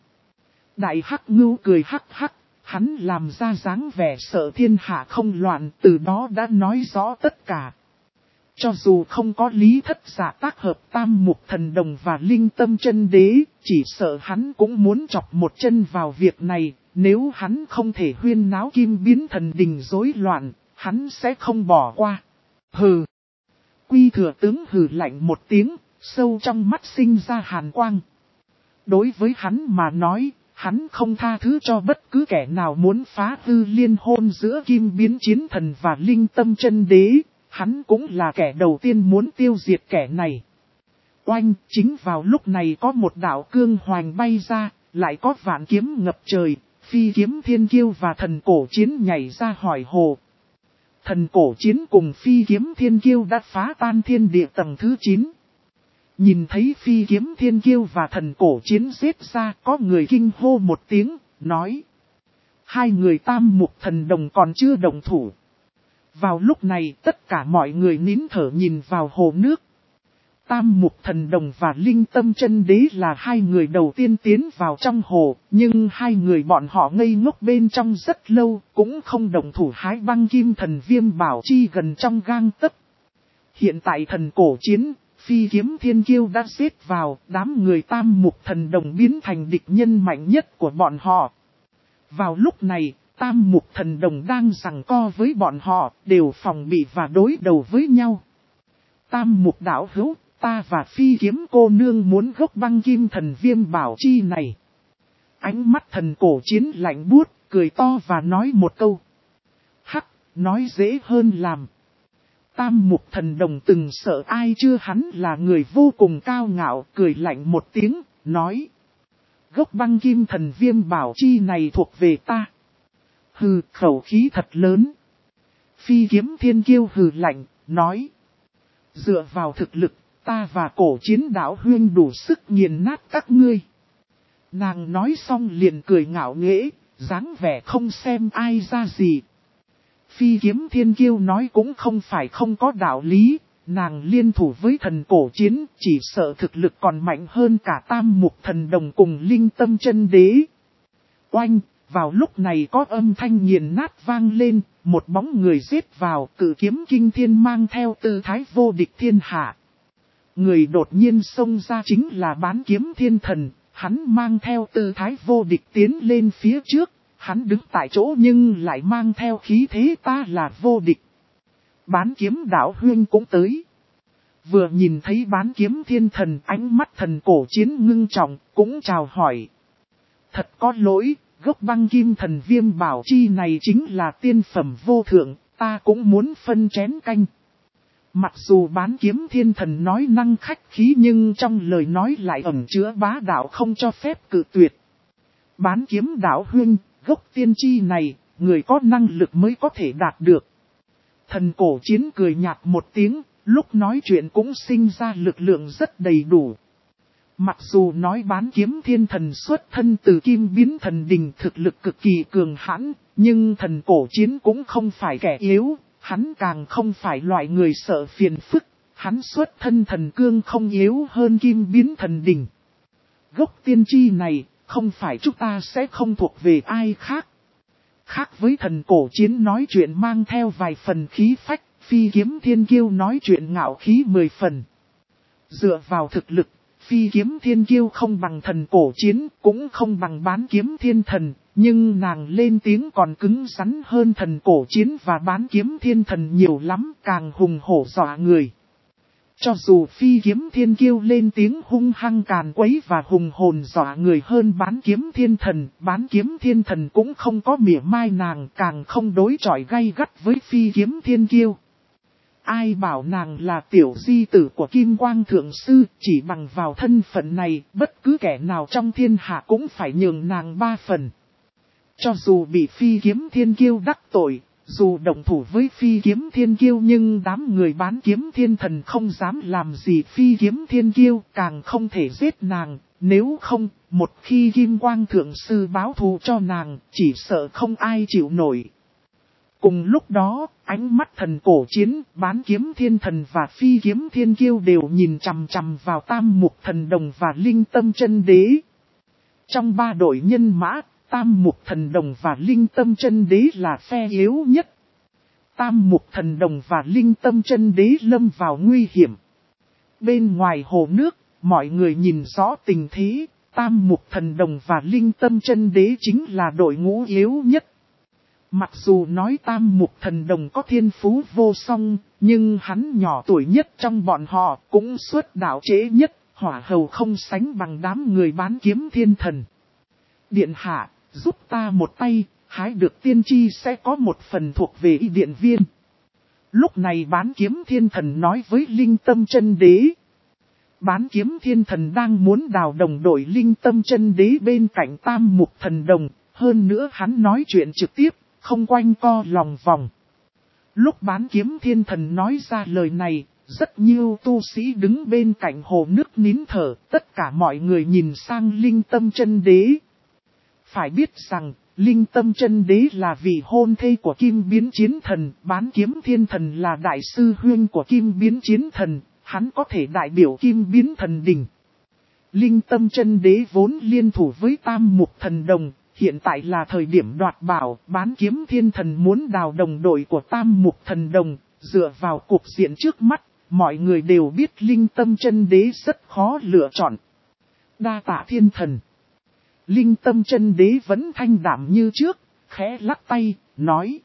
Đại Hắc Ngưu cười hắc, hắn làm ra dáng vẻ sợ thiên hạ không loạn, từ đó đã nói rõ tất cả. Cho dù không có Lý Thất Dạ tác hợp Tam Mục Thần Đồng và Linh Tâm Chân Đế, chỉ sợ hắn cũng muốn chọc một chân vào việc này, nếu hắn không thể huyên náo Kim Biến Thần Đình rối loạn, hắn sẽ không bỏ qua. Hừ. Quy Thừa Tướng hừ lạnh một tiếng, sâu trong mắt sinh ra hàn quang. Đối với hắn mà nói, hắn không tha thứ cho bất cứ kẻ nào muốn phá hư liên hôn giữa Kim Biến Chiến Thần và Linh Tâm Chân Đế. Hắn cũng là kẻ đầu tiên muốn tiêu diệt kẻ này. Oanh, chính vào lúc này có một đạo cương hoành bay ra, lại có vạn kiếm ngập trời, Phi Kiếm Thiên Kiêu và Thần Cổ Chiến nhảy ra hỏi hồ. Thần Cổ Chiến cùng Phi Kiếm Thiên Kiêu đã phá tan thiên địa tầng thứ 9. Nhìn thấy Phi Kiếm Thiên Kiêu và Thần Cổ Chiến giết ra, có người kinh hô một tiếng, nói. Hai người Tam Mục Thần Đồng còn chưa đồng thủ. Vào lúc này tất cả mọi người nín thở nhìn vào hồ nước. Tam Mục Thần Đồng và Linh Tâm Chân Đế là hai người đầu tiên tiến vào trong hồ, nhưng hai người bọn họ ngây ngốc bên trong rất lâu, cũng không đồng thủ hái băng kim thần viêm bảo chi gần trong gang tấc. Hiện tại Thần Cổ Chiến, Phi Kiếm Thiên Kiêu đã xếp vào, đám người Tam Mục Thần Đồng biến thành địch nhân mạnh nhất của bọn họ. Vào lúc này, Tam Mục Thần Đồng đang giằng co với bọn họ, đều phòng bị và đối đầu với nhau. Tam Mục đạo hữu, ta và Phi Kiếm cô nương muốn gốc băng kim thần viêm bảo chi này. Ánh mắt Thần Cổ Chiến lạnh buốt, cười to và nói một câu. Hắc, nói dễ hơn làm. Tam Mục Thần Đồng từng sợ ai chưa, hắn là người vô cùng cao ngạo, cười lạnh một tiếng, nói. Gốc băng kim thần viêm bảo chi này thuộc về ta. Hừ, khẩu khí thật lớn. Phi Kiếm Thiên Kiêu hừ lạnh, nói. Dựa vào thực lực, ta và Cổ Chiến đạo huyên đủ sức nghiền nát các ngươi. Nàng nói xong liền cười ngạo nghễ, dáng vẻ không xem ai ra gì. Phi Kiếm Thiên Kiêu nói cũng không phải không có đạo lý, nàng liên thủ với Thần Cổ Chiến, chỉ sợ thực lực còn mạnh hơn cả Tam Mục Thần Đồng cùng Linh Tâm Chân Đế. Oanh! Vào lúc này có âm thanh nghiền nát vang lên, một bóng người giết vào, cự kiếm kinh thiên mang theo tư thái vô địch thiên hạ. Người đột nhiên xông ra chính là Bán Kiếm Thiên Thần, hắn mang theo tư thái vô địch tiến lên phía trước, hắn đứng tại chỗ nhưng lại mang theo khí thế ta là vô địch. Bán Kiếm đạo huyên cũng tới. Vừa nhìn thấy Bán Kiếm Thiên Thần, ánh mắt Thần Cổ Chiến ngưng trọng, cũng chào hỏi. Thật có lỗi. Gốc băng kim thần viêm bảo chi này chính là tiên phẩm vô thượng, ta cũng muốn phân chén canh. Mặc dù Bán Kiếm Thiên Thần nói năng khách khí nhưng trong lời nói lại ẩn chứa bá đạo không cho phép cự tuyệt. Bán Kiếm đạo huynh, gốc tiên chi này, người có năng lực mới có thể đạt được. Thần cổ chiến cười nhạt một tiếng, lúc nói chuyện cũng sinh ra lực lượng rất đầy đủ. Mặc dù nói bán kiếm thiên thần xuất thân từ kim biến thần đình thực lực cực kỳ cường hãn, nhưng thần cổ chiến cũng không phải kẻ yếu, hắn càng không phải loại người sợ phiền phức, hắn xuất thân thần cương không yếu hơn kim biến thần đình. Gốc tiên tri này, không phải chúng ta sẽ không thuộc về ai khác. Khác với thần cổ chiến nói chuyện mang theo vài phần khí phách, Phi Kiếm Thiên Kiêu nói chuyện ngạo khí 10 phần. Dựa vào thực lực, Phi Kiếm Thiên Kiêu không bằng thần cổ chiến, cũng không bằng bán kiếm thiên thần, nhưng nàng lên tiếng còn cứng rắn hơn thần cổ chiến và bán kiếm thiên thần nhiều lắm, càng hùng hổ dọa người. Cho dù Phi Kiếm Thiên Kiêu lên tiếng hung hăng càn quấy và hùng hồn dọa người hơn bán kiếm thiên thần cũng không có mỉa mai nàng, càng không đối chọi gay gắt với Phi Kiếm Thiên Kiêu. Ai bảo nàng là tiểu di tử của Kim Quang Thượng Sư, chỉ bằng vào thân phận này, bất cứ kẻ nào trong thiên hạ cũng phải nhường nàng 3 phần. Cho dù bị Phi Kiếm Thiên Kiêu đắc tội, dù động thủ với Phi Kiếm Thiên Kiêu nhưng đám người bán kiếm thiên thần không dám làm gì Phi Kiếm Thiên Kiêu, càng không thể giết nàng, nếu không, một khi Kim Quang Thượng Sư báo thù cho nàng, chỉ sợ không ai chịu nổi. Cùng lúc đó, ánh mắt thần cổ chiến, bán kiếm thiên thần và Phi Kiếm Thiên Kiêu đều nhìn chằm chằm vào Tam Mục Thần Đồng và Linh Tâm Chân Đế. Trong 3 đội nhân mã, Tam Mục Thần Đồng và Linh Tâm Chân Đế là phe yếu nhất. Tam Mục Thần Đồng và Linh Tâm Chân Đế lâm vào nguy hiểm. Bên ngoài hồ nước, mọi người nhìn rõ tình thế, Tam Mục Thần Đồng và Linh Tâm Chân Đế chính là đội ngũ yếu nhất. Mặc dù nói Tam Mục Thần Đồng có thiên phú vô song, nhưng hắn nhỏ tuổi nhất trong bọn họ, cũng xuất đạo trễ nhất, hỏa hầu không sánh bằng đám người bán kiếm thiên thần. Điện hạ, giúp ta một tay, hái được tiên tri sẽ có một phần thuộc về y điện viên. Lúc này bán kiếm thiên thần nói với Linh Tâm Chân Đế. Bán kiếm thiên thần đang muốn đào đồng đội Linh Tâm Chân Đế bên cạnh Tam Mục Thần Đồng, hơn nữa hắn nói chuyện trực tiếp, không quanh co lòng vòng. Lúc bán kiếm thiên thần nói ra lời này, rất nhiều tu sĩ đứng bên cạnh hồ nước nín thở, tất cả mọi người nhìn sang Linh Tâm Chân Đế. Phải biết rằng, Linh Tâm Chân Đế là vị hôn thê của Kim Biến Chiến Thần, bán kiếm thiên thần là đại sư huynh của Kim Biến Chiến Thần, hắn có thể đại biểu Kim Biến Thần Đình. Linh Tâm Chân Đế vốn liên thủ với Tam Mục Thần Đồng, hiện tại là thời điểm đoạt bảo, bán kiếm thiên thần muốn đào đồng đội của Tam Mục Thần Đồng, dựa vào cục diện trước mắt, mọi người đều biết Linh Tâm Chân Đế rất khó lựa chọn. Đa tạ thiên thần. Linh Tâm Chân Đế vẫn thanh đạm như trước, khẽ lắc tay, nói.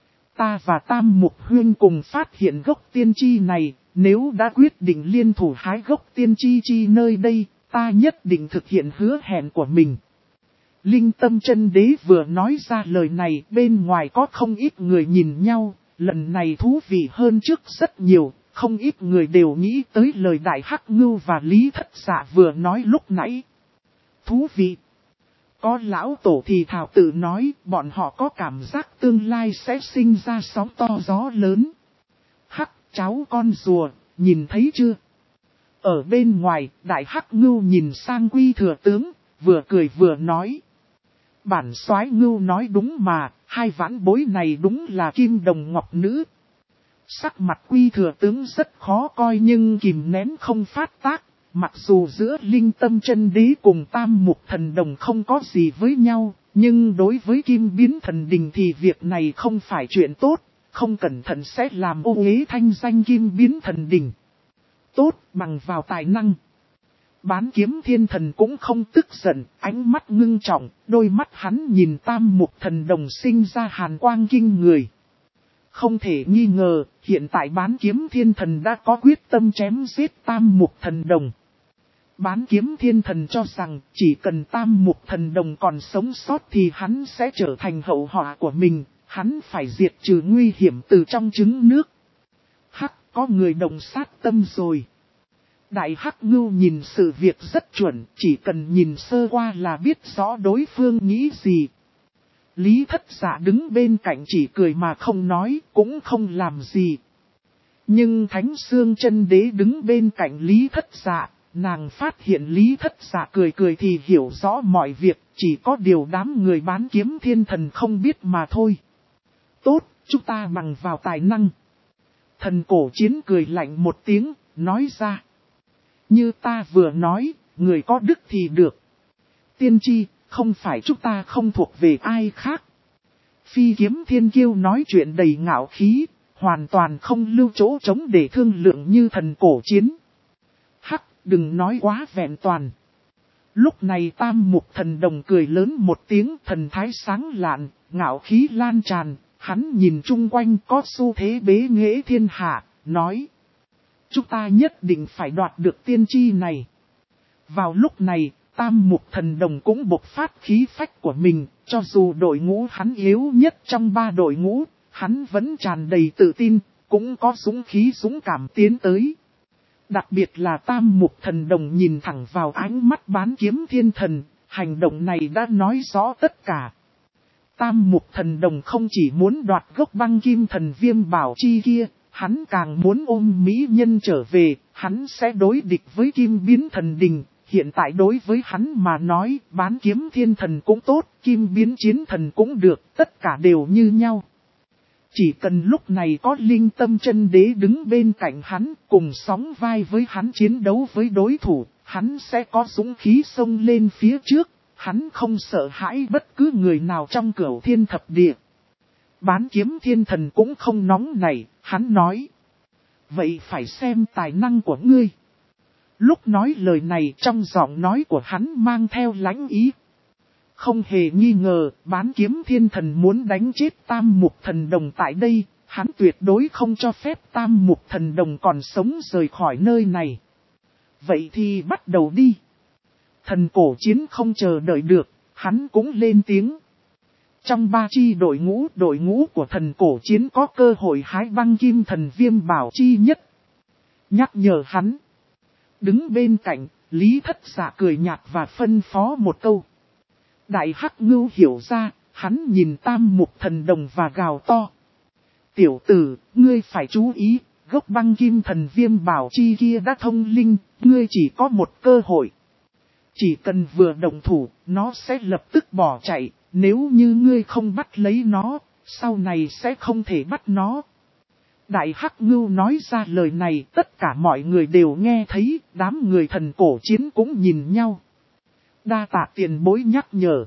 Ta và Tam Mục Huyên cùng phát hiện gốc tiên tri này, nếu đã quyết định liên thủ hái gốc tiên tri chi nơi đây, ta nhất định thực hiện hứa hẹn của mình. Linh Tâm Chân Đế vừa nói ra lời này, bên ngoài có không ít người nhìn nhau, lần này thú vị hơn trước rất nhiều, không ít người đều nghĩ tới lời Đại Hắc Ngưu và Lý Thất Dạ vừa nói lúc nãy. Thú vị! Có lão tổ thì thảo tự nói, bọn họ có cảm giác tương lai sẽ sinh ra sóng to gió lớn. Hắc, cháu con rùa, nhìn thấy chưa? Ở bên ngoài, Đại Hắc Ngưu nhìn sang Quy Thừa Tướng, vừa cười vừa nói. Bản soái Ngưu nói đúng mà, 2 vãn bối này đúng là kim đồng ngọc nữ. Sắc mặt Quy Thừa Tướng rất khó coi nhưng kìm nén không phát tác. Mặc dù giữa Linh Tâm Chân Đế cùng Tam Mục Thần Đồng không có gì với nhau, nhưng đối với Kim Biến Thần Đình thì việc này không phải chuyện tốt, không cẩn thận sẽ làm ô uế thanh danh Kim Biến Thần Đình. Tốt bằng vào tài năng. Bán kiếm thiên thần cũng không tức giận, ánh mắt ngưng trọng, đôi mắt hắn nhìn Tam Mục Thần Đồng sinh ra hàn quang kinh người. Không thể nghi ngờ, hiện tại bán kiếm thiên thần đã có quyết tâm chém giết Tam Mục Thần Đồng. Bán kiếm thiên thần cho rằng chỉ cần Tam Mục Thần Đồng còn sống sót thì hắn sẽ trở thành hậu họa của mình, hắn phải diệt trừ nguy hiểm từ trong trứng nước. Hắc, có người đồng sát tâm rồi. Đại Hắc Ngưu nhìn sự việc rất chuẩn, chỉ cần nhìn sơ qua là biết rõ đối phương nghĩ gì. Lý Thất Dạ đứng bên cạnh chỉ cười mà không nói, cũng không làm gì. Nhưng Thánh Xương Chân Đế đứng bên cạnh Lý Thất Dạ, nàng phát hiện Lý Thất Dạ cười cười thì hiểu rõ mọi việc, chỉ có điều đám người bán kiếm thiên thần không biết mà thôi. Tốt, chúng ta bằng vào tài năng. Thần Cổ Chiến cười lạnh một tiếng, nói ra. Như ta vừa nói, người có đức thì được. Tiên tri, không phải chúng ta không thuộc về ai khác. Phi Kiếm Thiên Kiêu nói chuyện đầy ngạo khí, hoàn toàn không lưu chỗ trống để thương lượng như Thần Cổ Chiến. Hắc, đừng nói quá vẹn toàn. Lúc này Tam Mục Thần Đồng cười lớn một tiếng, thần thái sáng lạn, ngạo khí lan tràn, hắn nhìn chung quanh có xu thế bế nghệ thiên hạ, nói. Chúng ta nhất định phải đoạt được tiên tri này. Vào lúc này, Tam Mục Thần Đồng cũng bộc phát khí phách của mình, cho dù đội ngũ hắn yếu nhất trong 3 đội ngũ, hắn vẫn tràn đầy tự tin, cũng có dũng khí dũng cảm tiến tới. Đặc biệt là Tam Mục Thần Đồng nhìn thẳng vào ánh mắt bán kiếm thiên thần, hành động này đã nói rõ tất cả. Tam Mục Thần Đồng không chỉ muốn đoạt gốc băng kim thần viêm bảo chi kia, hắn càng muốn ôm mỹ nhân trở về, hắn sẽ đối địch với Kim Biến Thần Đình. Hiện tại đối với hắn mà nói, bán kiếm thiên thần cũng tốt, Kim Biến Chiến Thần cũng được, tất cả đều như nhau. Chỉ cần lúc này có Linh Tâm Chân Đế đứng bên cạnh hắn, cùng sóng vai với hắn chiến đấu với đối thủ, hắn sẽ có dũng khí xông lên phía trước, hắn không sợ hãi bất cứ người nào trong Cửu Thiên Thập Địa. Bán kiếm thiên thần cũng không nóng nảy, hắn nói. Vậy phải xem tài năng của ngươi. Lúc nói lời này trong giọng nói của hắn mang theo lãnh ý. Không hề nghi ngờ, bán kiếm thiên thần muốn đánh chết Tam Mục Thần Đồng tại đây, hắn tuyệt đối không cho phép Tam Mục Thần Đồng còn sống rời khỏi nơi này. Vậy thì bắt đầu đi. Thần Cổ Chiến không chờ đợi được, hắn cũng lên tiếng. Trong 3 chi đội ngũ của Thần Cổ Chiến có cơ hội hái băng kim thần viêm bảo chi nhất. Nhắc nhở hắn. Đứng bên cạnh, Lý Thất Dạ cười nhạt và phân phó một câu. Đại Hắc Ngưu hiểu ra, hắn nhìn Tam Mục Thần Đồng và gào to. Tiểu tử, ngươi phải chú ý, gốc băng kim thần viêm bảo chi kia đã thông linh, ngươi chỉ có một cơ hội. Chỉ cần vừa động thủ, nó sẽ lập tức bỏ chạy, nếu như ngươi không bắt lấy nó, sau này sẽ không thể bắt nó. Đại Hắc Ngưu nói ra lời này, tất cả mọi người đều nghe thấy, đám người Thần Cổ Chiến cũng nhìn nhau. Đa tạ tiền bối nhắc nhở.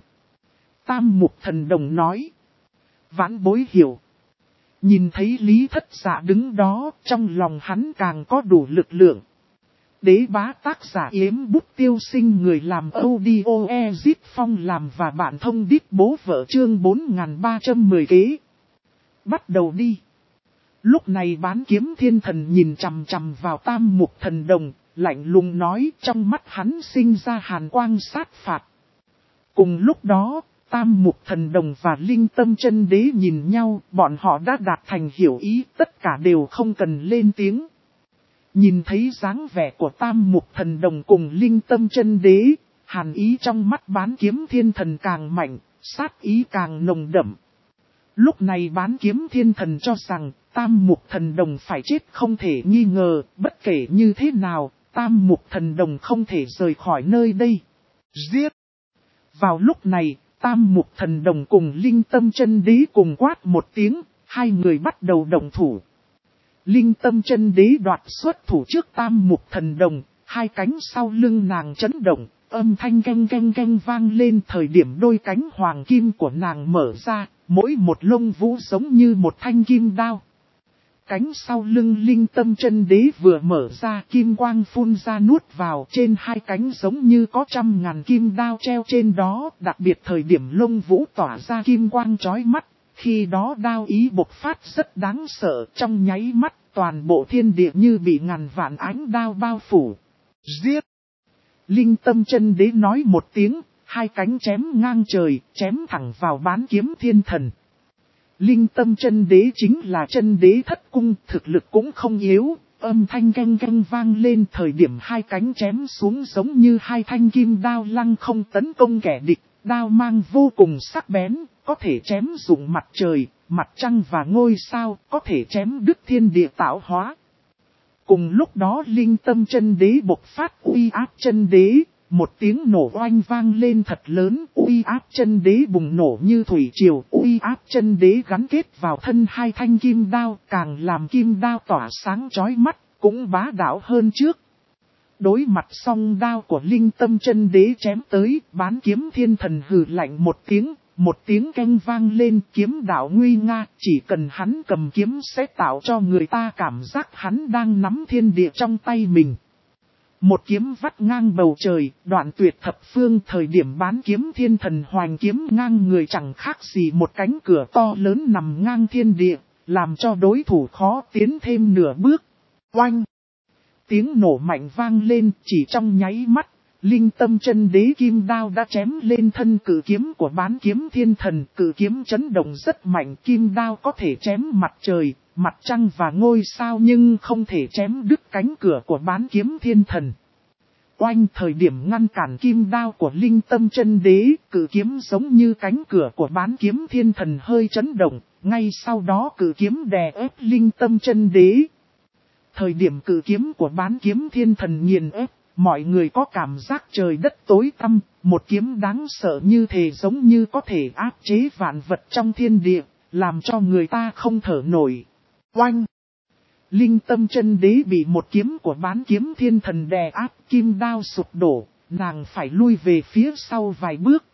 Tam Mục Thần Đồng nói. Vãn bối hiểu. Nhìn thấy Lý Thất Dạ đứng đó, trong lòng hắn càng có đủ lực lượng. Đế bá tác giả Yếm Bút Tiêu Sinh, người làm audio Ezit Phong làm và bản thông điệp bố vợ, chương 4310 kế. Bắt đầu đi. Lúc này bán kiếm thiên thần nhìn chằm chằm vào Tam Mục Thần Đồng, lạnh lùng nói, trong mắt hắn sinh ra hàn quang sát phạt. Cùng lúc đó, Tam Mục Thần Đồng và Linh Tâm Chân Đế nhìn nhau, bọn họ đã đạt thành hiểu ý, tất cả đều không cần lên tiếng. Nhìn thấy dáng vẻ của Tam Mục Thần Đồng cùng Linh Tâm Chân Đế, hàn ý trong mắt bán kiếm thiên thần càng mạnh, sát ý càng nồng đậm. Lúc này bán kiếm thiên thần cho rằng, Tam Mục Thần Đồng phải chết không thể nghi ngờ, bất kể như thế nào, Tam Mục Thần Đồng không thể rời khỏi nơi đây. Giết! Vào lúc này, Tam Mục Thần Đồng cùng Linh Tâm Chân Đế cùng quát một tiếng, hai người bắt đầu động thủ. Linh Tâm Chân Đế đoạt xuất thủ trước Tam Mục Thần Đồng, hai cánh sau lưng nàng chấn động, âm thanh canh canh canh vang lên, thời điểm đôi cánh hoàng kim của nàng mở ra, mỗi một lông vũ giống như một thanh kim đao. Cánh sau lưng Linh Tâm Chân Đế vừa mở ra, kim quang phun ra nuốt vào, trên hai cánh giống như có 100.000 kim đao treo trên đó, đặc biệt thời điểm lông vũ tỏa ra kim quang chói mắt, khi đó đao ý bộc phát rất đáng sợ, trong nháy mắt toàn bộ thiên địa như bị ngàn vạn ánh đao bao phủ. Giết! Linh Tâm Chân Đế nói một tiếng, hai cánh chém ngang trời, chém thẳng vào bán kiếm thiên thần. Linh Tâm Chân Đế chính là Chân Đế thất cung, thực lực cũng không yếu, âm thanh canh canh vang lên, thời điểm hai cánh chém xuống giống như hai thanh kim đao lăng không tấn công kẻ địch, Đao mang vô cùng sắc bén, có thể chém rụng mặt trời, mặt trăng và ngôi sao, có thể chém đứt thiên địa tạo hóa. Cùng lúc đó linh tâm chân đế bộc phát uy áp chân đế, một tiếng nổ oanh vang lên thật lớn, uy áp chân đế bùng nổ như thủy triều, uy áp chân đế gắn kết vào thân hai thanh kim đao, càng làm kim đao tỏa sáng chói mắt, cũng bá đạo hơn trước. Đối mặt song đao của linh tâm chân đế chém tới, bán kiếm thiên thần hừ lạnh một tiếng canh vang lên, kiếm đạo nguy nga, chỉ cần hắn cầm kiếm sẽ tạo cho người ta cảm giác hắn đang nắm thiên địa trong tay mình. Một kiếm vắt ngang bầu trời, đoạn tuyệt thập phương, thời điểm bán kiếm thiên thần hoành kiếm ngang người chẳng khác gì một cánh cửa to lớn nằm ngang thiên địa, làm cho đối thủ khó tiến thêm nửa bước. Oanh! Tiếng nổ mạnh vang lên, chỉ trong nháy mắt, linh tâm chân đế kim đao đã chém lên thân cự kiếm của bán kiếm thiên thần. Cự kiếm chấn động rất mạnh, kim đao có thể chém mặt trời, mặt trăng và ngôi sao nhưng không thể chém đứt cánh cửa của bán kiếm thiên thần. Oanh! Thời điểm ngăn cản kim đao của linh tâm chân đế, cự kiếm giống như cánh cửa của bán kiếm thiên thần hơi chấn động, ngay sau đó cự kiếm đè ép linh tâm chân đế. Thời điểm cự kiếm của bán kiếm thiên thần nghiền ép, mọi người có cảm giác trời đất tối tăm, một kiếm đáng sợ như thế giống như có thể áp chế vạn vật trong thiên địa, làm cho người ta không thở nổi. Oanh! Linh tâm chân đế bị một kiếm của bán kiếm thiên thần đè áp, kim đao sụp đổ, nàng phải lui về phía sau vài bước.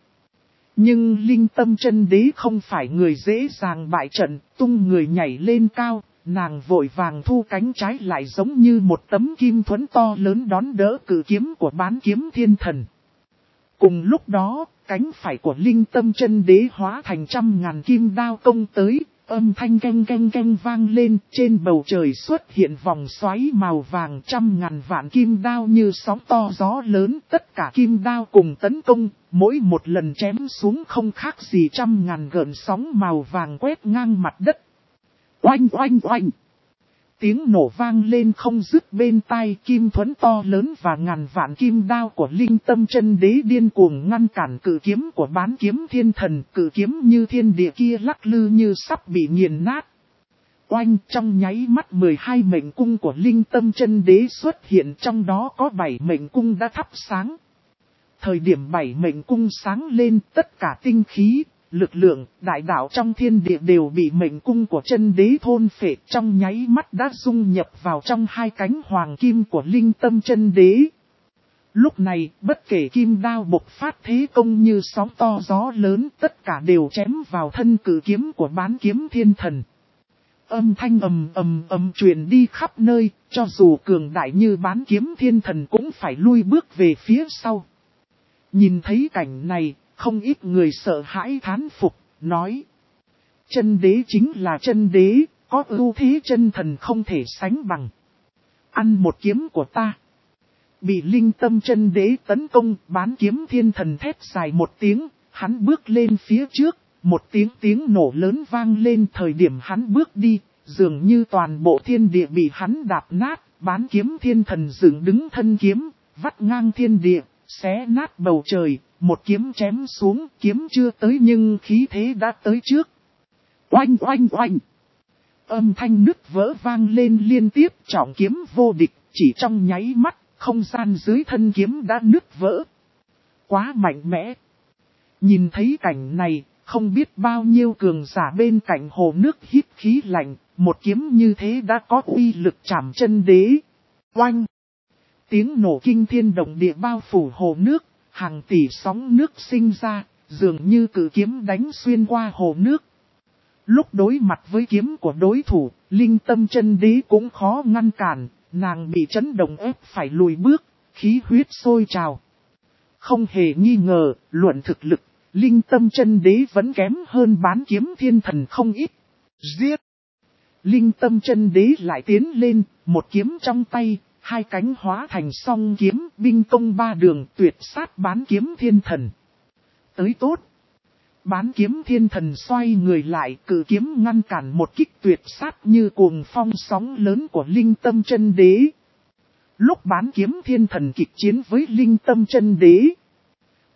Nhưng linh tâm chân đế không phải người dễ dàng bại trận, tung người nhảy lên cao. Nàng vội vàng thu cánh trái lại giống như một tấm kim thuẫn to lớn đón đỡ cự kiếm của bán kiếm thiên thần. Cùng lúc đó, cánh phải của linh tâm chân đế hóa thành 100.000 kim đao công tới, âm thanh canh canh canh vang lên, trên bầu trời xuất hiện vòng xoáy màu vàng, 100.000 vạn kim đao như sóng to gió lớn, tất cả kim đao cùng tấn công, mỗi một lần chém xuống không khác gì 100.000 gợn sóng màu vàng quét ngang mặt đất. Oanh oanh oanh! Tiếng nổ vang lên không dứt bên tai, kim thuẫn to lớn và ngàn vạn kim đao của linh tâm chân đế điên cuồng ngăn cản cự kiếm của bán kiếm thiên thần. Cự kiếm như thiên địa kia lắc lư như sắp bị nghiền nát. Oanh! Trong nháy mắt 12 mệnh cung của linh tâm chân đế xuất hiện, trong đó có 7 mệnh cung đã thắp sáng. Thời điểm 7 mệnh cung sáng lên, tất cả tinh khí, lực lượng, đại đạo trong thiên địa đều bị mệnh cung của chân đế thôn phệ, trong nháy mắt đã dung nhập vào trong hai cánh hoàng kim của linh tâm chân đế. Lúc này, bất kể kim đao bộc phát thế công như sóng to gió lớn, tất cả đều chém vào thân cự kiếm của bán kiếm thiên thần. Âm thanh ầm ầm ầm truyền đi khắp nơi, cho dù cường đại như bán kiếm thiên thần cũng phải lui bước về phía sau. Nhìn thấy cảnh này, không ít người sợ hãi thán phục, nói: chân đế chính là chân đế, có ưu thế chân thần không thể sánh bằng. Ăn một kiếm của ta. Bị linh tâm chân đế tấn công, bán kiếm thiên thần thét dài một tiếng, hắn bước lên phía trước, một tiếng nổ lớn vang lên. Thời điểm hắn bước đi, dường như toàn bộ thiên địa bị hắn đạp nát, bán kiếm thiên thần dựng đứng thân kiếm, vắt ngang thiên địa, xé nát bầu trời. Một kiếm chém xuống, kiếm chưa tới nhưng khí thế đã tới trước. Oanh oanh oanh! Âm thanh nứt vỡ vang lên liên tiếp, trọng kiếm vô địch, chỉ trong nháy mắt, không gian dưới thân kiếm đã nứt vỡ. Quá mạnh mẽ! Nhìn thấy cảnh này, không biết bao nhiêu cường giả bên cạnh hồ nước hít khí lạnh, một kiếm như thế đã có uy lực chảm chân đế. Oanh! Tiếng nổ kinh thiên động địa bao phủ hồ nước. Hàng tỷ sóng nước sinh ra, dường như cự kiếm đánh xuyên qua hồ nước. Lúc đối mặt với kiếm của đối thủ, linh tâm chân đế cũng khó ngăn cản, nàng bị chấn động ép phải lùi bước, khí huyết sôi trào. Không hề nghi ngờ, luận thực lực, linh tâm chân đế vẫn kém hơn bán kiếm thiên thần không ít. Giết! Linh tâm chân đế lại tiến lên, một kiếm trong tay. Hai cánh hóa thành song kiếm, binh công ba đường, tuyệt sát bán kiếm thiên thần. Tới tốt! Bán kiếm thiên thần xoay người lại, cự kiếm ngăn cản một kích tuyệt sát như cuồng phong sóng lớn của linh tâm chân đế. Lúc bán kiếm thiên thần kịch chiến với linh tâm chân đế,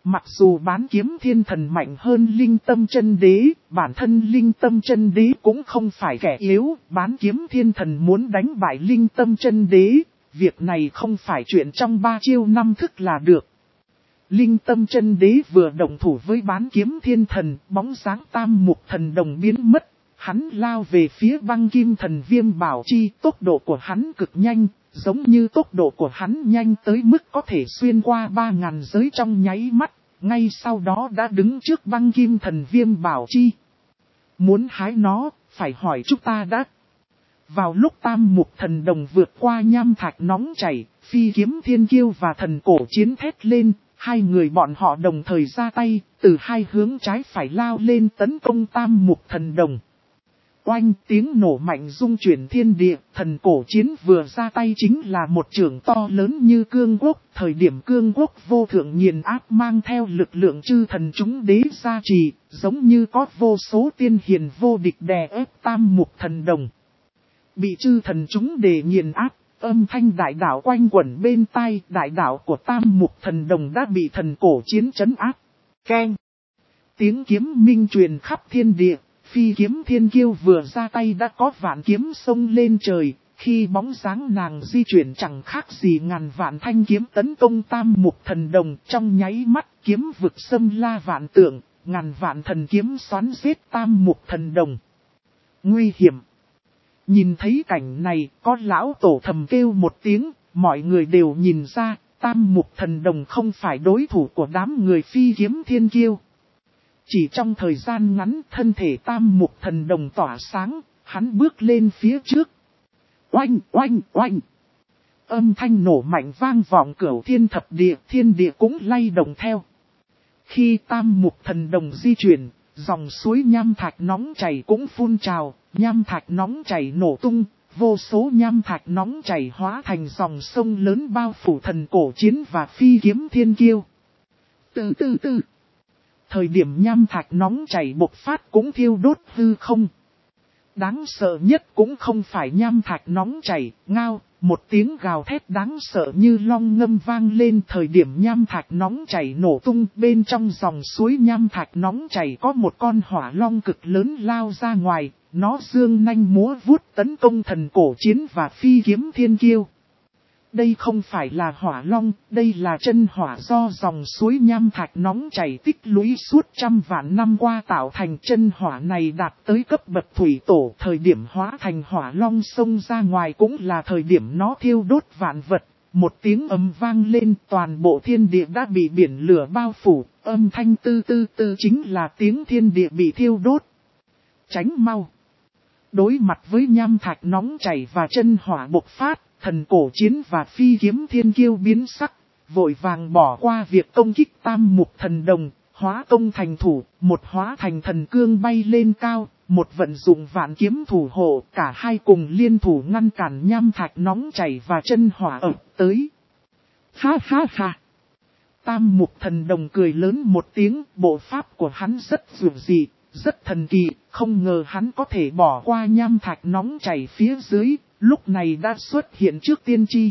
Mặc dù bán kiếm thiên thần mạnh hơn linh tâm chân đế, bản thân linh tâm chân đế cũng không phải kẻ yếu, bán kiếm thiên thần muốn đánh bại linh tâm chân đế, việc này không phải chuyện trong 3 chiêu 5 thức là được. Linh tâm chân đế vừa động thủ với bán kiếm thiên thần, bóng dáng tam mục thần đồng biến mất, hắn lao về phía băng kim thần viêm bảo chi, tốc độ của hắn cực nhanh, giống như tốc độ của hắn nhanh tới mức có thể xuyên qua 3.000 giới trong nháy mắt, ngay sau đó đã đứng trước băng kim thần viêm bảo chi. Muốn hái nó, phải hỏi chúng ta đã. Vào lúc tam mục thần đồng vượt qua nham thạch nóng chảy, phi kiếm thiên kiêu và thần cổ chiến thét lên, hai người bọn họ đồng thời ra tay, từ hai hướng trái phải lao lên tấn công tam mục thần đồng. Oanh, tiếng nổ mạnh rung chuyển thiên địa, thần cổ chiến vừa ra tay chính là một chưởng to lớn như cương quốc, thời điểm cương quốc vô thượng nghiền áp mang theo lực lượng chư thần chúng đế gia trì, giống như có vô số tiên hiền vô địch đè ép tam mục thần đồng. Bị chư thần chúng đề nghiền áp, âm thanh đại đạo quanh quẩn bên tai, đại đạo của tam mục thần đồng đã bị thần cổ chiến trấn áp. Keng! Tiếng kiếm minh truyền khắp thiên địa. Phi kiếm thiên kiêu vừa ra tay đã có vạn kiếm xông lên trời, khi bóng dáng nàng di chuyển chẳng khác gì ngàn vạn thanh kiếm tấn công tam mục thần đồng, trong nháy mắt kiếm vực xâm la vạn tượng, ngàn vạn thần kiếm xoắn giết tam mục thần đồng. Nguy hiểm! Nhìn thấy cảnh này, có lão tổ thầm kêu một tiếng, mọi người đều nhìn ra, tam mục thần đồng không phải đối thủ của đám người phi kiếm thiên kiêu. Chỉ trong thời gian ngắn, thân thể tam mục thần đồng tỏa sáng, hắn bước lên phía trước. Oanh, oanh, oanh. Âm thanh nổ mạnh vang vọng cửu thiên thập địa, thiên địa cũng lay động theo. Khi tam mục thần đồng di chuyển, dòng suối nham thạch nóng chảy cũng phun trào, nham thạch nóng chảy nổ tung, vô số nham thạch nóng chảy hóa thành dòng sông lớn bao phủ thần cổ chiến và phi kiếm thiên kiêu. Từ từ. Thời điểm nham thạch nóng chảy bộc phát cũng thiêu đốt hư không. Đáng sợ nhất cũng không phải nham thạch nóng chảy, ngao, một tiếng gào thét đáng sợ như long ngâm vang lên. Thời điểm nham thạch nóng chảy nổ tung, bên trong dòng suối nham thạch nóng chảy có một con hỏa long cực lớn lao ra ngoài, nó dương nanh múa vuốt tấn công thần cổ chiến và phi kiếm thiên kiêu. Đây không phải là hỏa long, đây là chân hỏa do dòng suối nham thạch nóng chảy tích lũy suốt trăm vạn năm qua tạo thành. Chân hỏa này đạt tới cấp bậc thủy tổ, thời điểm hóa thành hỏa long xông ra ngoài cũng là thời điểm nó thiêu đốt vạn vật. Một tiếng ầm vang lên, toàn bộ thiên địa đã bị biển lửa bao phủ, âm thanh tư chính là tiếng thiên địa bị thiêu đốt. Tránh mau! Đối mặt với nham thạch nóng chảy và chân hỏa bộc phát, thần cổ chiến và phi kiếm thiên kiêu biến sắc, vội vàng bỏ qua việc công kích tam mục thần đồng, hóa công thành thủ, một hóa thành thần cương bay lên cao, một vận dụng vạn kiếm thủ hộ, cả hai cùng liên thủ ngăn cản nham thạch nóng chảy và chân hỏa ập tới. Ha ha ha! Tam mục thần đồng cười lớn một tiếng, bộ pháp của hắn rất dường dị, rất thần kỳ, không ngờ hắn có thể bỏ qua nham thạch nóng chảy phía dưới. Lúc này đã xuất hiện trước tiên tri.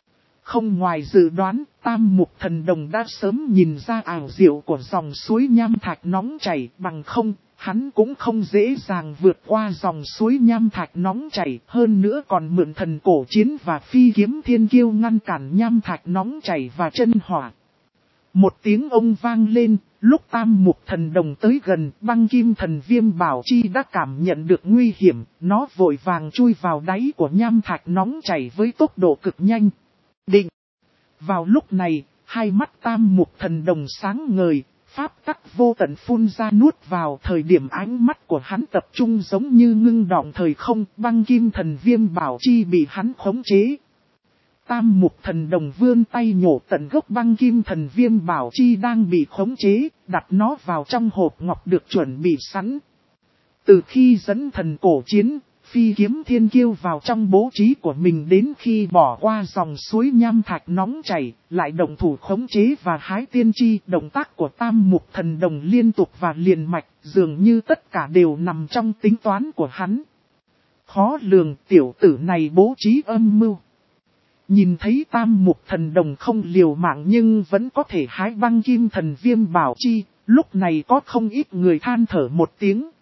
Không ngoài dự đoán, tam mục thần đồng đã sớm nhìn ra ảo diệu của dòng suối nham thạch nóng chảy, bằng không, hắn cũng không dễ dàng vượt qua dòng suối nham thạch nóng chảy, hơn nữa còn mượn thần cổ chiến và phi kiếm thiên kiêu ngăn cản nham thạch nóng chảy và chân hỏa. Một tiếng ông vang lên, lúc tam mục thần đồng tới gần, băng kim thần viêm bảo chi đã cảm nhận được nguy hiểm, nó vội vàng chui vào đáy của nham thạch nóng chảy với tốc độ cực nhanh. Định! Vào lúc này, hai mắt tam mục thần đồng sáng ngời, pháp tắc vô tận phun ra nuốt vào. Thời điểm ánh mắt của hắn tập trung giống như ngưng đọng thời không, băng kim thần viêm bảo chi bị hắn khống chế. Tam mục thần đồng vươn tay nhổ tận gốc băng kim thần viêm bảo chi đang bị khống chế, đặt nó vào trong hộp ngọc được chuẩn bị sẵn. Từ khi dẫn thần cổ chiến, phi kiếm thiên kiêu vào trong bố trí của mình đến khi bỏ qua dòng suối nham thạch nóng chảy, lại động thủ khống chế và hái tiên chi. Động tác của tam mục thần đồng liên tục và liền mạch, dường như tất cả đều nằm trong tính toán của hắn. Khó lường, tiểu tử này bố trí âm mưu. Nhìn thấy tam mục thần đồng không liều mạng nhưng vẫn có thể hái băng kim thần viêm bảo chi, lúc này có không ít người than thở một tiếng.